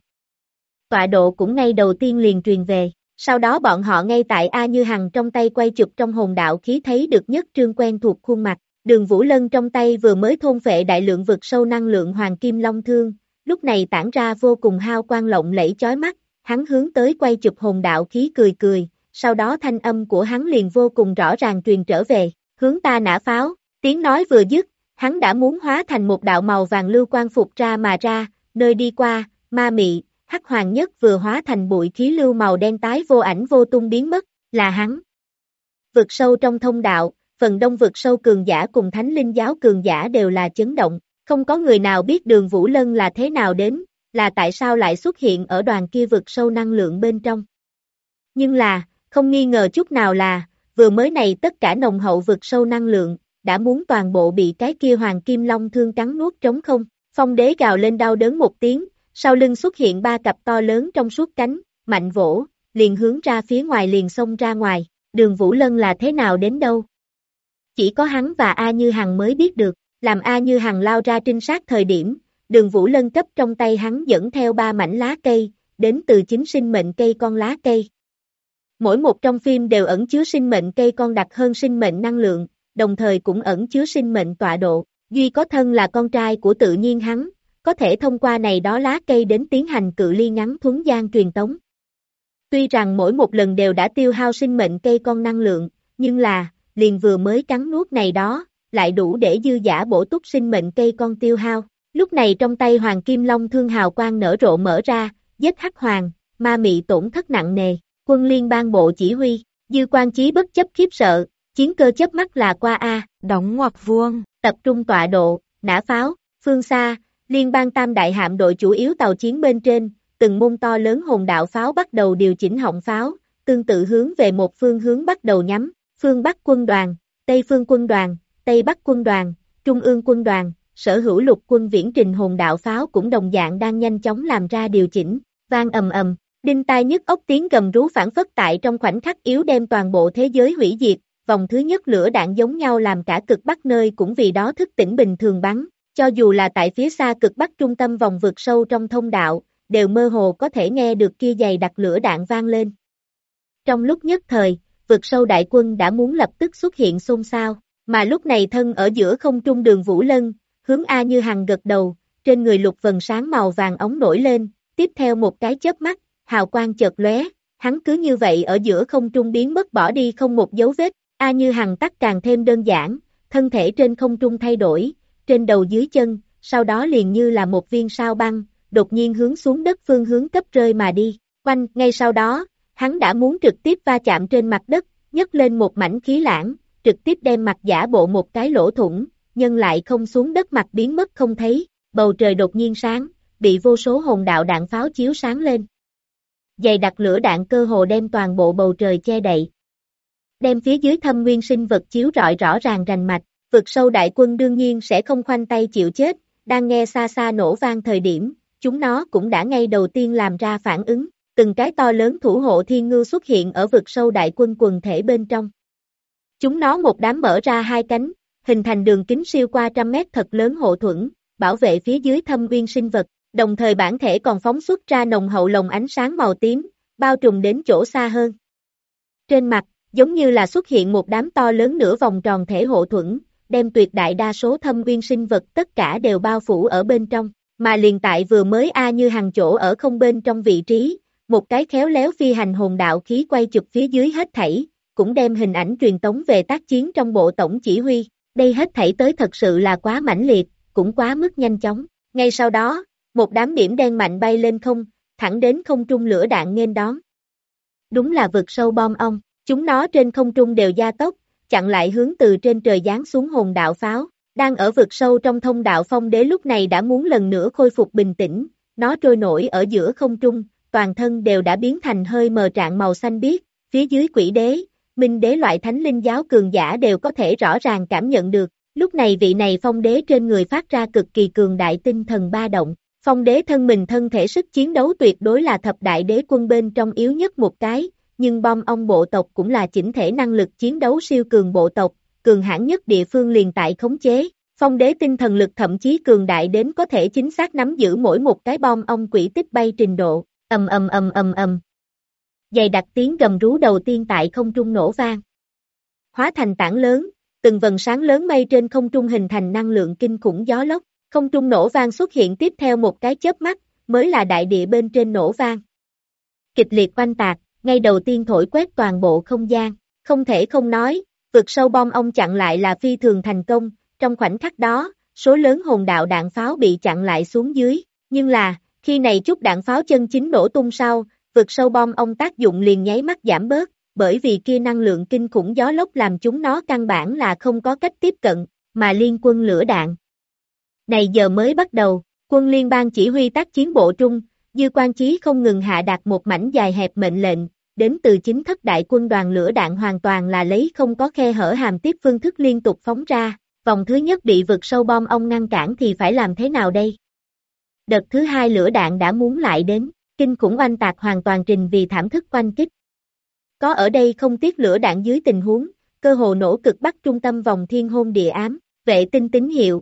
S2: Tọa độ cũng ngay đầu tiên liền truyền về, sau đó bọn họ ngay tại A Như Hằng trong tay quay chụp trong hồn đạo khí thấy được nhất trương quen thuộc khuôn mặt, Đường Vũ Lân trong tay vừa mới thôn phệ đại lượng vực sâu năng lượng hoàng kim long thương, lúc này tản ra vô cùng hao quang lộng lẫy chói mắt, hắn hướng tới quay chụp hồn đạo khí cười cười, sau đó thanh âm của hắn liền vô cùng rõ ràng truyền trở về, hướng ta nã pháo, tiếng nói vừa dứt, hắn đã muốn hóa thành một đạo màu vàng lưu quang phục ra mà ra, nơi đi qua, ma mị, hắc hoàng nhất vừa hóa thành bụi khí lưu màu đen tái vô ảnh vô tung biến mất, là hắn. Vực sâu trong thông đạo, phần đông vực sâu cường giả cùng thánh linh giáo cường giả đều là chấn động, không có người nào biết Đường Vũ Lân là thế nào đến, là tại sao lại xuất hiện ở đoàn kia vực sâu năng lượng bên trong. Nhưng là, không nghi ngờ chút nào là, vừa mới này tất cả nồng hậu vực sâu năng lượng, đã muốn toàn bộ bị cái kia hoàng kim long thương cắn nuốt trống không, phong đế gào lên đau đớn một tiếng, sau lưng xuất hiện ba cặp to lớn trong suốt cánh, mạnh vỗ, liền hướng ra phía ngoài liền xông ra ngoài, Đường Vũ Lân là thế nào đến đâu. Chỉ có hắn và A Như Hằng mới biết được, làm A Như Hằng lao ra trinh sát thời điểm, Đường Vũ Lân cấp trong tay hắn dẫn theo ba mảnh lá cây, đến từ chính sinh mệnh cây con lá cây. Mỗi một trong phim đều ẩn chứa sinh mệnh cây con đặc hơn sinh mệnh năng lượng, đồng thời cũng ẩn chứa sinh mệnh tọa độ. Duy có thân là con trai của tự nhiên hắn, có thể thông qua này đó lá cây đến tiến hành cự ly ngắn thuấn gian truyền tống. Tuy rằng mỗi một lần đều đã tiêu hao sinh mệnh cây con năng lượng, nhưng là, liền vừa mới cắn nuốt này đó, lại đủ để dư dả bổ túc sinh mệnh cây con tiêu hao. Lúc này trong tay Hoàng Kim Long thương hào quang nở rộ mở ra, giết Hắc Hoàng, ma mị tổn thất nặng nề, quân liên bang bộ chỉ huy, Dư Quan Chí bất chấp khiếp sợ, chiến cơ chớp mắt là qua A,
S3: đóng ngoặc vuông,
S2: tập trung tọa độ, nã pháo, phương xa, liên bang tam đại hạm đội chủ yếu tàu chiến bên trên, từng môn to lớn hồn đạo pháo bắt đầu điều chỉnh họng pháo, tương tự hướng về một phương hướng bắt đầu nhắm, phương Bắc quân đoàn, Tây phương quân đoàn, Tây Bắc quân đoàn, Trung ương quân đoàn, sở hữu lục quân viễn trình hồn đạo pháo cũng đồng dạng đang nhanh chóng làm ra điều chỉnh, vang ầm ầm, đinh tai nhức óc tiếng gầm rú phản phất tại trong khoảnh khắc yếu đem toàn bộ thế giới hủy diệt, vòng thứ nhất lửa đạn giống nhau làm cả cực Bắc nơi cũng vì đó thức tỉnh bình thường bắn, cho dù là tại phía xa cực Bắc trung tâm vòng vực sâu trong thông đạo, đều mơ hồ có thể nghe được kia dày đặc lửa đạn vang lên. Trong lúc nhất thời, vực sâu đại quân đã muốn lập tức xuất hiện xôn xao, mà lúc này thân ở giữa không trung Đường Vũ Lân, hướng A Như Hằng gật đầu, trên người lục vầng sáng màu vàng ống nổi lên, tiếp theo một cái chớp mắt, hào quang chợt lóe, hắn cứ như vậy ở giữa không trung biến mất bỏ đi không một dấu vết, A Như Hằng tắc càng thêm đơn giản, thân thể trên không trung thay đổi, trên đầu dưới chân, sau đó liền như là một viên sao băng, đột nhiên hướng xuống đất phương hướng cấp rơi mà đi, ngay sau đó, hắn đã muốn trực tiếp va chạm trên mặt đất, nhấc lên một mảnh khí lãng, trực tiếp đem mặt giả bộ một cái lỗ thủng, nhưng lại không xuống đất mặt biến mất không thấy, bầu trời đột nhiên sáng, bị vô số hồn đạo đạn pháo chiếu sáng lên. Dày đặc lửa đạn cơ hồ đem toàn bộ bầu trời che đậy. Đem phía dưới thâm nguyên sinh vật chiếu rọi rõ ràng rành mạch, vực sâu đại quân đương nhiên sẽ không khoanh tay chịu chết, đang nghe xa xa nổ vang thời điểm, chúng nó cũng đã ngay đầu tiên làm ra phản ứng, từng cái to lớn thủ hộ thiên ngưu xuất hiện ở vực sâu đại quân quần thể bên trong. Chúng nó một đám mở ra hai cánh, hình thành đường kính siêu qua 100 mét thật lớn hộ thuẫn, bảo vệ phía dưới thâm nguyên sinh vật, đồng thời bản thể còn phóng xuất ra nồng hậu lồng ánh sáng màu tím, bao trùm đến chỗ xa hơn. Trên mặt, giống như là xuất hiện một đám to lớn nửa vòng tròn thể hộ thuẫn, đem tuyệt đại đa số thâm nguyên sinh vật tất cả đều bao phủ ở bên trong, mà liền tại vừa mới A Như Hằng chỗ ở không bên trong vị trí, một cái khéo léo phi hành hồn đạo khí quay chụp phía dưới hết thảy, cũng đem hình ảnh truyền tống về tác chiến trong bộ tổng chỉ huy, đây hết thảy tới thật sự là quá mãnh liệt, cũng quá mức nhanh chóng, ngay sau đó, một đám điểm đen mạnh bay lên không, thẳng đến không trung lửa đạn nghênh đón. Đúng là vực sâu bom ong, chúng nó trên không trung đều gia tốc, chặn lại hướng từ trên trời giáng xuống hồn đạo pháo, đang ở vực sâu trong thông đạo phong đế lúc này đã muốn lần nữa khôi phục bình tĩnh, nó trôi nổi ở giữa không trung, toàn thân đều đã biến thành hơi mờ trạng màu xanh biếc, phía dưới quỷ đế, minh đế loại thánh linh giáo cường giả đều có thể rõ ràng cảm nhận được, lúc này vị này phong đế trên người phát ra cực kỳ cường đại tinh thần ba động, phong đế thân mình thân thể sức chiến đấu tuyệt đối là thập đại đế quân bên trong yếu nhất một cái, nhưng bom ong bộ tộc cũng là chỉnh thể năng lực chiến đấu siêu cường bộ tộc, cường hãn nhất địa phương liền tại khống chế. Phong đế tinh thần lực thậm chí cường đại đến có thể chính xác nắm giữ mỗi một cái bom ong quỷ tích bay trình độ, ầm ầm ầm ầm ầm. Dày đặc tiếng gầm rú đầu tiên tại không trung nổ vang. Hóa thành tảng lớn, từng vầng sáng lớn mây trên không trung hình thành năng lượng kinh khủng gió lốc, không trung nổ vang xuất hiện tiếp theo một cái chớp mắt, mới là đại địa bên trên nổ vang. Kịch liệt oanh tạc, ngay đầu tiên thổi quét toàn bộ không gian, không thể không nói, vực sâu bom ong chặn lại là phi thường thành công. Trong khoảnh khắc đó, số lớn hồn đạo đạn pháo bị chặn lại xuống dưới, nhưng là, khi này chút đạn pháo chân chính nổ tung sau, vực sâu bom ong tác dụng liền nháy mắt giảm bớt, bởi vì kia năng lượng kinh khủng gió lốc làm chúng nó căn bản là không có cách tiếp cận, mà liên quân lửa đạn. Này giờ mới bắt đầu, quân liên bang chỉ huy tác chiến bộ trung, Dư Quan Chí không ngừng hạ đạt một mảnh dài hẹp mệnh lệnh, đến từ chính thất đại quân đoàn lửa đạn hoàn toàn là lấy không có khe hở hàm tiếp phương thức liên tục phóng ra. Vòng thứ nhất bị vực sâu bom ong ngăn cản thì phải làm thế nào đây? Đợt thứ hai lửa đạn đã muốn lại đến, kinh khủng oanh tạc hoàn toàn trình vì thảm thức oanh kích. Có ở đây không tiếc lửa đạn dưới tình huống, cơ hồ nổ cực bắc trung tâm vòng thiên hôn địa ám, vệ tinh tín hiệu.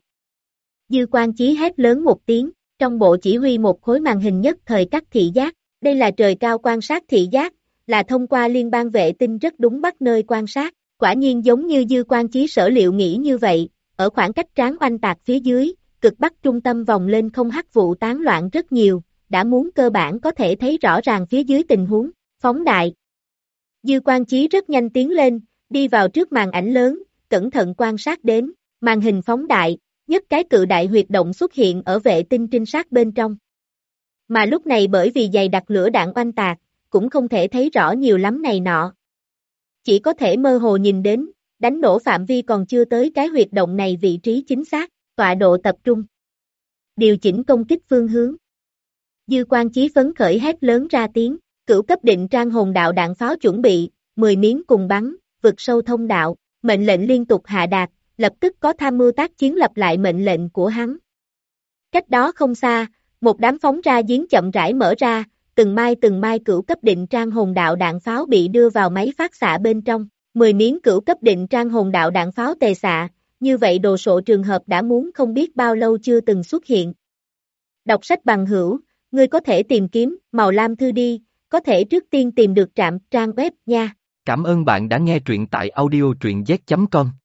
S2: Dư Quan Chí hét lớn một tiếng, trong bộ chỉ huy một khối màn hình nhất thời cắt thị giác, đây là trời cao quan sát thị giác, là thông qua liên bang vệ tinh rất đúng bắt nơi quan sát, quả nhiên giống như Dư Quan Chí sở liệu nghĩ như vậy, ở khoảng cách tráng oanh tạc phía dưới, cực bắc trung tâm vòng lên không hắc vụ tán loạn rất nhiều, đã muốn cơ bản có thể thấy rõ ràng phía dưới tình huống, phóng đại. Dư Quan Chí rất nhanh tiến lên, đi vào trước màn ảnh lớn, cẩn thận quan sát đến, màn hình phóng đại, nhất cái cự đại huyệt động xuất hiện ở vệ tinh trinh sát bên trong. Mà lúc này bởi vì dày đặc lửa đạn oanh tạc, cũng không thể thấy rõ nhiều lắm này nọ. Chỉ có thể mơ hồ nhìn đến, đánh nổ phạm vi còn chưa tới cái huyệt động này vị trí chính xác, tọa độ tập trung. Điều chỉnh công kích phương hướng. Dư Quan Chí phấn khởi hét lớn ra tiếng, cửu cấp định trang hồn đạo đạn pháo chuẩn bị, 10 miếng cùng bắn, vực sâu thông đạo, mệnh lệnh liên tục hạ đạt, lập tức có tham mưu tác chiến lặp lại mệnh lệnh của hắn. Cách đó không xa, một đám phóng ra giếng chậm rãi mở ra, từng mai cửu cấp định trang hồn đạo đạn pháo bị đưa vào máy phát xạ bên trong, 10 miếng cửu cấp định trang hồn đạo đạn pháo tề xạ, như vậy đồ sộ trường hợp đã muốn không biết bao lâu chưa từng xuất hiện. Đọc sách bằng hữu, ngươi có thể tìm kiếm màu lam thư đi, có thể trước tiên tìm được trạm trang web nha.
S1: Cảm ơn bạn đã nghe truyện tại audio truyện z.com.